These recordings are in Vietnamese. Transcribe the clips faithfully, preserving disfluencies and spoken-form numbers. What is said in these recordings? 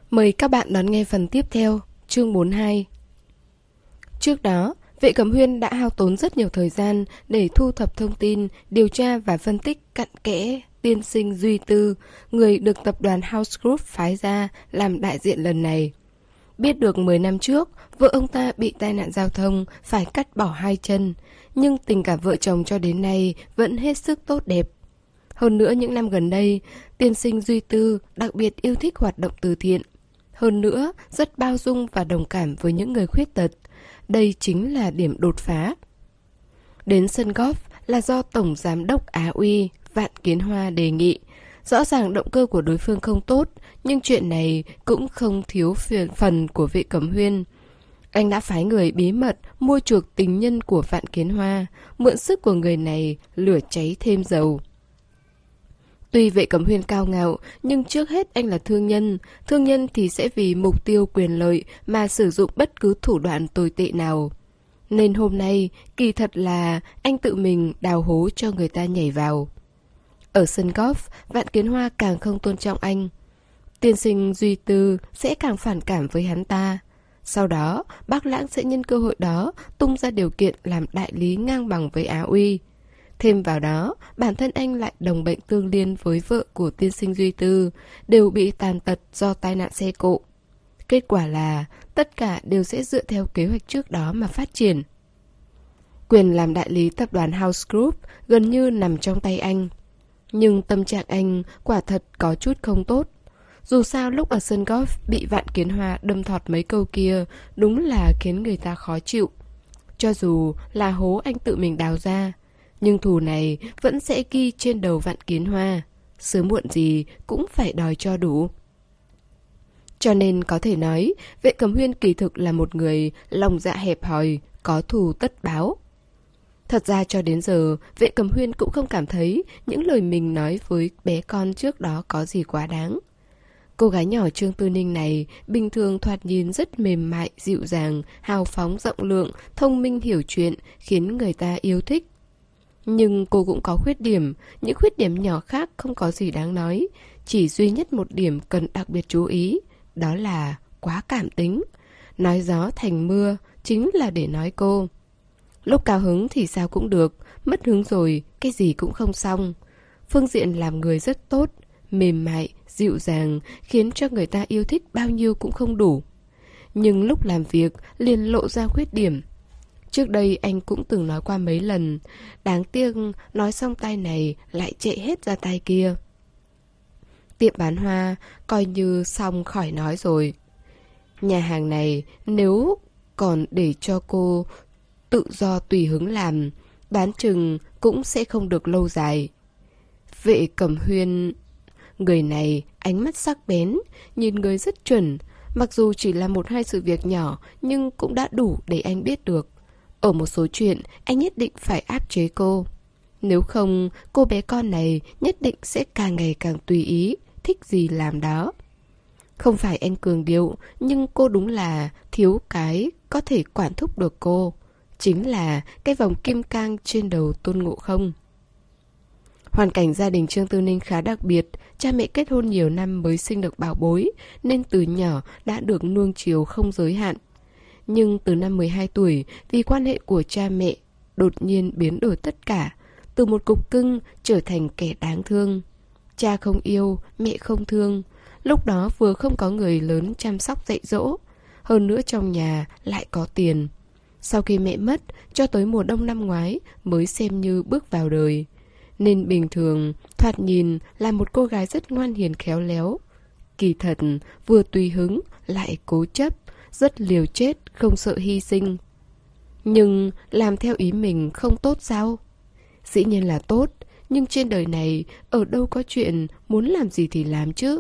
Mời các bạn đón nghe phần tiếp theo, chương bốn mươi hai. Trước đó, Vệ Cẩm Huyên đã hao tốn rất nhiều thời gian để thu thập thông tin, điều tra và phân tích cặn kẽ tiên sinh Duy Tư, người được tập đoàn House Group phái ra làm đại diện lần này. Biết được mười năm trước, vợ ông ta bị tai nạn giao thông, phải cắt bỏ hai chân, nhưng tình cảm vợ chồng cho đến nay vẫn hết sức tốt đẹp. Hơn nữa những năm gần đây, tiên sinh Duy Tư đặc biệt yêu thích hoạt động từ thiện. Hơn nữa, rất bao dung và đồng cảm với những người khuyết tật. Đây chính là điểm đột phá. Đến sân golf là do Tổng Giám đốc Á Uy, Vạn Kiến Hoa đề nghị. Rõ ràng động cơ của đối phương không tốt, nhưng chuyện này cũng không thiếu phần của Vệ Cẩm Huyên. Anh đã phái người bí mật mua chuộc tình nhân của Vạn Kiến Hoa, mượn sức của người này lửa cháy thêm dầu. Tuy Vệ Cẩm Huyên cao ngạo, nhưng trước hết anh là thương nhân. Thương nhân thì sẽ vì mục tiêu quyền lợi mà sử dụng bất cứ thủ đoạn tồi tệ nào. Nên hôm nay, kỳ thật là anh tự mình đào hố cho người ta nhảy vào. Ở sân golf, Vạn Kiến Hoa càng không tôn trọng anh. Tiên sinh Duy Tư sẽ càng phản cảm với hắn ta. Sau đó, Bác Lãng sẽ nhân cơ hội đó tung ra điều kiện làm đại lý ngang bằng với Á Uy. Thêm vào đó, bản thân anh lại đồng bệnh tương liên với vợ của tiên sinh Duy Tư, đều bị tàn tật do tai nạn xe cộ. Kết quả là tất cả đều sẽ dựa theo kế hoạch trước đó mà phát triển. Quyền làm đại lý tập đoàn House Group gần như nằm trong tay anh. Nhưng tâm trạng anh quả thật có chút không tốt. Dù sao lúc ở sân golf bị Vạn Kiến Hoa đâm thọt mấy câu kia đúng là khiến người ta khó chịu. Cho dù là hố anh tự mình đào ra, nhưng thù này vẫn sẽ ghi trên đầu Vạn Kiến Hoa. Sớm muộn gì cũng phải đòi cho đủ. Cho nên có thể nói, Vệ Cẩm Huyên kỳ thực là một người lòng dạ hẹp hòi, có thù tất báo. Thật ra cho đến giờ, Vệ Cẩm Huyên cũng không cảm thấy những lời mình nói với bé con trước đó có gì quá đáng. Cô gái nhỏ Trương Tư Ninh này bình thường thoạt nhìn rất mềm mại, dịu dàng, hào phóng, rộng lượng, thông minh hiểu chuyện, khiến người ta yêu thích. Nhưng cô cũng có khuyết điểm, những khuyết điểm nhỏ khác không có gì đáng nói. Chỉ duy nhất một điểm cần đặc biệt chú ý, đó là quá cảm tính. Nói gió thành mưa chính là để nói cô. Lúc cao hứng thì sao cũng được, mất hứng rồi, cái gì cũng không xong. Phương diện làm người rất tốt, mềm mại, dịu dàng, khiến cho người ta yêu thích bao nhiêu cũng không đủ. Nhưng lúc làm việc liền lộ ra khuyết điểm. Trước đây anh cũng từng nói qua mấy lần, đáng tiếc nói xong tay này lại chạy hết ra tay kia. Tiệm bán hoa coi như xong khỏi nói rồi. Nhà hàng này nếu còn để cho cô tự do tùy hứng làm, đoán chừng cũng sẽ không được lâu dài. Vệ Cẩm Huyên, người này ánh mắt sắc bén, nhìn người rất chuẩn. Mặc dù chỉ là một hai sự việc nhỏ, nhưng cũng đã đủ để anh biết được. Ở một số chuyện, anh nhất định phải áp chế cô. Nếu không, cô bé con này nhất định sẽ càng ngày càng tùy ý, thích gì làm đó. Không phải anh cường điệu, nhưng cô đúng là thiếu cái có thể quản thúc được cô. Chính là cái vòng kim cang trên đầu Tôn Ngộ Không. Hoàn cảnh gia đình Trương Tư Ninh khá đặc biệt, cha mẹ kết hôn nhiều năm mới sinh được bảo bối, nên từ nhỏ đã được nuông chiều không giới hạn. Nhưng từ năm mười hai tuổi, vì quan hệ của cha mẹ, đột nhiên biến đổi tất cả, từ một cục cưng trở thành kẻ đáng thương. Cha không yêu, mẹ không thương, lúc đó vừa không có người lớn chăm sóc dạy dỗ, hơn nữa trong nhà lại có tiền. Sau khi mẹ mất, cho tới mùa đông năm ngoái mới xem như bước vào đời. Nên bình thường, thoạt nhìn là một cô gái rất ngoan hiền khéo léo. Kỳ thật, vừa tùy hứng, lại cố chấp, rất liều chết, không sợ hy sinh. Nhưng làm theo ý mình không tốt sao? Dĩ nhiên là tốt, nhưng trên đời này ở đâu có chuyện muốn làm gì thì làm chứ.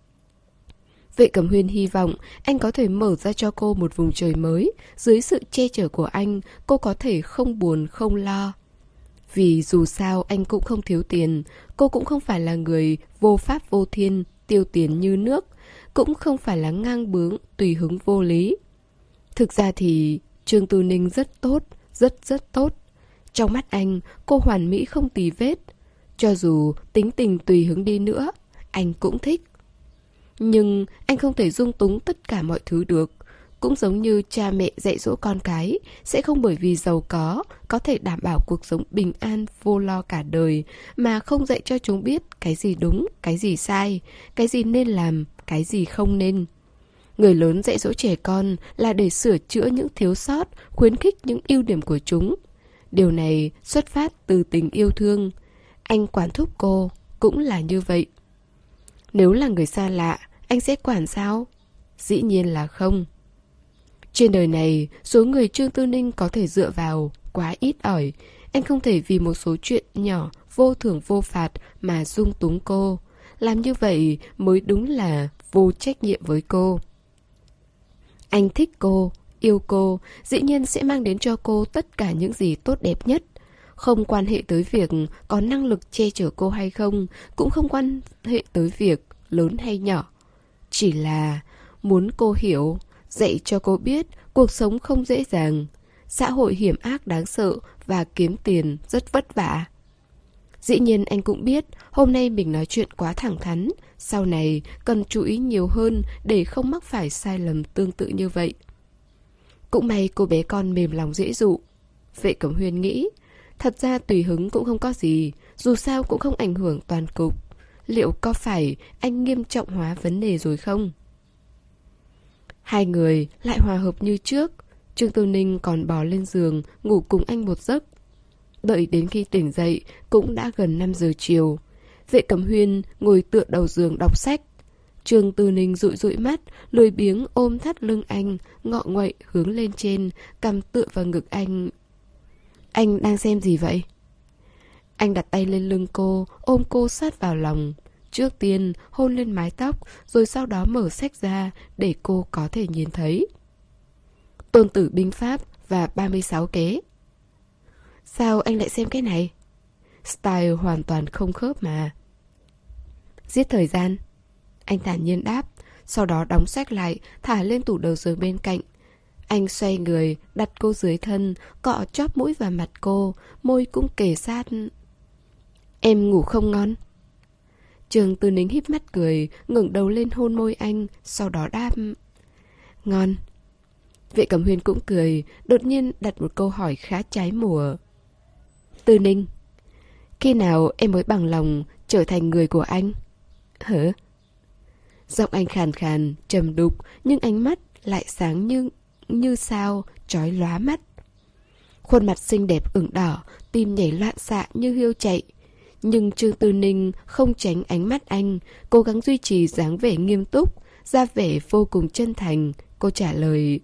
Vệ Cẩm Huyên hy vọng anh có thể mở ra cho cô một vùng trời mới. Dưới sự che chở của anh, cô có thể không buồn không lo. Vì dù sao anh cũng không thiếu tiền, cô cũng không phải là người vô pháp vô thiên, tiêu tiền như nước, cũng không phải là ngang bướng, tùy hứng vô lý. Thực ra thì Trương Tư Ninh rất tốt, rất rất tốt. Trong mắt anh, cô hoàn mỹ không tì vết. Cho dù tính tình tùy hứng đi nữa, anh cũng thích. Nhưng anh không thể dung túng tất cả mọi thứ được. Cũng giống như cha mẹ dạy dỗ con cái, sẽ không bởi vì giàu có, có thể đảm bảo cuộc sống bình an vô lo cả đời, mà không dạy cho chúng biết cái gì đúng, cái gì sai, cái gì nên làm, cái gì không nên. Người lớn dạy dỗ trẻ con là để sửa chữa những thiếu sót, khuyến khích những ưu điểm của chúng. Điều này xuất phát từ tình yêu thương. Anh quản thúc cô cũng là như vậy. Nếu là người xa lạ, anh sẽ quản sao? Dĩ nhiên là không. Trên đời này, số người Trương Tư Ninh có thể dựa vào quá ít ỏi. Anh không thể vì một số chuyện nhỏ, vô thưởng vô phạt mà dung túng cô. Làm như vậy mới đúng là vô trách nhiệm với cô. Anh thích cô, yêu cô, dĩ nhiên sẽ mang đến cho cô tất cả những gì tốt đẹp nhất. Không quan hệ tới việc có năng lực che chở cô hay không, cũng không quan hệ tới việc lớn hay nhỏ. Chỉ là muốn cô hiểu, dạy cho cô biết cuộc sống không dễ dàng, xã hội hiểm ác đáng sợ và kiếm tiền rất vất vả. Dĩ nhiên anh cũng biết hôm nay mình nói chuyện quá thẳng thắn, sau này cần chú ý nhiều hơn để không mắc phải sai lầm tương tự như vậy. Cũng may cô bé con mềm lòng dễ dụ. Vệ Cẩm Huyên nghĩ, thật ra tùy hứng cũng không có gì, dù sao cũng không ảnh hưởng toàn cục. Liệu có phải anh nghiêm trọng hóa vấn đề rồi không? Hai người lại hòa hợp như trước. Trương Tư Ninh còn bò lên giường ngủ cùng anh một giấc. Đợi đến khi tỉnh dậy cũng đã gần năm giờ chiều. Vệ Cẩm Huyên ngồi tựa đầu giường đọc sách. Trương Tư Ninh dụi dụi mắt, lười biếng ôm thắt lưng anh, ngọ nguậy hướng lên trên, cằm tựa vào ngực anh. Anh đang xem gì vậy? Anh đặt tay lên lưng cô, ôm cô sát vào lòng. Trước tiên hôn lên mái tóc, rồi sau đó mở sách ra để cô có thể nhìn thấy. Tôn Tử binh pháp và ba mươi sáu kế. Sao anh lại xem cái này? Style hoàn toàn không khớp mà. Giết thời gian. Anh thản nhiên đáp, sau đó đóng sách lại, thả lên tủ đầu giường bên cạnh. Anh xoay người, đặt cô dưới thân, cọ chóp mũi vào mặt cô, môi cũng kề sát. Em ngủ không ngon? Trương Tư Ninh híp mắt cười, ngẩng đầu lên hôn môi anh, sau đó đáp. Ngon. Vệ Cẩm Huyên cũng cười, đột nhiên đặt một câu hỏi khá trái mùa. Tư Ninh, khi nào em mới bằng lòng trở thành người của anh? Hả? Giọng anh khàn khàn, trầm đục, nhưng ánh mắt lại sáng như, như sao, chói lóa mắt. Khuôn mặt xinh đẹp ửng đỏ, tim nhảy loạn xạ như hiêu chạy. Nhưng Trương Tư Ninh không tránh ánh mắt anh, cố gắng duy trì dáng vẻ nghiêm túc, ra vẻ vô cùng chân thành. Cô trả lời,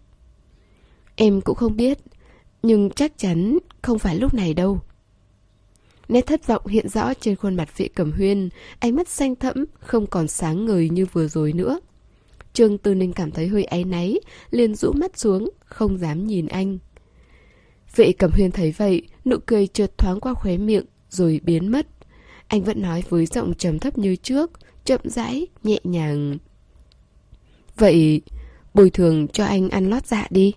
em cũng không biết, nhưng chắc chắn không phải lúc này đâu. Nét thất vọng hiện rõ trên khuôn mặt Vệ Cẩm Huyên, ánh mắt xanh thẫm, không còn sáng ngời như vừa rồi nữa. Trương Tư Ninh cảm thấy hơi áy náy, liền rũ mắt xuống, không dám nhìn anh. Vệ Cẩm Huyên thấy vậy, nụ cười chợt thoáng qua khóe miệng, rồi biến mất. Anh vẫn nói với giọng trầm thấp như trước, chậm rãi, nhẹ nhàng. Vậy, bồi thường cho anh ăn lót dạ đi.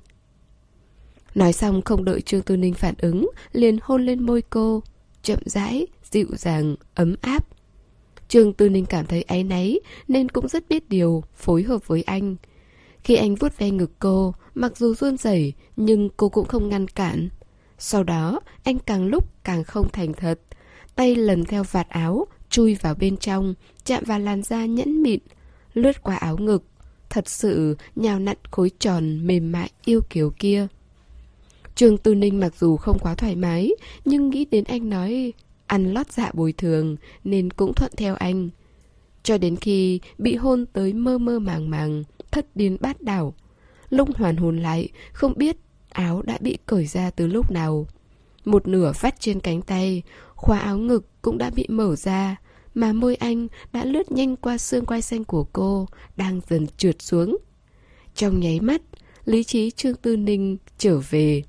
Nói xong không đợi Trương Tư Ninh phản ứng, liền hôn lên môi cô, chậm rãi, dịu dàng, ấm áp. Trương Tư Ninh cảm thấy áy náy nên cũng rất biết điều, phối hợp với anh. Khi anh vuốt ve ngực cô, mặc dù run rẩy nhưng cô cũng không ngăn cản. Sau đó, anh càng lúc càng không thành thật. Tay lần theo vạt áo, chui vào bên trong, chạm vào làn da nhẵn mịn, lướt qua áo ngực, thật sự nhào nặn khối tròn mềm mại yêu kiều kia. Trương Tư Ninh mặc dù không quá thoải mái, nhưng nghĩ đến anh nói ăn lót dạ bồi thường nên cũng thuận theo anh. Cho đến khi bị hôn tới mơ mơ màng màng, thất điên bát đảo. Lúc hoàn hồn lại, không biết áo đã bị cởi ra từ lúc nào. Một nửa vắt trên cánh tay, khóa áo ngực cũng đã bị mở ra, mà môi anh đã lướt nhanh qua xương quai xanh của cô, đang dần trượt xuống. Trong nháy mắt, lý trí Trương Tư Ninh trở về.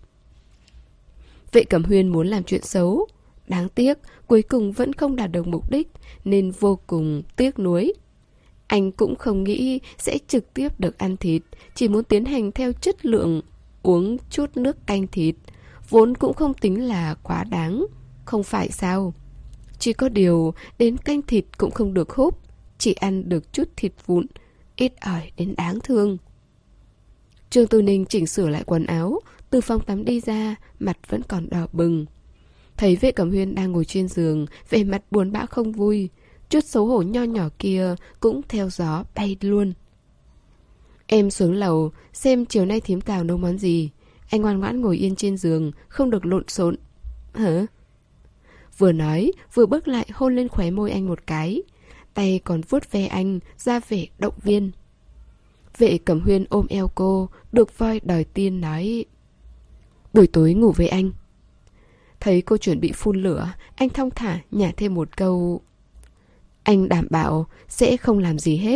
Vệ Cẩm Huyên muốn làm chuyện xấu, đáng tiếc cuối cùng vẫn không đạt được mục đích, nên vô cùng tiếc nuối. Anh cũng không nghĩ sẽ trực tiếp được ăn thịt, chỉ muốn tiến hành theo chất lượng, uống chút nước canh thịt, vốn cũng không tính là quá đáng, không phải sao? Chỉ có điều đến canh thịt cũng không được húp, chỉ ăn được chút thịt vụn, ít ỏi đến đáng thương. Trương Tư Ninh chỉnh sửa lại quần áo, từ phòng tắm đi ra, mặt vẫn còn đỏ bừng. Thấy Vệ Cẩm Huyên đang ngồi trên giường, vẻ mặt buồn bã không vui, chút xấu hổ nho nhỏ kia cũng theo gió bay luôn. Em xuống lầu, xem chiều nay thím Tào nấu món gì. Anh ngoan ngoãn ngồi yên trên giường, không được lộn xộn. Hả? Vừa nói, vừa bước lại hôn lên khóe môi anh một cái. Tay còn vuốt ve anh, ra vẻ động viên. Vệ Cẩm Huyên ôm eo cô, được voi đòi tiên nói: buổi tối ngủ với anh. Thấy cô chuẩn bị phun lửa, anh thong thả nhả thêm một câu: anh đảm bảo sẽ không làm gì hết.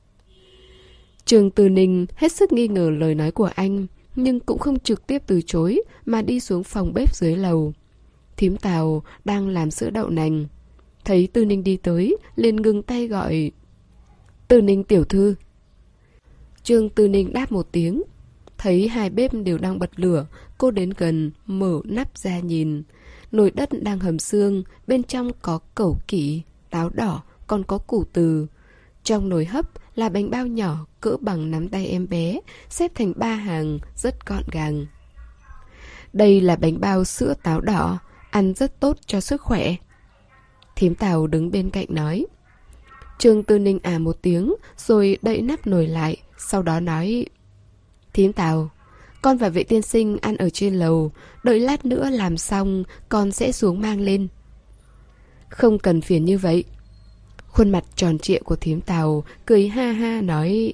Trương Tư Ninh hết sức nghi ngờ lời nói của anh, nhưng cũng không trực tiếp từ chối mà đi xuống phòng bếp dưới lầu. Thím Tào đang làm sữa đậu nành. Thấy Tư Ninh đi tới, liền ngừng tay gọi: Tư Ninh tiểu thư. Trương Tư Ninh đáp một tiếng. Thấy hai bếp đều đang bật lửa, cô đến gần, mở nắp ra nhìn. Nồi đất đang hầm xương, bên trong có cẩu kỷ, táo đỏ, còn có củ từ. Trong nồi hấp là bánh bao nhỏ cỡ bằng nắm tay em bé, xếp thành ba hàng, rất gọn gàng. Đây là bánh bao sữa táo đỏ, ăn rất tốt cho sức khỏe. Thím Tào đứng bên cạnh nói. Trương Tư Ninh à một tiếng, rồi đậy nắp nồi lại, sau đó nói: Thím Tào, con và Vệ tiên sinh ăn ở trên lầu, đợi lát nữa làm xong con sẽ xuống mang lên. Không cần phiền như vậy. Khuôn mặt tròn trịa của thím Tào cười ha ha nói: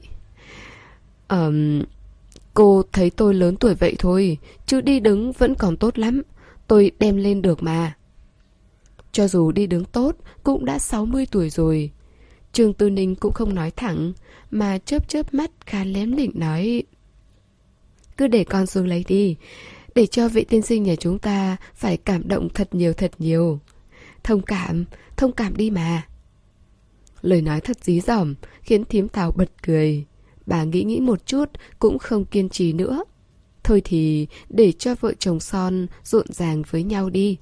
Ờm... cô thấy tôi lớn tuổi vậy thôi, chứ đi đứng vẫn còn tốt lắm, tôi đem lên được mà. Cho dù đi đứng tốt, cũng đã sáu mươi tuổi rồi. Trương Tư Ninh cũng không nói thẳng, mà chớp chớp mắt khá lém lỉnh nói: Cứ để con xuống lấy đi, để cho Vệ tiên sinh nhà chúng ta phải cảm động thật nhiều thật nhiều. Thông cảm, thông cảm đi mà. Lời nói thật dí dỏm, khiến thím Tào bật cười. Bà nghĩ nghĩ một chút, cũng không kiên trì nữa. Thôi thì để cho vợ chồng son rộn ràng với nhau đi.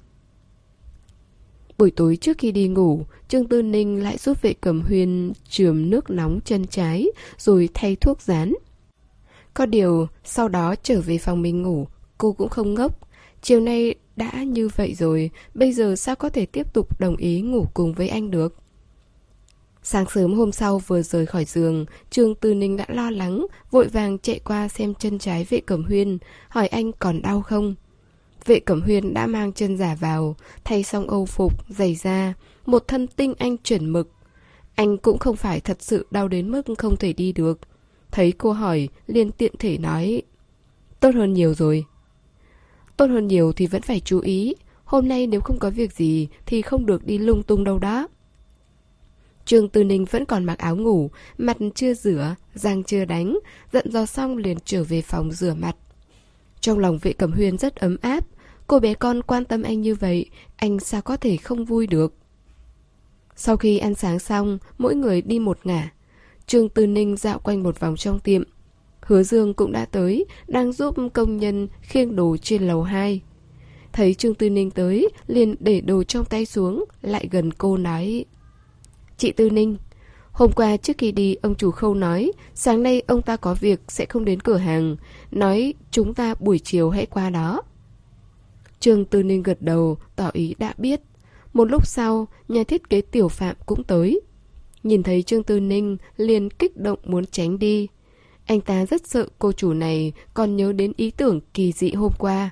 Buổi tối trước khi đi ngủ, Trương Tư Ninh lại giúp Vệ Cẩm Huyên chườm nước nóng chân trái, rồi thay thuốc rán. Có điều, sau đó trở về phòng mình ngủ, cô cũng không ngốc. Chiều nay đã như vậy rồi, bây giờ sao có thể tiếp tục đồng ý ngủ cùng với anh được? Sáng sớm hôm sau vừa rời khỏi giường, Trương Tư Ninh đã lo lắng, vội vàng chạy qua xem chân trái Vệ Cẩm Huyên, hỏi anh còn đau không. Vệ Cẩm Huyên đã mang chân giả vào, thay xong âu phục, giày da, một thân tinh anh chuẩn mực. Anh cũng không phải thật sự đau đến mức không thể đi được. Thấy cô hỏi, liền tiện thể nói: Tốt hơn nhiều rồi. Tốt hơn nhiều thì vẫn phải chú ý. Hôm nay nếu không có việc gì thì không được đi lung tung đâu đó. Trương Tư Ninh vẫn còn mặc áo ngủ, mặt chưa rửa, răng chưa đánh, dặn dò xong liền trở về phòng rửa mặt. Trong lòng Vệ Cẩm Huyên rất ấm áp, cô bé con quan tâm anh như vậy, anh sao có thể không vui được. Sau khi ăn sáng xong, mỗi người đi một ngả. Trương Tư Ninh dạo quanh một vòng trong tiệm. Hứa Dương cũng đã tới, đang giúp công nhân khiêng đồ trên lầu hai. Thấy Trương Tư Ninh tới, liền để đồ trong tay xuống, lại gần cô nói: Chị Tư Ninh, hôm qua trước khi đi ông chủ Khâu nói sáng nay ông ta có việc sẽ không đến cửa hàng, nói chúng ta buổi chiều hãy qua đó. Trương Tư Ninh gật đầu, tỏ ý đã biết. Một lúc sau, nhà thiết kế Tiểu Phạm cũng tới. Nhìn thấy Trương Tư Ninh, liền kích động muốn tránh đi. Anh ta rất sợ cô chủ này còn nhớ đến ý tưởng kỳ dị hôm qua.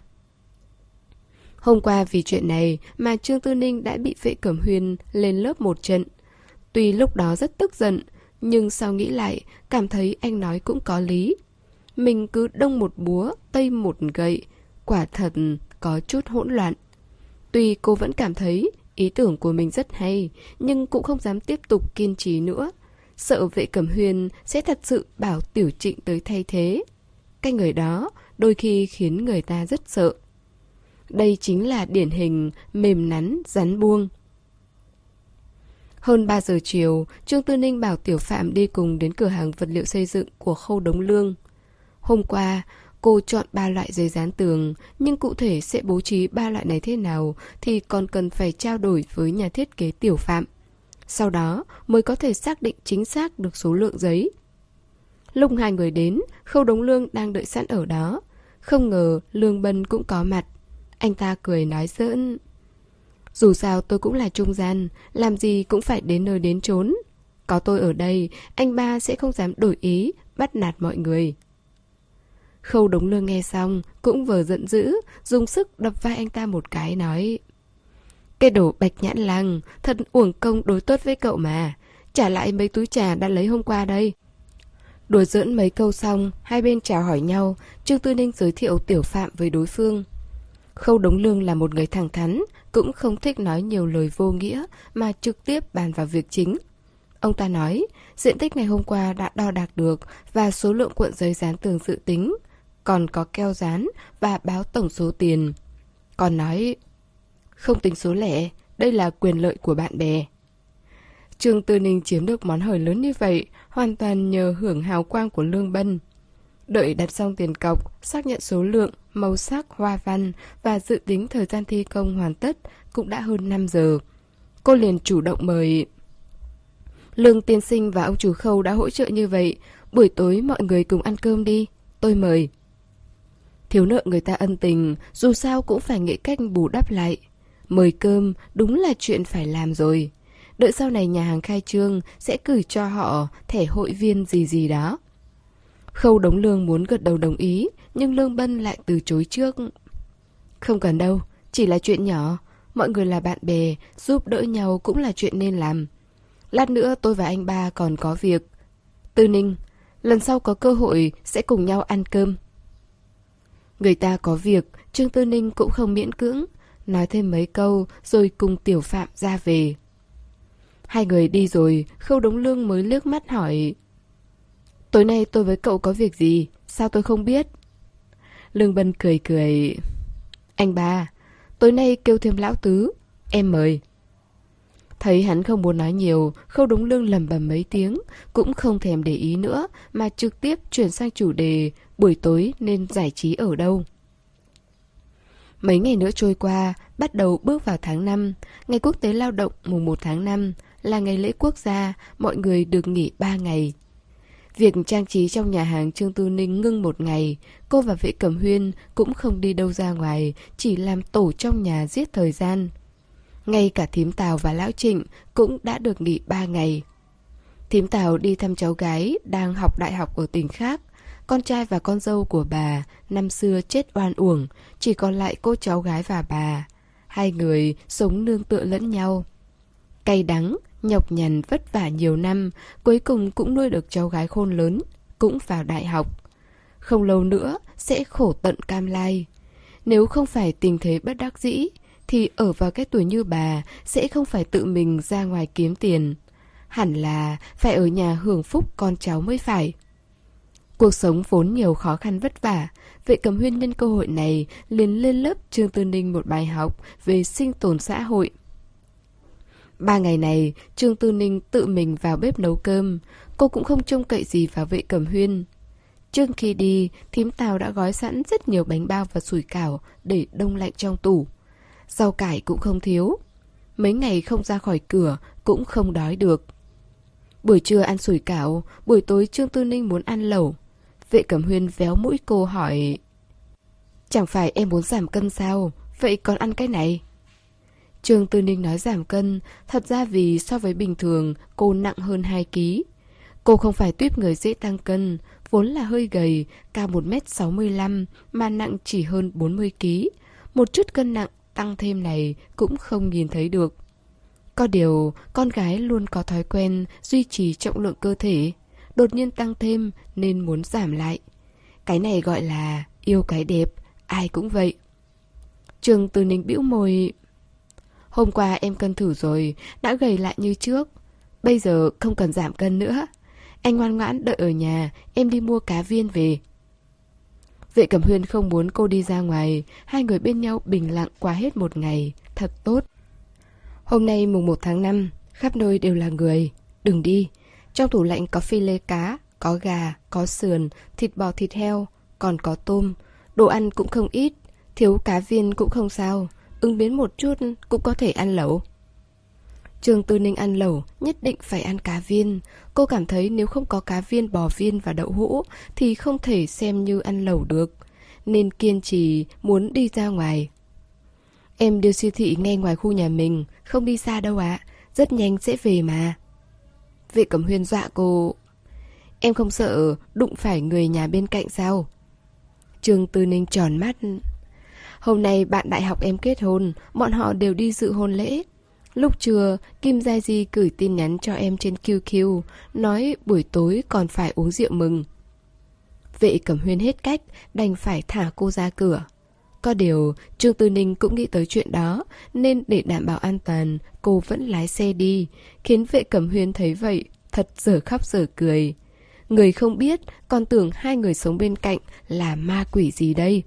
Hôm qua vì chuyện này mà Trương Tư Ninh đã bị Vệ Cẩm Huyên lên lớp một trận. Tuy lúc đó rất tức giận, nhưng sau nghĩ lại, cảm thấy anh nói cũng có lý. Mình cứ đông một búa, tây một gậy, quả thật có chút hỗn loạn. Tuy cô vẫn cảm thấy ý tưởng của mình rất hay, nhưng cũng không dám tiếp tục kiên trì nữa. Sợ Vệ Cẩm Huyên sẽ thật sự bảo Tiểu Trịnh tới thay thế. Cái người đó đôi khi khiến người ta rất sợ. Đây chính là điển hình mềm nắn, rắn buông. Hơn ba giờ chiều, Trương Tư Ninh bảo Tiểu Phạm đi cùng đến cửa hàng vật liệu xây dựng của Khâu Đống Lương. Hôm qua, cô chọn ba loại giấy dán tường, nhưng cụ thể sẽ bố trí ba loại này thế nào thì còn cần phải trao đổi với nhà thiết kế Tiểu Phạm. Sau đó mới có thể xác định chính xác được số lượng giấy. Lúc hai người đến, Khâu Đống Lương đang đợi sẵn ở đó. Không ngờ Lương Bân cũng có mặt. Anh ta cười nói giỡn: dù sao tôi cũng là trung gian, làm gì cũng phải đến nơi đến chốn. Có tôi ở đây, anh ba sẽ không dám đổi ý, bắt nạt mọi người. Khâu Đống Lương nghe xong, cũng vừa giận dữ, dùng sức đập vai anh ta một cái nói: cái đồ Bạch Nhãn Lang, thật uổng công đối tốt với cậu mà. Trả lại mấy túi trà đã lấy hôm qua đây. Đùa giỡn mấy câu xong, hai bên chào hỏi nhau. Trương Tư Ninh giới thiệu Tiểu Phạm với đối phương. Khâu Đống Lương là một người thẳng thắn, cũng không thích nói nhiều lời vô nghĩa, mà trực tiếp bàn vào việc chính. Ông ta nói diện tích ngày hôm qua đã đo đạc được và số lượng cuộn giấy dán tường dự tính, còn có keo dán và báo tổng số tiền. Còn nói không tính số lẻ, đây là quyền lợi của bạn bè. Trương Tư Ninh chiếm được món hời lớn như vậy hoàn toàn nhờ hưởng hào quang của Lương Bân. Đợi đặt xong tiền cọc, xác nhận số lượng, màu sắc, hoa văn và dự tính thời gian thi công hoàn tất cũng đã hơn năm giờ. Cô liền chủ động mời: Lương tiên sinh và ông chủ Khâu đã hỗ trợ như vậy, buổi tối mọi người cùng ăn cơm đi, tôi mời. Thiếu nợ người ta ân tình, dù sao cũng phải nghĩ cách bù đắp lại. Mời cơm đúng là chuyện phải làm rồi. Đợi sau này nhà hàng khai trương sẽ gửi cho họ thẻ hội viên gì gì đó. Khâu Đống Lương muốn gật đầu đồng ý, nhưng Lương Bân lại từ chối trước. Không cần đâu, chỉ là chuyện nhỏ. Mọi người là bạn bè, giúp đỡ nhau cũng là chuyện nên làm. Lát nữa tôi và anh ba còn có việc. Tư Ninh, lần sau có cơ hội sẽ cùng nhau ăn cơm. Người ta có việc, Trương Tư Ninh cũng không miễn cưỡng, nói thêm mấy câu rồi cùng Tiểu Phạm ra về. Hai người đi rồi, Khâu Đống Lương mới liếc mắt hỏi: tối nay tôi với cậu có việc gì, sao tôi không biết? Lương Bân cười cười: anh ba, tối nay kêu thêm lão tứ, em mời. Thấy hắn không muốn nói nhiều, Khâu Đống Lương lẩm bẩm mấy tiếng, cũng không thèm để ý nữa, mà trực tiếp chuyển sang chủ đề buổi tối nên giải trí ở đâu. Mấy ngày nữa trôi qua, bắt đầu bước vào tháng năm, ngày quốc tế lao động mùng một tháng năm, là ngày lễ quốc gia, mọi người được nghỉ ba ngày. Việc trang trí trong nhà hàng Trương Tư Ninh ngưng một ngày, cô và Vệ Cẩm Huyên cũng không đi đâu ra ngoài, chỉ làm tổ trong nhà giết thời gian. Ngay cả thím Tào và lão Trịnh cũng đã được nghỉ ba ngày. Thím Tào đi thăm cháu gái đang học đại học ở tỉnh khác. Con trai và con dâu của bà năm xưa chết oan uổng, chỉ còn lại cô cháu gái và bà. Hai người sống nương tựa lẫn nhau. Cay đắng, nhọc nhằn vất vả nhiều năm, cuối cùng cũng nuôi được cháu gái khôn lớn, cũng vào đại học. Không lâu nữa sẽ khổ tận cam lai. Nếu không phải tình thế bất đắc dĩ, thì ở vào cái tuổi như bà sẽ không phải tự mình ra ngoài kiếm tiền. Hẳn là phải ở nhà hưởng phúc con cháu mới phải. Cuộc sống vốn nhiều khó khăn vất vả, Vệ Cẩm Huyên nhân cơ hội này liền lên lớp Trương Tư Ninh một bài học về sinh tồn xã hội. Ba ngày này, Trương Tư Ninh tự mình vào bếp nấu cơm, cô cũng không trông cậy gì vào Vệ Cẩm Huyên. Trước khi đi, thím Tào đã gói sẵn rất nhiều bánh bao và sủi cảo để đông lạnh trong tủ. Rau cải cũng không thiếu. Mấy ngày không ra khỏi cửa cũng không đói được. Buổi trưa ăn sủi cảo, buổi tối Trương Tư Ninh muốn ăn lẩu. Vệ Cẩm Huyên véo mũi cô hỏi: chẳng phải em muốn giảm cân sao, vậy còn ăn cái này? Trương Tư Ninh nói giảm cân, thật ra vì so với bình thường cô nặng hơn hai ki lô gam. Cô không phải tuýp người dễ tăng cân, vốn là hơi gầy, cao một mét sáu mươi lăm mà nặng chỉ hơn bốn mươi ki lô gam. Một chút cân nặng tăng thêm này cũng không nhìn thấy được. Có điều, con gái luôn có thói quen duy trì trọng lượng cơ thể, đột nhiên tăng thêm nên muốn giảm lại. Cái này gọi là yêu cái đẹp, ai cũng vậy. Trương Tư Ninh bĩu môi: hôm qua em cân thử rồi, đã gầy lại như trước. Bây giờ không cần giảm cân nữa. Anh ngoan ngoãn đợi ở nhà, em đi mua cá viên về. Vệ Cẩm Huyên không muốn cô đi ra ngoài, hai người bên nhau bình lặng qua hết một ngày, thật tốt. Hôm nay mùng một tháng năm, khắp nơi đều là người. Đừng đi. Trong tủ lạnh có phi lê cá, có gà, có sườn, thịt bò thịt heo, còn có tôm. Đồ ăn cũng không ít, thiếu cá viên cũng không sao. Ứng biến một chút cũng có thể ăn lẩu. Trương Tư Ninh ăn lẩu nhất định phải ăn cá viên. Cô cảm thấy nếu không có cá viên, bò viên và đậu hũ thì không thể xem như ăn lẩu được, nên kiên trì muốn đi ra ngoài. Em đưa siêu thị ngay ngoài khu nhà mình, không đi xa đâu ạ, rất nhanh sẽ về mà. Vệ Cẩm Huyên dọa cô. Em không sợ đụng phải người nhà bên cạnh sao? Trương Tư Ninh tròn mắt. Hôm nay bạn đại học em kết hôn, bọn họ đều đi dự hôn lễ. Lúc trưa, Kim Gia Di gửi tin nhắn cho em trên quy quy, nói buổi tối còn phải uống rượu mừng. Vệ Cẩm Huyên hết cách, đành phải thả cô ra cửa. Có điều, Trương Tư Ninh cũng nghĩ tới chuyện đó, nên để đảm bảo an toàn, cô vẫn lái xe đi, khiến Vệ Cẩm Huyên thấy vậy, thật dở khóc dở cười. Người không biết, còn tưởng hai người sống bên cạnh là ma quỷ gì đây.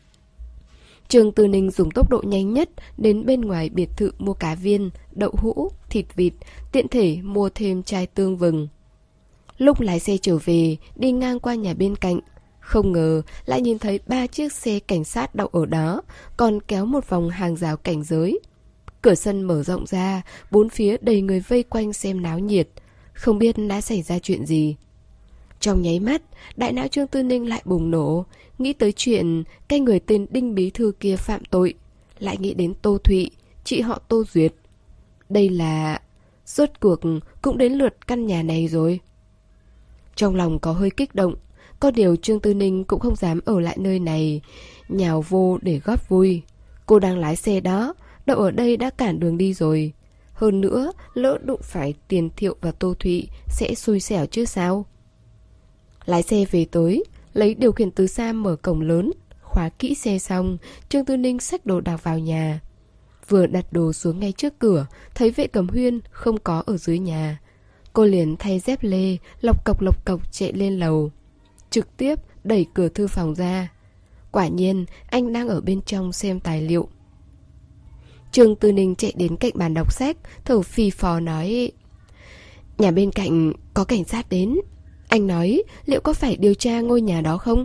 Trương Tư Ninh dùng tốc độ nhanh nhất đến bên ngoài biệt thự mua cá viên, đậu hũ, thịt vịt, tiện thể mua thêm chai tương vừng. Lúc lái xe trở về, đi ngang qua nhà bên cạnh, không ngờ lại nhìn thấy ba chiếc xe cảnh sát đậu ở đó, còn kéo một vòng hàng rào cảnh giới. Cửa sân mở rộng ra, bốn phía đầy người vây quanh xem náo nhiệt, không biết đã xảy ra chuyện gì. Trong nháy mắt, đại não Trương Tư Ninh lại bùng nổ, nghĩ tới chuyện cái người tên Đinh bí thư kia phạm tội, lại nghĩ đến Tô Thụy, chị họ Tô Duyệt. Đây là... rốt cuộc cũng đến lượt căn nhà này rồi. Trong lòng có hơi kích động, có điều Trương Tư Ninh cũng không dám ở lại nơi này, nhào vô để góp vui. Cô đang lái xe đó, đậu ở đây đã cản đường đi rồi. Hơn nữa, lỡ đụng phải Tiền Thiệu và Tô Thụy sẽ xui xẻo chứ sao. Lái xe về tới, lấy điều khiển từ xa mở cổng lớn, khóa kỹ xe xong, Trương Tư Ninh xách đồ đạc vào nhà. Vừa đặt đồ xuống ngay trước cửa, thấy Vệ Cẩm Huyên không có ở dưới nhà. Cô liền thay dép lê, lộc cộc lộc cộc chạy lên lầu. Trực tiếp đẩy cửa thư phòng ra. Quả nhiên, anh đang ở bên trong xem tài liệu. Trương Tư Ninh chạy đến cạnh bàn đọc sách, thở phì phò nói: Nhà bên cạnh có cảnh sát đến. Anh nói liệu có phải điều tra ngôi nhà đó không?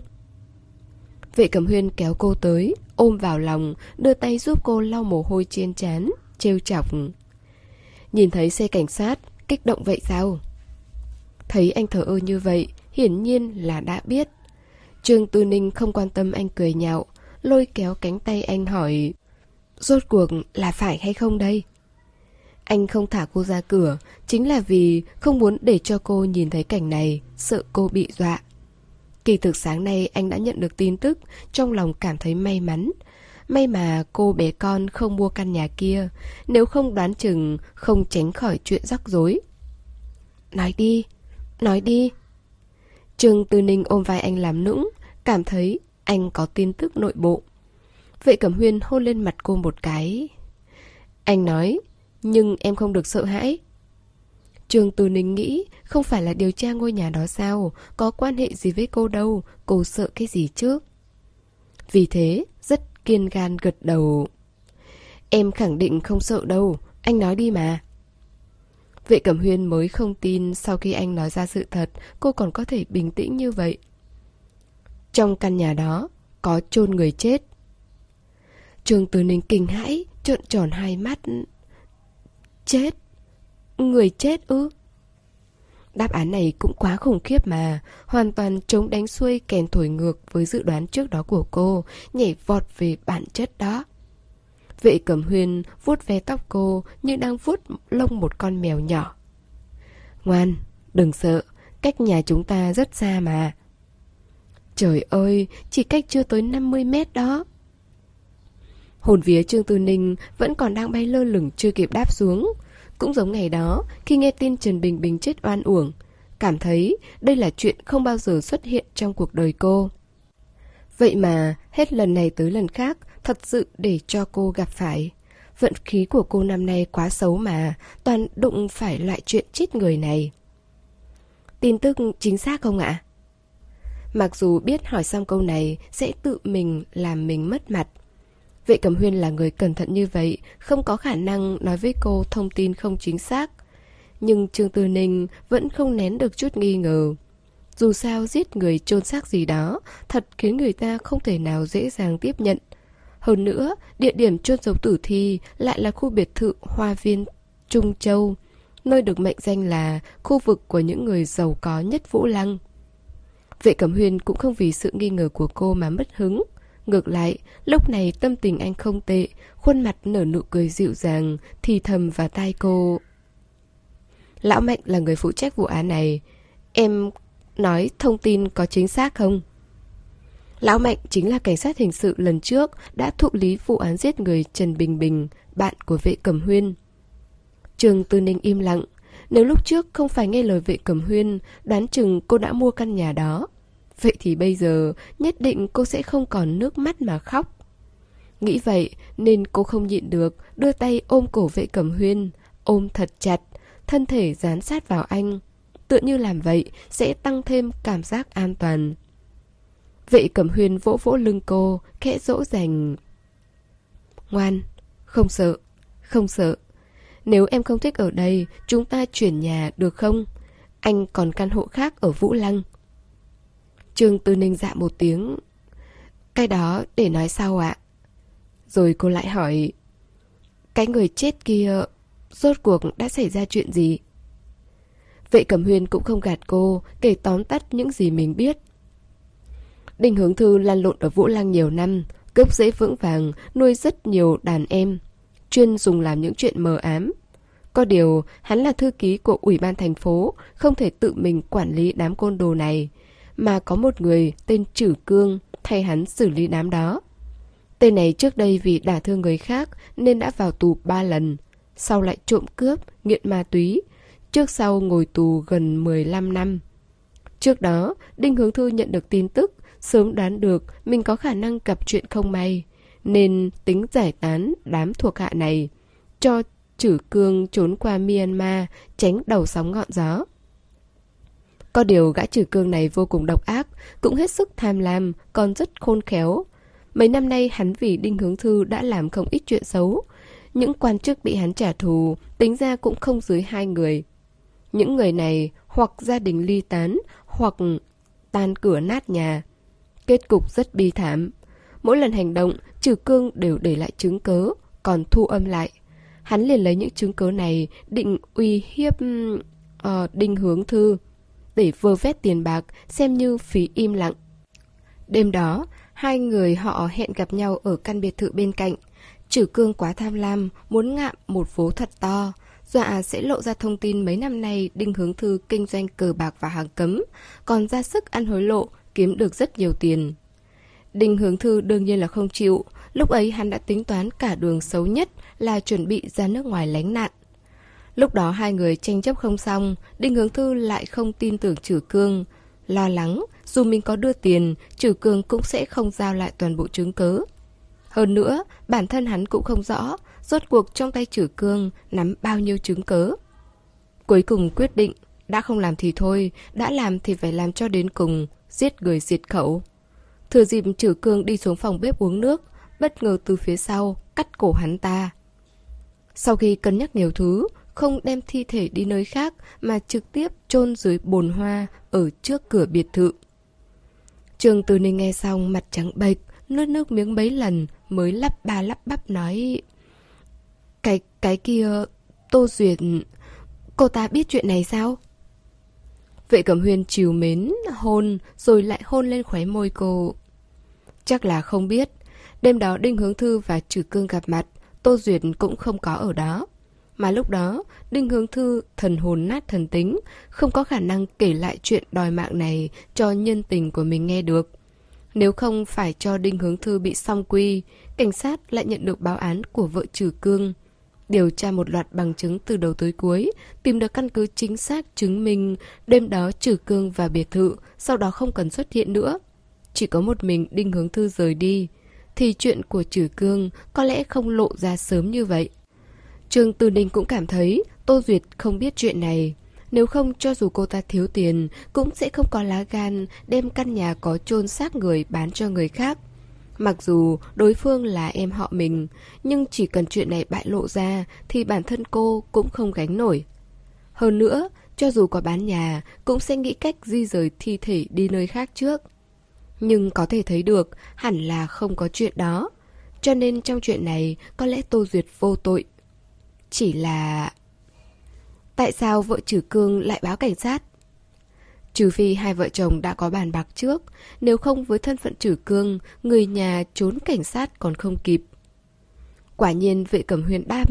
Vệ Cẩm Huyên kéo cô tới, ôm vào lòng, đưa tay giúp cô lau mồ hôi trên trán, trêu chọc. Nhìn thấy xe cảnh sát, kích động vậy sao? Thấy anh thờ ơ như vậy, hiển nhiên là đã biết. Trương Tư Ninh không quan tâm anh cười nhạo, lôi kéo cánh tay anh hỏi: Rốt cuộc là phải hay không đây? Anh không thả cô ra cửa chính là vì không muốn để cho cô nhìn thấy cảnh này, sợ cô bị dọa. Kỳ thực sáng nay anh đã nhận được tin tức, trong lòng cảm thấy may mắn. May mà cô bé con không mua căn nhà kia, nếu không đoán chừng không tránh khỏi chuyện rắc rối. Nói đi, nói đi. Trương Tư Ninh ôm vai anh làm nũng, cảm thấy anh có tin tức nội bộ. Vệ Cẩm Huyên hôn lên mặt cô một cái. Anh nói, nhưng em không được sợ hãi. Trương Tư Ninh nghĩ, không phải là điều tra ngôi nhà đó sao, có quan hệ gì với cô đâu, cô sợ cái gì chứ? Vì thế, rất kiên gan gật đầu. Em khẳng định không sợ đâu, anh nói đi mà. Vệ Cẩm Huyên mới không tin sau khi anh nói ra sự thật, cô còn có thể bình tĩnh như vậy. Trong căn nhà đó, có chôn người chết. Trương Tư Ninh kinh hãi, trợn tròn hai mắt. Chết? Người chết ư? Đáp án này cũng quá khủng khiếp mà, hoàn toàn chống đánh xuôi kèn thổi ngược với dự đoán trước đó của cô, nhảy vọt về bản chất đó. Vệ Cẩm Huyên vuốt ve tóc cô như đang vuốt lông một con mèo nhỏ. Ngoan, đừng sợ, cách nhà chúng ta rất xa mà. Trời ơi, chỉ cách chưa tới năm mươi mét đó. Hồn vía Trương Tư Ninh vẫn còn đang bay lơ lửng chưa kịp đáp xuống. Cũng giống ngày đó, khi nghe tin Trần Bình Bình chết oan uổng, cảm thấy đây là chuyện không bao giờ xuất hiện trong cuộc đời cô. Vậy mà, hết lần này tới lần khác, thật sự để cho cô gặp phải. Vận khí của cô năm nay quá xấu mà, toàn đụng phải loại chuyện chết người này. Tin tức chính xác không ạ? Mặc dù biết hỏi xong câu này sẽ tự mình làm mình mất mặt. Vệ Cẩm Huyên là người cẩn thận như vậy, không có khả năng nói với cô thông tin không chính xác. Nhưng Trương Tư Ninh vẫn không nén được chút nghi ngờ. Dù sao giết người chôn xác gì đó thật khiến người ta không thể nào dễ dàng tiếp nhận. Hơn nữa, địa điểm chôn giấu tử thi lại là khu biệt thự Hoa Viên Trung Châu, nơi được mệnh danh là khu vực của những người giàu có nhất Vũ Lăng. Vệ Cẩm Huyên cũng không vì sự nghi ngờ của cô mà mất hứng. Ngược lại, lúc này tâm tình anh không tệ, khuôn mặt nở nụ cười dịu dàng, thì thầm vào tai cô. Lão Mạnh là người phụ trách vụ án này. Em nói thông tin có chính xác không? Lão Mạnh chính là cảnh sát hình sự lần trước đã thụ lý vụ án giết người Trần Bình Bình, bạn của Vệ Cẩm Huyên. Trường Tư Ninh im lặng. Nếu lúc trước không phải nghe lời Vệ Cẩm Huyên, đoán chừng cô đã mua căn nhà đó. Vậy thì bây giờ nhất định cô sẽ không còn nước mắt mà khóc. Nghĩ vậy nên cô không nhịn được, đưa tay ôm cổ Vệ Cẩm Huyên, ôm thật chặt, thân thể dán sát vào anh. Tựa như làm vậy sẽ tăng thêm cảm giác an toàn. Vệ Cẩm Huyên vỗ vỗ lưng cô, khẽ dỗ dành. Ngoan, không sợ, không sợ. Nếu em không thích ở đây, chúng ta chuyển nhà được không? Anh còn căn hộ khác ở Vũ Lăng. Trương Tư Ninh dạ một tiếng. Cái đó để nói sau ạ. Rồi cô lại hỏi, cái người chết kia rốt cuộc đã xảy ra chuyện gì? Vệ Cẩm Huyên cũng không gạt cô, kể tóm tắt những gì mình biết. Đinh Hướng Thư lăn lộn ở Vũ Lăng nhiều năm, gốc rễ vững vàng, nuôi rất nhiều đàn em, chuyên dùng làm những chuyện mờ ám. Có điều, hắn là thư ký của ủy ban thành phố, không thể tự mình quản lý đám côn đồ này, mà có một người tên Trử Cương thay hắn xử lý đám đó. Tên này trước đây vì đả thương người khác nên đã vào tù ba lần, sau lại trộm cướp, nghiện ma túy, trước sau ngồi tù gần mười lăm năm. Trước đó, Đinh Hướng Thư nhận được tin tức, sớm đoán được mình có khả năng gặp chuyện không may, nên tính giải tán đám thuộc hạ này, cho Trử Cương trốn qua Myanmar, tránh đầu sóng ngọn gió. Có điều gã Trử Cương này vô cùng độc ác, cũng hết sức tham lam, còn rất khôn khéo. Mấy năm nay hắn vì Đinh Hướng Thư đã làm không ít chuyện xấu. Những quan chức bị hắn trả thù, tính ra cũng không dưới hai người. Những người này hoặc gia đình ly tán, hoặc tan cửa nát nhà. Kết cục rất bi thảm. Mỗi lần hành động, Trử Cương đều để lại chứng cớ, còn thu âm lại. Hắn liền lấy những chứng cớ này định uy hiếp uh, Đinh Hướng Thư, để vơ vét tiền bạc, xem như phí im lặng. Đêm đó, hai người họ hẹn gặp nhau ở căn biệt thự bên cạnh. Trử Cương quá tham lam, muốn ngạm một vố thật to, dọa sẽ lộ ra thông tin mấy năm nay Đinh Hướng Thư kinh doanh cờ bạc và hàng cấm, còn ra sức ăn hối lộ, kiếm được rất nhiều tiền. Đinh Hướng Thư đương nhiên là không chịu, lúc ấy hắn đã tính toán cả đường xấu nhất là chuẩn bị ra nước ngoài lánh nạn. Lúc đó hai người tranh chấp không xong, Đinh Hướng Thư lại không tin tưởng Trử Cương, lo lắng dù mình có đưa tiền, Trử Cương cũng sẽ không giao lại toàn bộ chứng cớ. Hơn nữa, bản thân hắn cũng không rõ rốt cuộc trong tay Trử Cương nắm bao nhiêu chứng cớ. Cuối cùng quyết định, đã không làm thì thôi, đã làm thì phải làm cho đến cùng, giết người diệt khẩu. Thừa dịp Trử Cương đi xuống phòng bếp uống nước, bất ngờ từ phía sau cắt cổ hắn ta. Sau khi cân nhắc nhiều thứ, không đem thi thể đi nơi khác mà trực tiếp chôn dưới bồn hoa ở trước cửa biệt thự. Trương Tư Ninh nghe xong mặt trắng bệch, nuốt nước miếng mấy lần mới lắp ba lắp bắp nói: Cái, cái kia, Tô Duyệt, cô ta biết chuyện này sao? Vệ Cẩm Huyên trìu mến, hôn, rồi lại hôn lên khóe môi cô. Chắc là không biết. Đêm đó Đinh Hướng Thư và Trử Cương gặp mặt, Tô Duyệt cũng không có ở đó. Mà lúc đó, Đinh Hướng Thư thần hồn nát thần tính, không có khả năng kể lại chuyện đòi mạng này cho nhân tình của mình nghe được. Nếu không phải cho Đinh Hướng Thư bị song quy, cảnh sát lại nhận được báo án của vợ Trử Cương. Điều tra một loạt bằng chứng từ đầu tới cuối, tìm được căn cứ chính xác chứng minh đêm đó Trử Cương vào biệt thự, sau đó không cần xuất hiện nữa. Chỉ có một mình Đinh Hướng Thư rời đi, thì chuyện của Trử Cương có lẽ không lộ ra sớm như vậy. Trương Tư Ninh cũng cảm thấy Tô Duyệt không biết chuyện này. Nếu không, cho dù cô ta thiếu tiền, cũng sẽ không có lá gan đem căn nhà có chôn xác người bán cho người khác. Mặc dù đối phương là em họ mình, nhưng chỉ cần chuyện này bại lộ ra thì bản thân cô cũng không gánh nổi. Hơn nữa, cho dù có bán nhà, cũng sẽ nghĩ cách di rời thi thể đi nơi khác trước. Nhưng có thể thấy được, hẳn là không có chuyện đó. Cho nên trong chuyện này, có lẽ Tô Duyệt vô tội. Chỉ là... Tại sao vợ Trử Cương lại báo cảnh sát? Trừ phi hai vợ chồng đã có bàn bạc trước, nếu không với thân phận Trử Cương, người nhà trốn cảnh sát còn không kịp. Quả nhiên Vệ Cẩm Huyên đáp.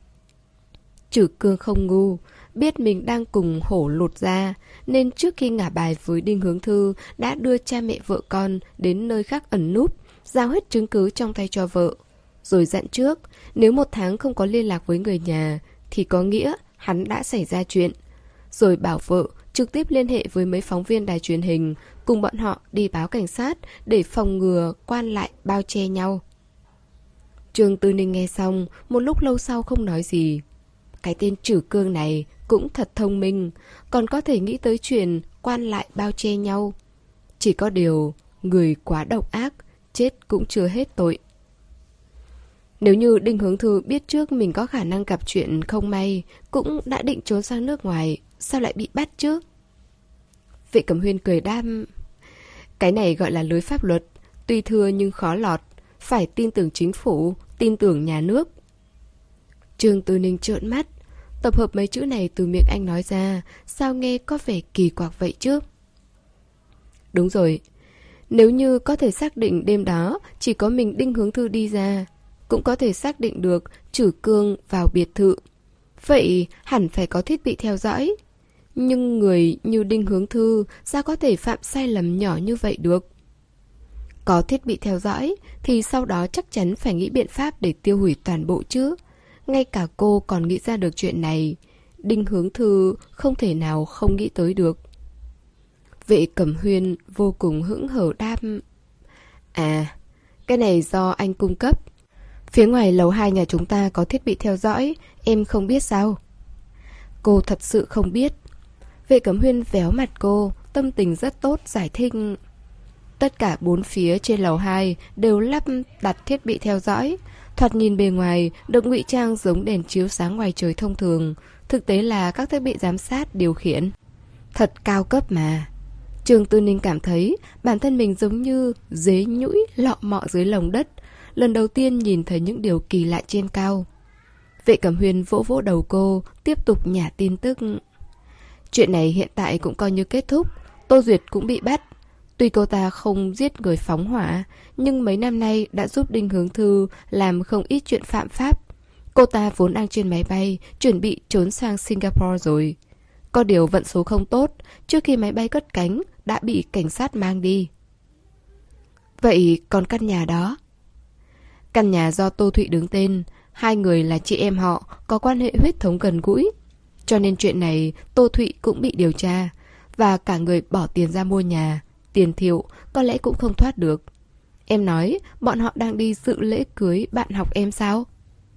Trử Cương không ngu, biết mình đang cùng hổ lột da, nên trước khi ngả bài với Đinh Hướng Thư đã đưa cha mẹ vợ con đến nơi khác ẩn núp, giao hết chứng cứ trong tay cho vợ. Rồi dặn trước, nếu một tháng không có liên lạc với người nhà, thì có nghĩa hắn đã xảy ra chuyện. Rồi bảo vợ trực tiếp liên hệ với mấy phóng viên đài truyền hình, cùng bọn họ đi báo cảnh sát để phòng ngừa quan lại bao che nhau. Trương Tư Ninh nghe xong, một lúc lâu sau không nói gì. Cái tên Trử Cương này cũng thật thông minh, còn có thể nghĩ tới chuyện quan lại bao che nhau. Chỉ có điều, người quá độc ác, chết cũng chưa hết tội. Nếu như Đinh Hướng Thư biết trước mình có khả năng gặp chuyện không may, cũng đã định trốn sang nước ngoài, sao lại bị bắt chứ? Vệ Cẩm Huyên cười đáp. Cái này gọi là lưới pháp luật, tuy thưa nhưng khó lọt, phải tin tưởng chính phủ, tin tưởng nhà nước. Trương Tư Ninh trợn mắt, tập hợp mấy chữ này từ miệng anh nói ra, sao nghe có vẻ kỳ quặc vậy chứ? Đúng rồi, nếu như có thể xác định đêm đó chỉ có mình Đinh Hướng Thư đi ra, cũng có thể xác định được Trử Cương vào biệt thự. Vậy hẳn phải có thiết bị theo dõi. Nhưng người như Đinh Hướng Thư sao có thể phạm sai lầm nhỏ như vậy được? Có thiết bị theo dõi thì sau đó chắc chắn phải nghĩ biện pháp để tiêu hủy toàn bộ chứ. Ngay cả cô còn nghĩ ra được chuyện này, Đinh Hướng Thư không thể nào không nghĩ tới được. Vệ Cẩm Huyên vô cùng hững hờ đáp. À, cái này do anh cung cấp. Phía ngoài lầu hai nhà chúng ta có thiết bị theo dõi, em không biết sao? Cô thật sự không biết. Vệ Cẩm Huyên véo mặt cô, tâm tình rất tốt giải thích. Tất cả bốn phía trên lầu hai đều lắp đặt thiết bị theo dõi. Thoạt nhìn bề ngoài được ngụy trang giống đèn chiếu sáng ngoài trời thông thường, thực tế là các thiết bị giám sát điều khiển. Thật cao cấp mà. Trương Tư Ninh cảm thấy bản thân mình giống như dế nhũi lọ mọ dưới lòng đất, lần đầu tiên nhìn thấy những điều kỳ lạ trên cao. Vệ Cẩm Huyên vỗ vỗ đầu cô, tiếp tục nhả tin tức. Chuyện này hiện tại cũng coi như kết thúc, Tô Duyệt cũng bị bắt. Tuy cô ta không giết người phóng hỏa, nhưng mấy năm nay đã giúp Đinh Hướng Thư làm không ít chuyện phạm pháp. Cô ta vốn đang trên máy bay, chuẩn bị trốn sang Singapore rồi. Có điều vận số không tốt, trước khi máy bay cất cánh đã bị cảnh sát mang đi. Vậy còn căn nhà đó? Căn nhà do Tô Thụy đứng tên, hai người là chị em họ, có quan hệ huyết thống gần gũi. Cho nên chuyện này Tô Thụy cũng bị điều tra, và cả người bỏ tiền ra mua nhà, tiền thiệu có lẽ cũng không thoát được. Em nói bọn họ đang đi dự lễ cưới bạn học em sao?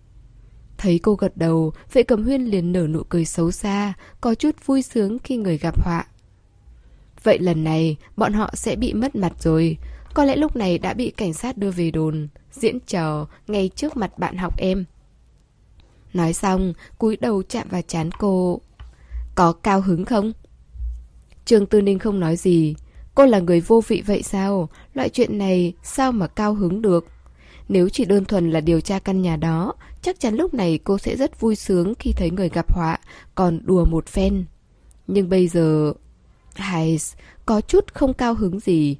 Thấy cô gật đầu, Vệ Cẩm Huyên liền nở nụ cười xấu xa, có chút vui sướng khi người gặp họa. Vậy lần này bọn họ sẽ bị mất mặt rồi, có lẽ lúc này đã bị cảnh sát đưa về đồn, diễn trò ngay trước mặt bạn học em. Nói xong, cúi đầu chạm vào trán cô. Có cao hứng không? Trương Tư Ninh không nói gì. Cô là người vô vị vậy sao? Loại chuyện này sao mà cao hứng được? Nếu chỉ đơn thuần là điều tra căn nhà đó, chắc chắn lúc này cô sẽ rất vui sướng khi thấy người gặp họa, còn đùa một phen. Nhưng bây giờ... Hay, có chút không cao hứng gì.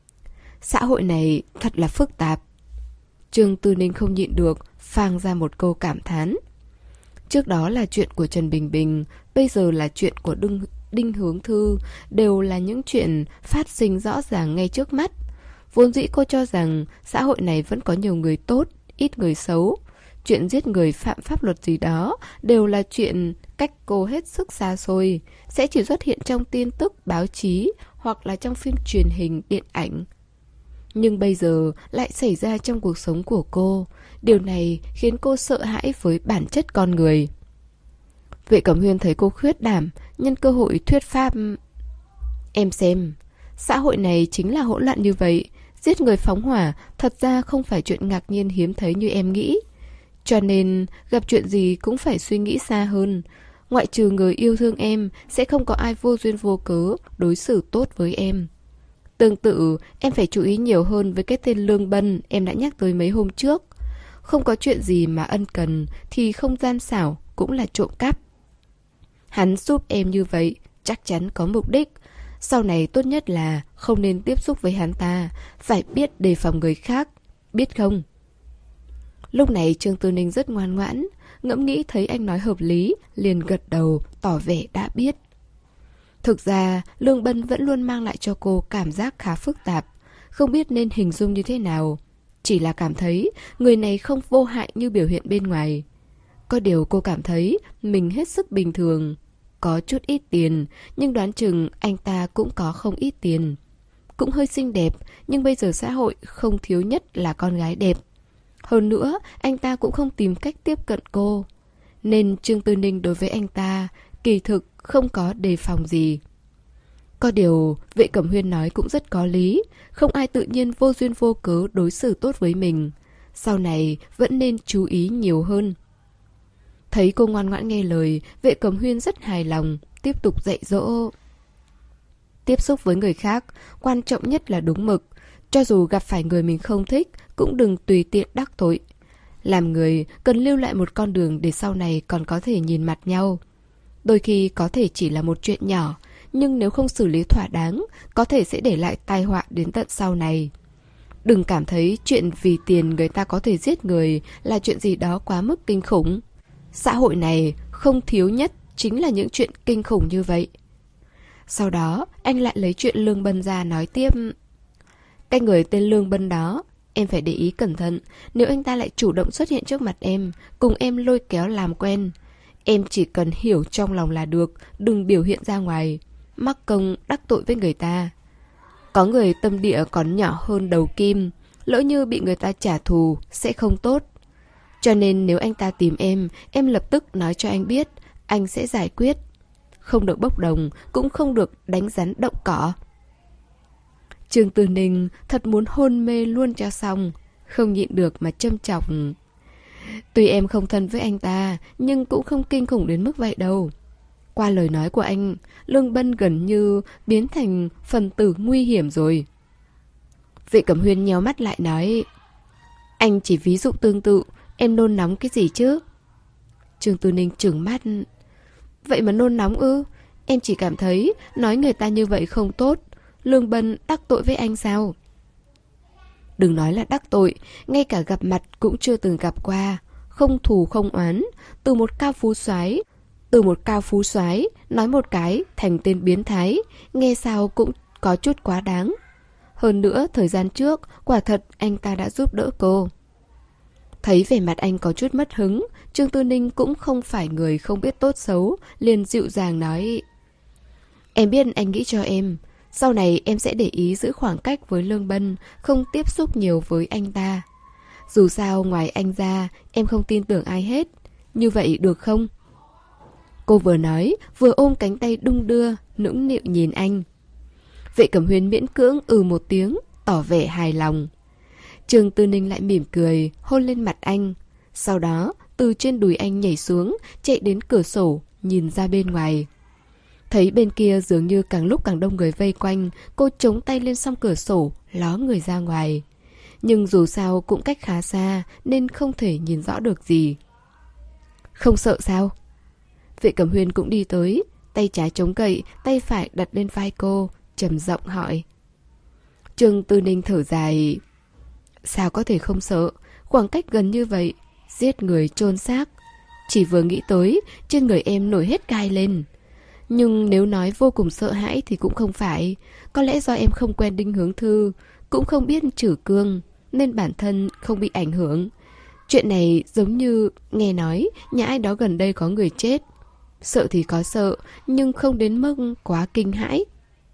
Xã hội này thật là phức tạp. Trương Tư Ninh không nhịn được, phang ra một câu cảm thán. Trước đó là chuyện của Trần Bình Bình, bây giờ là chuyện của Đinh, Đinh Hướng Thư, đều là những chuyện phát sinh rõ ràng ngay trước mắt. Vốn dĩ cô cho rằng xã hội này vẫn có nhiều người tốt, ít người xấu. Chuyện giết người phạm pháp luật gì đó đều là chuyện cách cô hết sức xa xôi, sẽ chỉ xuất hiện trong tin tức, báo chí hoặc là trong phim truyền hình, điện ảnh. Nhưng bây giờ lại xảy ra trong cuộc sống của cô. Điều này khiến cô sợ hãi với bản chất con người. Vệ Cẩm Huyên thấy cô khuyết đảm, nhân cơ hội thuyết pháp. Em xem, xã hội này chính là hỗn loạn như vậy. Giết người phóng hỏa thật ra không phải chuyện ngạc nhiên hiếm thấy như em nghĩ. Cho nên gặp chuyện gì cũng phải suy nghĩ xa hơn. Ngoại trừ người yêu thương em, sẽ không có ai vô duyên vô cớ đối xử tốt với em. Tương tự, em phải chú ý nhiều hơn với cái tên Lương Bân em đã nhắc tới mấy hôm trước. Không có chuyện gì mà ân cần thì không gian xảo cũng là trộm cắp. Hắn giúp em như vậy, chắc chắn có mục đích. Sau này tốt nhất là không nên tiếp xúc với hắn ta, phải biết đề phòng người khác, biết không? Lúc này Trương Tư Ninh rất ngoan ngoãn, ngẫm nghĩ thấy anh nói hợp lý, liền gật đầu, tỏ vẻ đã biết. Thực ra, Lương Bân vẫn luôn mang lại cho cô cảm giác khá phức tạp, không biết nên hình dung như thế nào. Chỉ là cảm thấy người này không vô hại như biểu hiện bên ngoài. Có điều cô cảm thấy mình hết sức bình thường. Có chút ít tiền, nhưng đoán chừng anh ta cũng có không ít tiền. Cũng hơi xinh đẹp, nhưng bây giờ xã hội không thiếu nhất là con gái đẹp. Hơn nữa, anh ta cũng không tìm cách tiếp cận cô. Nên Trương Tư Ninh đối với anh ta kỳ thực không có đề phòng gì. Có điều, Vệ Cẩm Huyên nói cũng rất có lý, không ai tự nhiên vô duyên vô cớ đối xử tốt với mình. Sau này vẫn nên chú ý nhiều hơn. Thấy cô ngoan ngoãn nghe lời, Vệ Cẩm Huyên rất hài lòng, tiếp tục dạy dỗ. Tiếp xúc với người khác, quan trọng nhất là đúng mực. Cho dù gặp phải người mình không thích, cũng đừng tùy tiện đắc tội. Làm người cần lưu lại một con đường để sau này còn có thể nhìn mặt nhau. Đôi khi có thể chỉ là một chuyện nhỏ, nhưng nếu không xử lý thỏa đáng, có thể sẽ để lại tai họa đến tận sau này. Đừng cảm thấy chuyện vì tiền người ta có thể giết người là chuyện gì đó quá mức kinh khủng. Xã hội này không thiếu nhất chính là những chuyện kinh khủng như vậy. Sau đó, anh lại lấy chuyện Lương Bân ra nói tiếp. Cái người tên Lương Bân đó, em phải để ý cẩn thận. Nếu anh ta lại chủ động xuất hiện trước mặt em, cùng em lôi kéo làm quen, em chỉ cần hiểu trong lòng là được, đừng biểu hiện ra ngoài, mắc công đắc tội với người ta. Có người tâm địa còn nhỏ hơn đầu kim, lỡ như bị người ta trả thù sẽ không tốt. Cho nên nếu anh ta tìm em, em lập tức nói cho anh biết, anh sẽ giải quyết. Không được bốc đồng, cũng không được đánh rắn động cỏ. Trương Tư Ninh thật muốn hôn mê luôn cho xong, không nhịn được mà châm chọc. Tuy em không thân với anh ta, nhưng cũng không kinh khủng đến mức vậy đâu. Qua lời nói của anh, Lương Bân gần như biến thành phần tử nguy hiểm rồi. Vệ Cẩm Huyên nhéo mắt lại nói, anh chỉ ví dụ tương tự, em nôn nóng cái gì chứ? Trương Tư Ninh trừng mắt. Vậy mà nôn nóng ư? Em chỉ cảm thấy nói người ta như vậy không tốt. Lương Bân đắc tội với anh sao? Đừng nói là đắc tội, ngay cả gặp mặt cũng chưa từng gặp qua. Không thù không oán, từ một cao phú soái, từ một cao phú soái nói một cái thành tên biến thái, nghe sao cũng có chút quá đáng. Hơn nữa, thời gian trước, quả thật anh ta đã giúp đỡ cô. Thấy vẻ mặt anh có chút mất hứng, Trương Tư Ninh cũng không phải người không biết tốt xấu, liền dịu dàng nói, em biết anh nghĩ cho em, sau này em sẽ để ý giữ khoảng cách với Lương Bân, không tiếp xúc nhiều với anh ta. Dù sao ngoài anh ra, em không tin tưởng ai hết. Như vậy được không? Cô vừa nói, vừa ôm cánh tay đung đưa, nũng nịu nhìn anh. Vệ Cẩm Huyên miễn cưỡng ừ một tiếng, tỏ vẻ hài lòng. Trương Tư Ninh lại mỉm cười, hôn lên mặt anh. Sau đó, từ trên đùi anh nhảy xuống, chạy đến cửa sổ, nhìn ra bên ngoài. Thấy bên kia dường như càng lúc càng đông người vây quanh, cô chống tay lên song cửa sổ, ló người ra ngoài. Nhưng dù sao cũng cách khá xa, nên không thể nhìn rõ được gì. Không sợ sao? Vệ Cẩm Huyên cũng đi tới, tay trái chống gậy, tay phải đặt lên vai cô, trầm giọng hỏi. Trương Tư Ninh thở dài. Sao có thể không sợ? Khoảng cách gần như vậy, giết người chôn xác. Chỉ vừa nghĩ tới, trên người em nổi hết gai lên. Nhưng nếu nói vô cùng sợ hãi thì cũng không phải. Có lẽ do em không quen Đinh Hướng Thư, cũng không biết trừ cương, nên bản thân không bị ảnh hưởng. Chuyện này giống như nghe nói nhà ai đó gần đây có người chết. Sợ thì có sợ, nhưng không đến mức quá kinh hãi.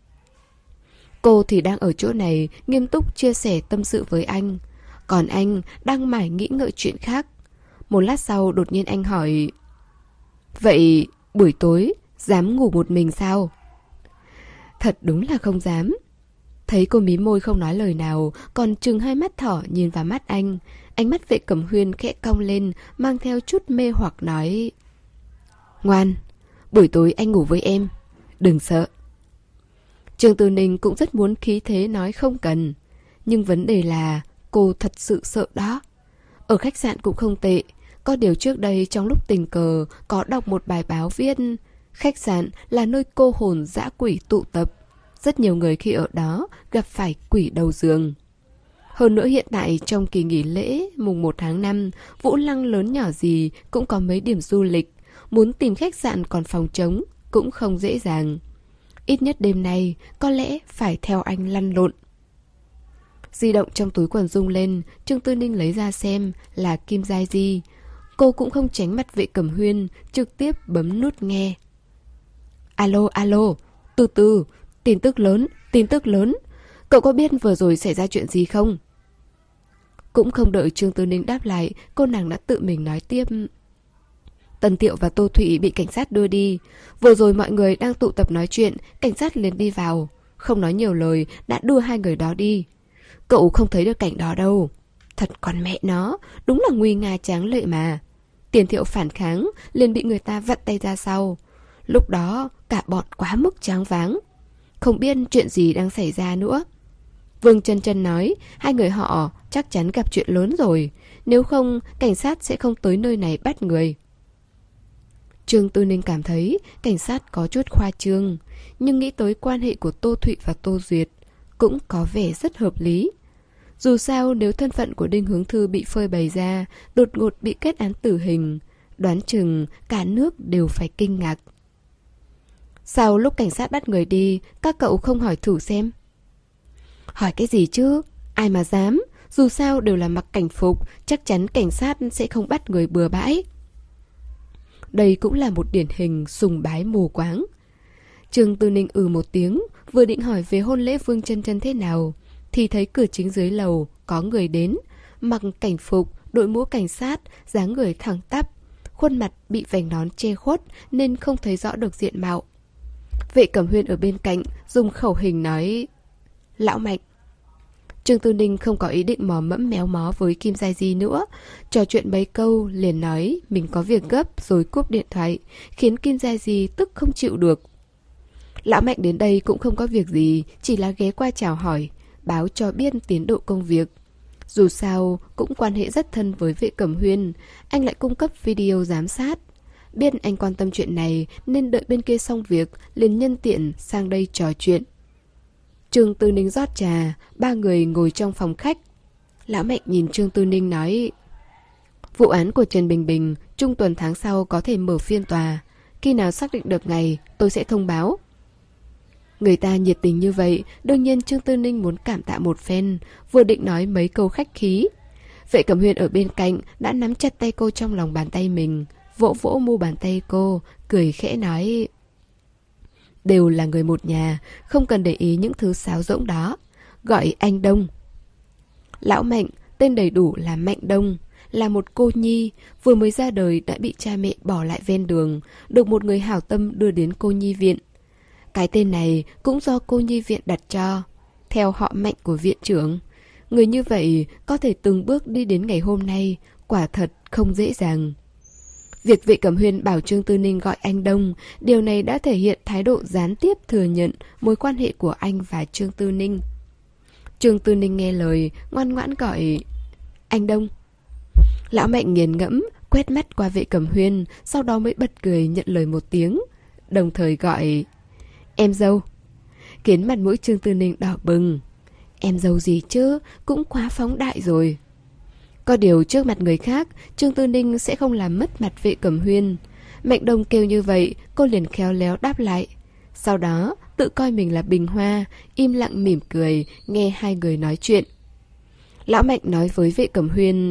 Cô thì đang ở chỗ này nghiêm túc chia sẻ tâm sự với anh. Còn anh đang mải nghĩ ngợi chuyện khác. Một lát sau đột nhiên anh hỏi, vậy buổi tối dám ngủ một mình sao? Thật đúng là không dám. Thấy cô mí môi không nói lời nào, còn trừng hai mắt thỏ nhìn vào mắt anh. Ánh mắt Vệ Cẩm Huyên khẽ cong lên, mang theo chút mê hoặc nói, ngoan, buổi tối anh ngủ với em, đừng sợ. Trương Tư Ninh cũng rất muốn khí thế nói không cần. Nhưng vấn đề là cô thật sự sợ đó. Ở khách sạn cũng không tệ. Có điều trước đây trong lúc tình cờ có đọc một bài báo viết Khách sạn là nơi cô hồn dã quỷ tụ tập. Rất nhiều người khi ở đó gặp phải quỷ đầu giường. Hơn nữa hiện tại trong kỳ nghỉ lễ mùng một tháng năm, Vũ Lăng lớn nhỏ gì cũng có mấy điểm du lịch. Muốn tìm khách sạn còn phòng trống cũng không dễ dàng. Ít nhất đêm nay có lẽ phải theo anh lăn lộn. Di động trong túi quần rung lên, Trương Tư Ninh lấy ra xem là Kim Giai Di. Cô cũng không tránh mặt Vệ Cẩm Huyên, trực tiếp bấm nút nghe. Alo, alo, từ từ, tin tức lớn, tin tức lớn. Cậu có biết vừa rồi xảy ra chuyện gì không? Cũng không đợi Trương Tư Ninh đáp lại, cô nàng đã tự mình nói tiếp. Tần Tiệu và Tô Thụy bị cảnh sát đưa đi. Vừa rồi mọi người đang tụ tập nói chuyện, cảnh sát liền đi vào. Không nói nhiều lời, đã đưa hai người đó đi. Cậu không thấy được cảnh đó đâu. Thật con mẹ nó, đúng là nguy nga tráng lệ mà. Tiền Thiệu phản kháng, liền bị người ta vặn tay ra sau. Lúc đó, cả bọn quá mức choáng váng. Không biết chuyện gì đang xảy ra nữa. Vương Chân Chân nói, hai người họ chắc chắn gặp chuyện lớn rồi. Nếu không, cảnh sát sẽ không tới nơi này bắt người. Trương Tư Ninh cảm thấy cảnh sát có chút khoa trương, nhưng nghĩ tới quan hệ của Tô Thụy và Tô Duyệt cũng có vẻ rất hợp lý. Dù sao nếu thân phận của Đinh Hướng Thư bị phơi bày ra, đột ngột bị kết án tử hình, đoán chừng cả nước đều phải kinh ngạc. Sau lúc cảnh sát bắt người đi, các cậu không hỏi thử xem? Hỏi cái gì chứ? Ai mà dám? Dù sao đều là mặc cảnh phục, chắc chắn cảnh sát sẽ không bắt người bừa bãi. Đây cũng là một điển hình sùng bái mù quáng. Trương Tư Ninh ừ một tiếng, vừa định hỏi về hôn lễ Vương Chân Chân thế nào, thì thấy cửa chính dưới lầu có người đến, mặc cảnh phục, đội mũ cảnh sát, dáng người thẳng tắp, khuôn mặt bị vành nón che khuất nên không thấy rõ được diện mạo. Vệ Cẩm Huyên ở bên cạnh dùng khẩu hình nói: Lão Mạnh. Trương Tư Ninh không có ý định mò mẫm méo mó với Kim Giai Di nữa, trò chuyện mấy câu liền nói mình có việc gấp rồi cúp điện thoại, khiến Kim Giai Di tức không chịu được. Lão Mạnh đến đây cũng không có việc gì, chỉ là ghé qua chào hỏi, báo cho biết tiến độ công việc. Dù sao cũng quan hệ rất thân với Vệ Cẩm Huyên, anh lại cung cấp video giám sát. Biết anh quan tâm chuyện này nên đợi bên kia xong việc liền nhân tiện sang đây trò chuyện. Trương Tư Ninh rót trà, ba người ngồi trong phòng khách. Lão Mạnh nhìn Trương Tư Ninh nói: Vụ án của Trần Bình Bình trung tuần tháng sau có thể mở phiên tòa. Khi nào xác định được ngày tôi sẽ thông báo. Người ta nhiệt tình như vậy, đương nhiên Trương Tư Ninh muốn cảm tạ một phen, vừa định nói mấy câu khách khí. Vệ Cẩm Huyên ở bên cạnh đã nắm chặt tay cô trong lòng bàn tay mình, vỗ vỗ mu bàn tay cô, cười khẽ nói: Đều là người một nhà, không cần để ý những thứ sáo rỗng đó. Gọi anh Đông. Lão Mạnh, tên đầy đủ là Mạnh Đông, là một cô nhi, vừa mới ra đời đã bị cha mẹ bỏ lại ven đường, được một người hảo tâm đưa đến cô nhi viện. Cái tên này cũng do cô nhi viện đặt cho, theo họ Mạnh của viện trưởng. Người như vậy có thể từng bước đi đến ngày hôm nay, quả thật không dễ dàng. Việc Vệ Cẩm Huyên bảo Trương Tư Ninh gọi anh Đông, điều này đã thể hiện thái độ gián tiếp thừa nhận mối quan hệ của anh và Trương Tư Ninh. Trương Tư Ninh nghe lời, ngoan ngoãn gọi anh Đông. Lão Mạnh nghiền ngẫm, quét mắt qua Vệ Cẩm Huyên, sau đó mới bật cười nhận lời một tiếng, đồng thời gọi em dâu, khiến mặt mũi Trương Tư Ninh đỏ bừng. Em dâu gì chứ, cũng quá phóng đại rồi. Có điều trước mặt người khác, Trương Tư Ninh sẽ không làm mất mặt Vệ Cẩm Huyên. Mạnh Đông kêu như vậy, cô liền khéo léo đáp lại. Sau đó, tự coi mình là bình hoa, im lặng mỉm cười, nghe hai người nói chuyện. Lão Mạnh nói với Vệ Cẩm Huyên: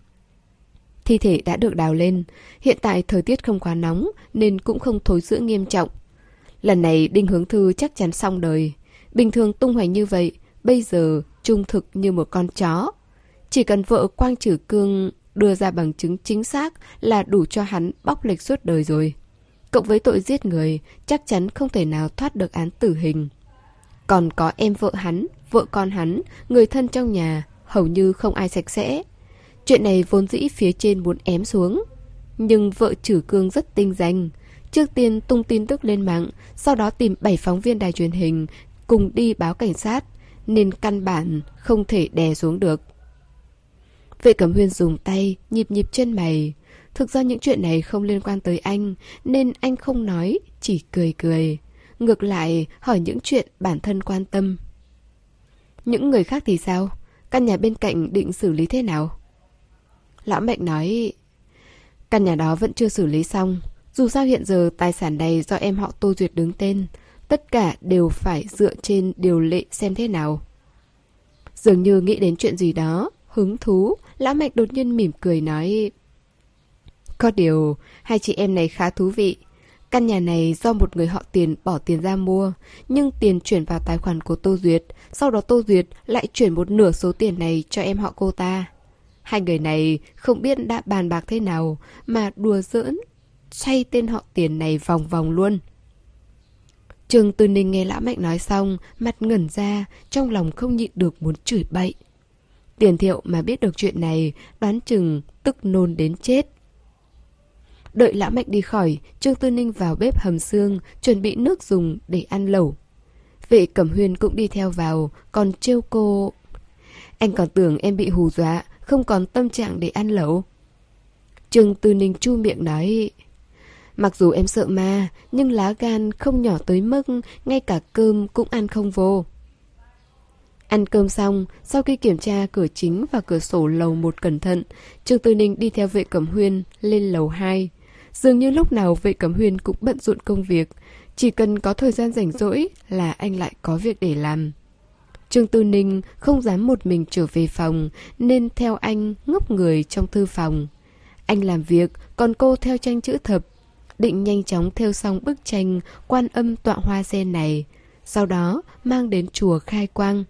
Thi thể đã được đào lên, hiện tại thời tiết không quá nóng nên cũng không thối rữa nghiêm trọng. Lần này Đinh Hướng Thư chắc chắn xong đời. Bình thường tung hoành như vậy, bây giờ trung thực như một con chó. Chỉ cần vợ Quang Trử Cương đưa ra bằng chứng chính xác là đủ cho hắn bóc lệch suốt đời rồi. Cộng với tội giết người, chắc chắn không thể nào thoát được án tử hình. Còn có em vợ hắn, vợ con hắn, người thân trong nhà, hầu như không ai sạch sẽ. Chuyện này vốn dĩ phía trên muốn ém xuống. Nhưng vợ Trử Cương rất tinh danh. Trước tiên tung tin tức lên mạng, sau đó tìm bảy phóng viên đài truyền hình cùng đi báo cảnh sát, nên căn bản không thể đè xuống được. Vệ Cẩm Huyên dùng tay nhịp nhịp chân mày. thực ra những chuyện này không liên quan tới anh, nên anh không nói, chỉ cười cười. Ngược lại hỏi những chuyện bản thân quan tâm. Những người khác thì sao? Căn nhà bên cạnh định xử lý thế nào? Lão Mạnh nói, căn nhà đó vẫn chưa xử lý xong. Dù sao hiện giờ tài sản này do em họ Tô Duyệt đứng tên, tất cả đều phải dựa trên điều lệ xem thế nào. Dường như nghĩ đến chuyện gì đó, hứng thú, Lão Mạnh đột nhiên mỉm cười nói, có điều, hai chị em này khá thú vị. Căn nhà này do một người họ Tiền bỏ tiền ra mua, nhưng tiền chuyển vào tài khoản của Tô Duyệt, sau đó Tô Duyệt lại chuyển một nửa số tiền này cho em họ cô ta. Hai người này không biết đã bàn bạc thế nào mà đùa giỡn, xoay tên họ Tiền này vòng vòng luôn. Trương Tư Ninh nghe Lão Mạnh nói xong, mặt ngẩn ra, trong lòng không nhịn được muốn chửi bậy. Tiền Thiệu mà biết được chuyện này, đoán chừng tức nôn đến chết. Đợi Lão Mạnh đi khỏi, Trương Tư Ninh vào bếp hầm xương, chuẩn bị nước dùng để ăn lẩu. Vệ Cẩm Huyên cũng đi theo vào, còn trêu cô. Anh còn tưởng em bị hù dọa, không còn tâm trạng để ăn lẩu. Trương Tư Ninh chu miệng nói, mặc dù em sợ ma, nhưng lá gan không nhỏ tới mức ngay cả cơm cũng ăn không vô. Ăn cơm xong, sau khi kiểm tra cửa chính và cửa sổ lầu một cẩn thận, Trương Tư Ninh đi theo Vệ Cẩm Huyên lên lầu hai. Dường như lúc nào Vệ Cẩm Huyên cũng bận rộn công việc, chỉ cần có thời gian rảnh rỗi là anh lại có việc để làm. Trương Tư Ninh không dám một mình trở về phòng, nên theo anh ngốc người trong thư phòng. Anh làm việc, còn cô theo tranh chữ thập, định nhanh chóng thêu xong bức tranh Quan Âm tọa hoa sen này, sau đó mang đến chùa khai quang.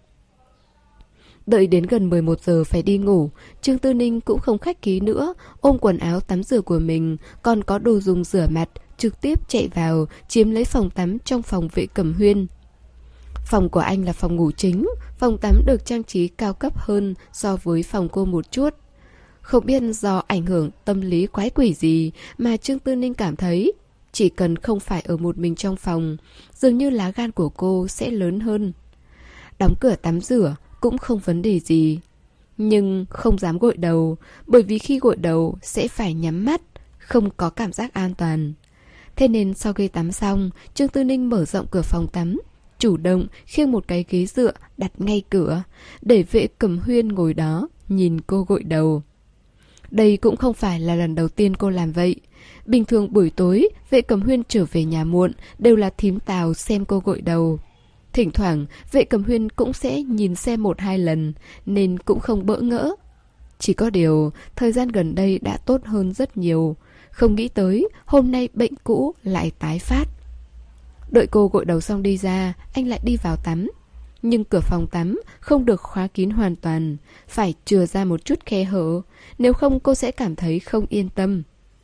Đợi đến gần mười một giờ phải đi ngủ, Trương Tư Ninh cũng không khách khí nữa, ôm quần áo tắm rửa của mình, còn có đồ dùng rửa mặt, trực tiếp chạy vào, chiếm lấy phòng tắm trong phòng Vệ Cẩm Huyên. Phòng của anh là phòng ngủ chính, phòng tắm được trang trí cao cấp hơn so với phòng cô một chút. Không biết do ảnh hưởng tâm lý quái quỷ gì mà Trương Tư Ninh cảm thấy, chỉ cần không phải ở một mình trong phòng, dường như lá gan của cô sẽ lớn hơn. Đóng cửa tắm rửa cũng không vấn đề gì, nhưng không dám gội đầu, bởi vì khi gội đầu sẽ phải nhắm mắt, không có cảm giác an toàn. Thế nên sau khi tắm xong, Trương Tư Ninh mở rộng cửa phòng tắm, chủ động khiêng một cái ghế dựa đặt ngay cửa, để Vệ Cẩm Huyên ngồi đó nhìn cô gội đầu. Đây cũng không phải là lần đầu tiên cô làm vậy. Bình thường buổi tối, Vệ Cẩm Huyên trở về nhà muộn đều là thím Tào xem cô gội đầu. Thỉnh thoảng, Vệ Cẩm Huyên cũng sẽ nhìn xem một hai lần, nên cũng không bỡ ngỡ. Chỉ có điều, thời gian gần đây đã tốt hơn rất nhiều. Không nghĩ tới, hôm nay bệnh cũ lại tái phát. Đợi cô gội đầu xong đi ra, anh lại đi vào tắm. Nhưng cửa phòng tắm không được khóa kín hoàn toàn, phải chừa ra một chút khe hở, nếu không cô sẽ cảm thấy không yên tâm.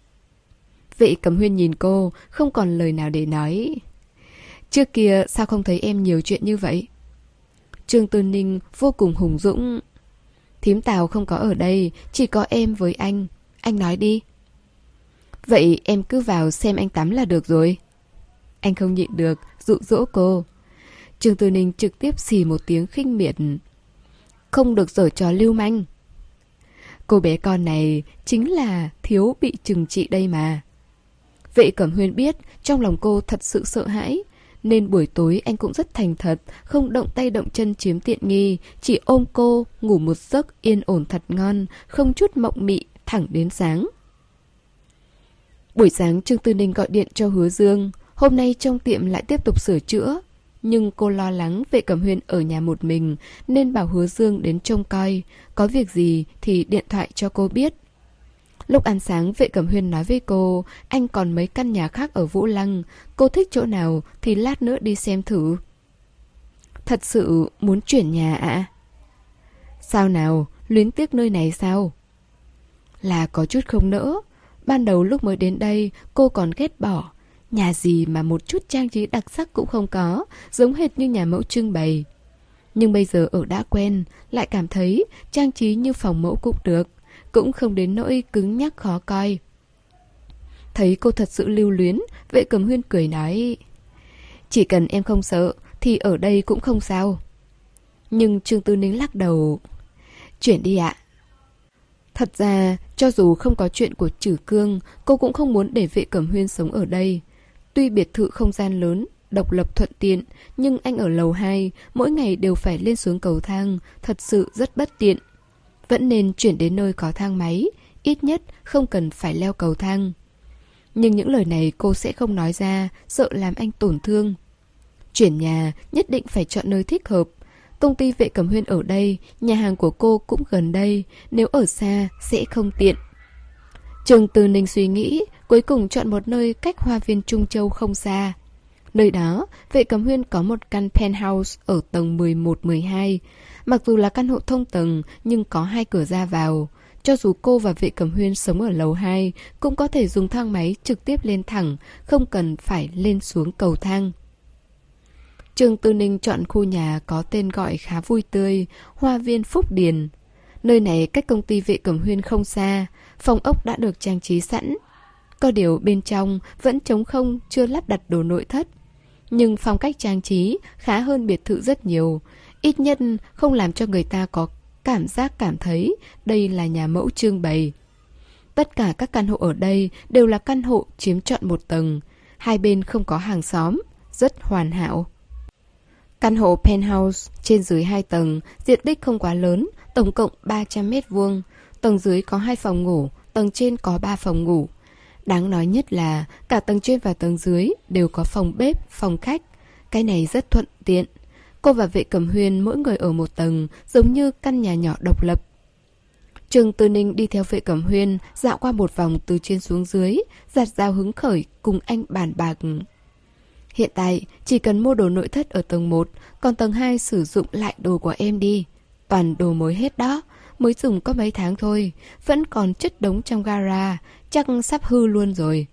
Vệ Cẩm Huyên nhìn cô, không còn lời nào để nói. Trước kia sao không thấy em nhiều chuyện như vậy? Trương Tư Ninh vô cùng hùng dũng. Thím Tào không có ở đây, chỉ có em với anh. Anh nói đi. Vậy em cứ vào xem anh tắm là được rồi. Anh không nhịn được, dụ dỗ cô. Trương Tư Ninh trực tiếp xì một tiếng khinh miệt. Không được giở trò lưu manh. Cô bé con này chính là thiếu bị trừng trị đây mà. Vệ Cẩm Huyên biết trong lòng cô thật sự sợ hãi, nên buổi tối anh cũng rất thành thật, không động tay động chân chiếm tiện nghi, chỉ ôm cô ngủ một giấc yên ổn thật ngon, không chút mộng mị, thẳng đến sáng. Buổi sáng Trương Tư Ninh gọi điện cho Hứa Dương. Hôm nay trong tiệm lại tiếp tục sửa chữa, nhưng cô lo lắng Vệ Cẩm Huyên ở nhà một mình, nên bảo Hứa Dương đến trông coi, có việc gì thì điện thoại cho cô biết. Lúc ăn sáng, Vệ Cẩm Huyên nói với cô, anh còn mấy căn nhà khác ở Vũ Lăng, cô thích chỗ nào thì lát nữa đi xem thử. Thật sự muốn chuyển nhà ạ? À? Sao nào, luyến tiếc nơi này sao? Là có chút không nỡ. Ban đầu lúc mới đến đây, cô còn ghét bỏ. Nhà gì mà một chút trang trí đặc sắc cũng không có, giống hệt như nhà mẫu trưng bày. Nhưng bây giờ ở đã quen, lại cảm thấy trang trí như phòng mẫu cũng được, cũng không đến nỗi cứng nhắc khó coi. Thấy cô thật sự lưu luyến, Vệ Cẩm Huyên cười nói, chỉ cần em không sợ thì ở đây cũng không sao. Nhưng Trương Tư Ninh lắc đầu, chuyển đi ạ. Thật ra, cho dù không có chuyện của Trử Cương, cô cũng không muốn để Vệ Cẩm Huyên sống ở đây. Tuy biệt thự không gian lớn, độc lập thuận tiện, nhưng anh ở lầu hai, mỗi ngày đều phải lên xuống cầu thang, thật sự rất bất tiện. Vẫn nên chuyển đến nơi có thang máy, ít nhất không cần phải leo cầu thang. Nhưng những lời này cô sẽ không nói ra, sợ làm anh tổn thương. Chuyển nhà, nhất định phải chọn nơi thích hợp. Công ty Vệ Cẩm Huyên ở đây, nhà hàng của cô cũng gần đây, nếu ở xa sẽ không tiện. Trương Tư Ninh suy nghĩ, cuối cùng chọn một nơi cách Hoa viên Trung Châu không xa. Nơi đó, Vệ Cẩm Huyên có một căn penthouse ở tầng mười một mười hai. Mặc dù là căn hộ thông tầng, nhưng có hai cửa ra vào. Cho dù cô và Vệ Cẩm Huyên sống ở lầu hai, cũng có thể dùng thang máy trực tiếp lên thẳng, không cần phải lên xuống cầu thang. Trương Tư Ninh chọn khu nhà có tên gọi khá vui tươi, Hoa viên Phúc Điền. Nơi này cách công ty Vệ Cẩm Huyên không xa, phòng ốc đã được trang trí sẵn. Có điều bên trong vẫn trống không, chưa lắp đặt đồ nội thất. Nhưng phong cách trang trí khá hơn biệt thự rất nhiều, ít nhất không làm cho người ta có cảm giác cảm thấy đây là nhà mẫu trưng bày. Tất cả các căn hộ ở đây đều là căn hộ chiếm trọn một tầng, hai bên không có hàng xóm, rất hoàn hảo. Căn hộ penthouse trên dưới hai tầng, diện tích không quá lớn, tổng cộng ba trăm mét vuông. Tầng dưới có hai phòng ngủ, tầng trên có ba phòng ngủ. Đáng nói nhất là cả tầng trên và tầng dưới đều có phòng bếp, phòng khách. Cái này rất thuận tiện. Cô và Vệ Cẩm Huyên mỗi người ở một tầng, giống như căn nhà nhỏ độc lập. Trương Tư Ninh đi theo Vệ Cẩm Huyên dạo qua một vòng từ trên xuống dưới, giặt dao hứng khởi cùng anh bàn bạc. Hiện tại chỉ cần mua đồ nội thất ở tầng một, còn tầng hai sử dụng lại đồ của em đi. Toàn đồ mới hết đó, mới dùng có mấy tháng thôi, vẫn còn chất đống trong gara, chắc sắp hư luôn rồi.